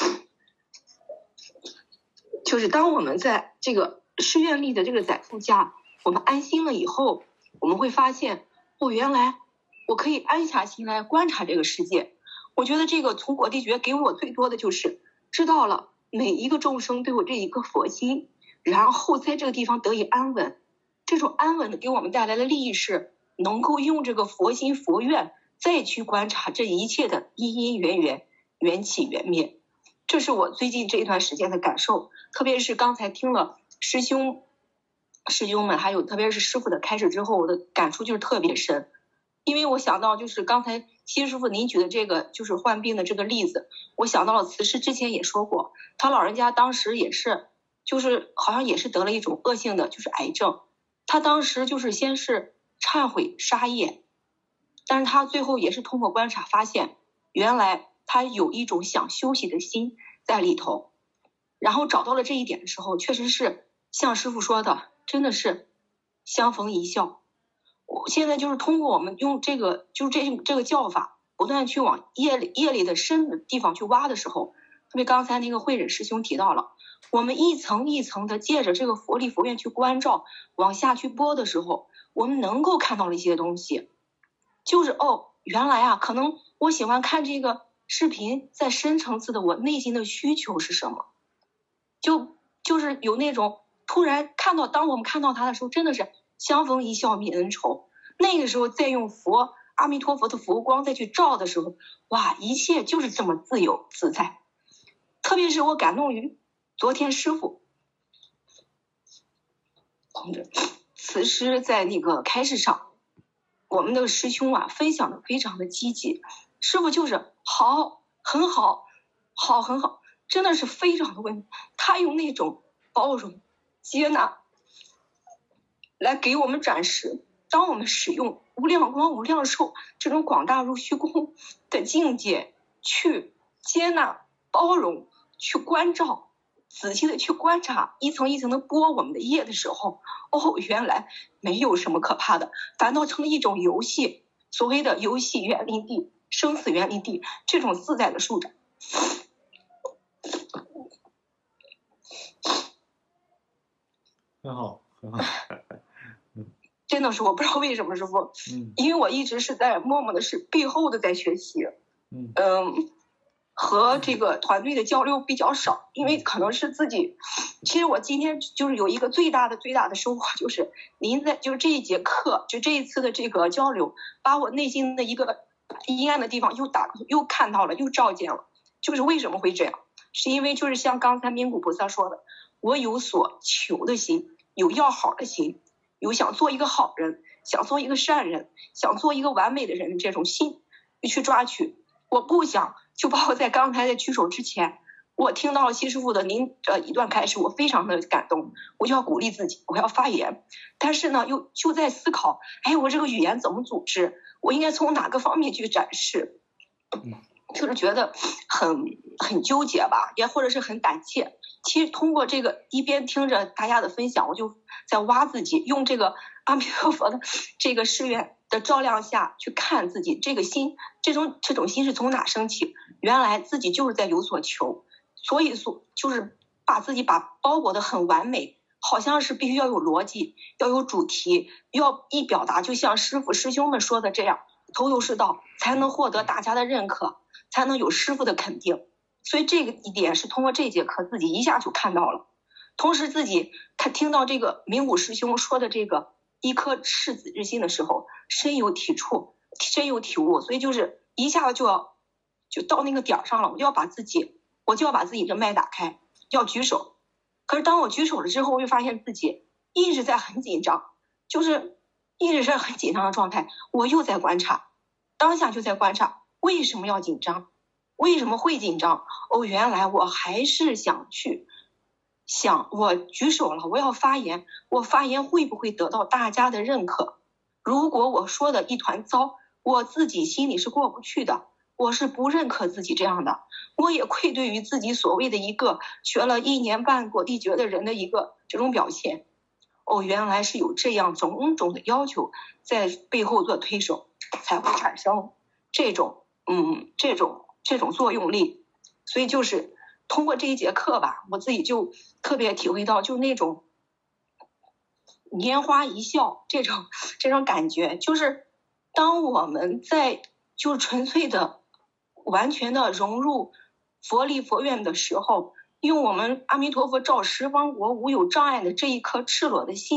就是当我们在这个誓愿力的这个载负下，我们安心了以后，我们会发现，哦，原来我可以安下心来观察这个世界。我觉得这个从果地觉给我最多的就是知道了每一个众生对我这一个佛心，然后在这个地方得以安稳， 这种安稳的给我们带来的利益是能够用这个佛心佛愿再去观察这一切的因因缘缘缘起缘灭。这是我最近这一段时间的感受，特别是刚才听了师兄师兄们还有特别是师父的开示之后，我的感触就是特别深。因为我想到就是刚才西师傅您举的这个就是患病的这个例子，我想到了慈师之前也说过，他老人家当时也是就是好像也是得了一种恶性的就是癌症，他当时就是先是忏悔杀业，但是他最后也是通过观察发现原来他有一种想休息的心在里头，然后找到了这一点的时候，确实是像师父说的真的是相逢一笑。我现在就是通过我们用这个就是这这个教法不断去往业里业里的深的地方去挖的时候，特别刚才那个慧忍师兄提到了，我们一层一层的借着这个佛力佛愿去关照往下去播的时候，我们能够看到了一些东西，就是哦原来啊可能我喜欢看这个视频在深层次的我内心的需求是什么，就就是有那种突然看到当我们看到它的时候真的是相逢一笑泯恩仇，那个时候再用佛阿弥陀佛的佛光再去照的时候，哇一切就是这么自由自在。特别是我感动于昨天师父慈师在那个开示上，我们的师兄啊分享的非常的积极，师父就是好很好好很好，真的是非常的温，他用那种包容接纳来给我们展示，当我们使用无量光无量寿这种广大如虚空的境界去接纳包容去关照仔细的去观察一层一层的剥我们的业的时候，哦原来没有什么可怕的，反倒成了一种游戏，所谓的游戏园林地生死园林地这种自在的舒展。 很好很好真的是我不知道为什么师父，嗯，因为我一直是在默默的是背后的在学习，嗯嗯，和这个团队的交流比较少，因为可能是自己，其实我今天就是有一个最大的最大的收获，就是您在就是这一节课就这一次的这个交流，把我内心的一个阴暗的地方又打又看到了又照见了。就是为什么会这样，是因为就是像刚才明古菩萨说的，我有所求的心，有要好的心，有想做一个好人，想做一个善人，想做一个完美的人的这种心去抓取。我不想就包括在刚才在举手之前，我听到了西师父的您呃一段开始，我非常的感动，我就要鼓励自己，我要发言，但是呢又就在思考，哎我这个语言怎么组织，我应该从哪个方面去展示，就是觉得很很纠结吧，也或者是很胆怯。其实通过这个一边听着大家的分享，我就在挖自己，用这个阿弥陀佛的这个誓愿的照亮下去看自己这个心，这种这种心是从哪升起，原来自己就是在有所求，所以所就是把自己把包裹的很完美，好像是必须要有逻辑，要有主题，要一表达就像师父师兄们说的这样头头是道，才能获得大家的认可，才能有师父的肯定。所以这个一点是通过这节课自己一下就看到了，同时自己看听到这个明武师兄说的这个一颗赤子之心的时候，深有体触，深有体悟，所以就是一下子就要就到那个点上了，我就要把自己我就要把自己的麦打开，要举手。可是当我举手了之后，我就发现自己一直在很紧张，就是一直是很紧张的状态，我又在观察，当下就在观察为什么要紧张，为什么会紧张？哦，原来我还是想去想，我举手了，我要发言，我发言会不会得到大家的认可？如果我说的一团糟，我自己心里是过不去的，我是不认可自己这样的，我也愧对于自己所谓的一个学了一年半果地诀的人的一个这种表现。哦，原来是有这样种种的要求在背后做推手，才会产生这种嗯这种这种作用力。所以就是通过这一节课吧，我自己就特别体会到，就那种拈花一笑这种这种感觉，就是当我们在就纯粹的完全的融入佛力佛愿的时候，用我们阿弥陀佛照十方国无有障碍的这一颗赤裸的心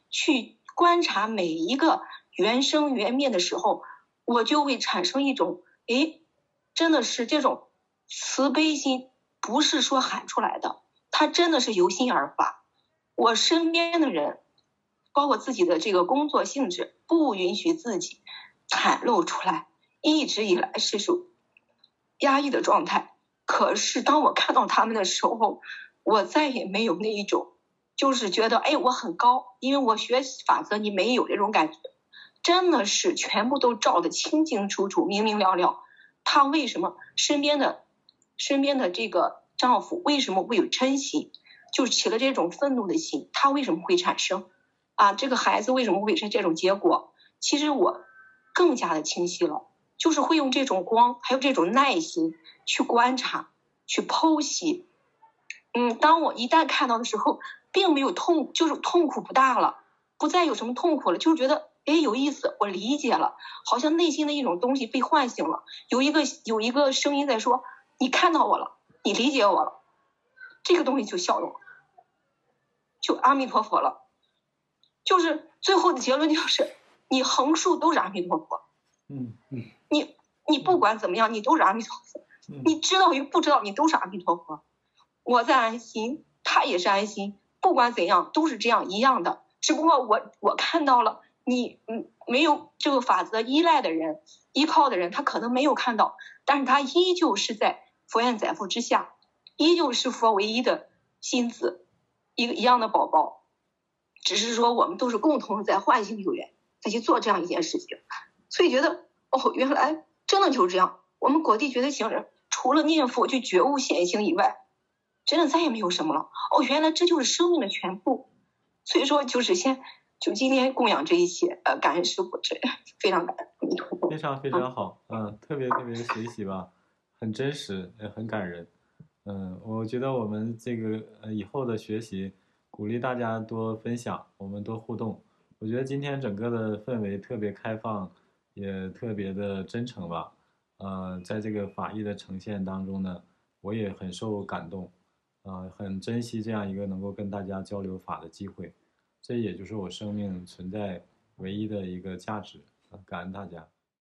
去观察每一个缘生缘灭的时候，我就会产生一种，诶，真的是这种慈悲心，不是说喊出来的，它真的是由心而发。我身边的人，包括自己的这个工作性质，不允许自己袒露出来，一直以来是属压抑的状态。可是当我看到他们的时候，我再也没有那一种就是觉得哎我很高，因为我学法则你没有这种感觉，真的是全部都照得清清楚楚明明了了。他为什么身边的身边的这个丈夫为什么会有嗔心，就起了这种愤怒的心，他为什么会产生啊？这个孩子为什么会是这种结果？其实我更加的清晰了，就是会用这种光还有这种耐心去观察去剖析。嗯，当我一旦看到的时候，并没有痛，就是痛苦不大了，不再有什么痛苦了，就是觉得哎有意思，我理解了，好像内心的一种东西被唤醒了，有一个有一个声音在说你看到我了，你理解我了，这个东西就效用了，就阿弥陀佛了。就是最后的结论就是你横竖都是阿弥陀佛。 嗯嗯， 你你不管怎么样，你都是阿弥陀佛。你知道与不知道，你都是阿弥陀佛。我在安心，他也是安心，不管怎样都是这样一样的。只不过我我看到了你，嗯，没有这个法则依赖的人，依靠的人，他可能没有看到，但是他依旧是在佛愿载福之下，依旧是佛唯一的心子，一个一样的宝宝。只是说我们都是共同在唤醒有缘，再去做这样一件事情。所以觉得哦，原来真的就是这样。我们果地觉得行人除了念佛去觉悟显行以外，真的再也没有什么了。哦，原来这就是生命的全部。所以说就是先就今天供养这一切，呃，感恩师父，这非常感恩弥陀佛。 非常非常好，嗯、呃，特别特别学习吧，很真实，也很感人。嗯、呃，我觉得我们这个呃以后的学习，鼓励大家多分享，我们多互动。我觉得今天整个的氛围特别开放，也特别的真诚吧。呃，在这个法义的呈现当中呢，我也很受感动，呃，很珍惜这样一个能够跟大家交流法的机会，这也就是我生命存在唯一的一个价值。感恩大家。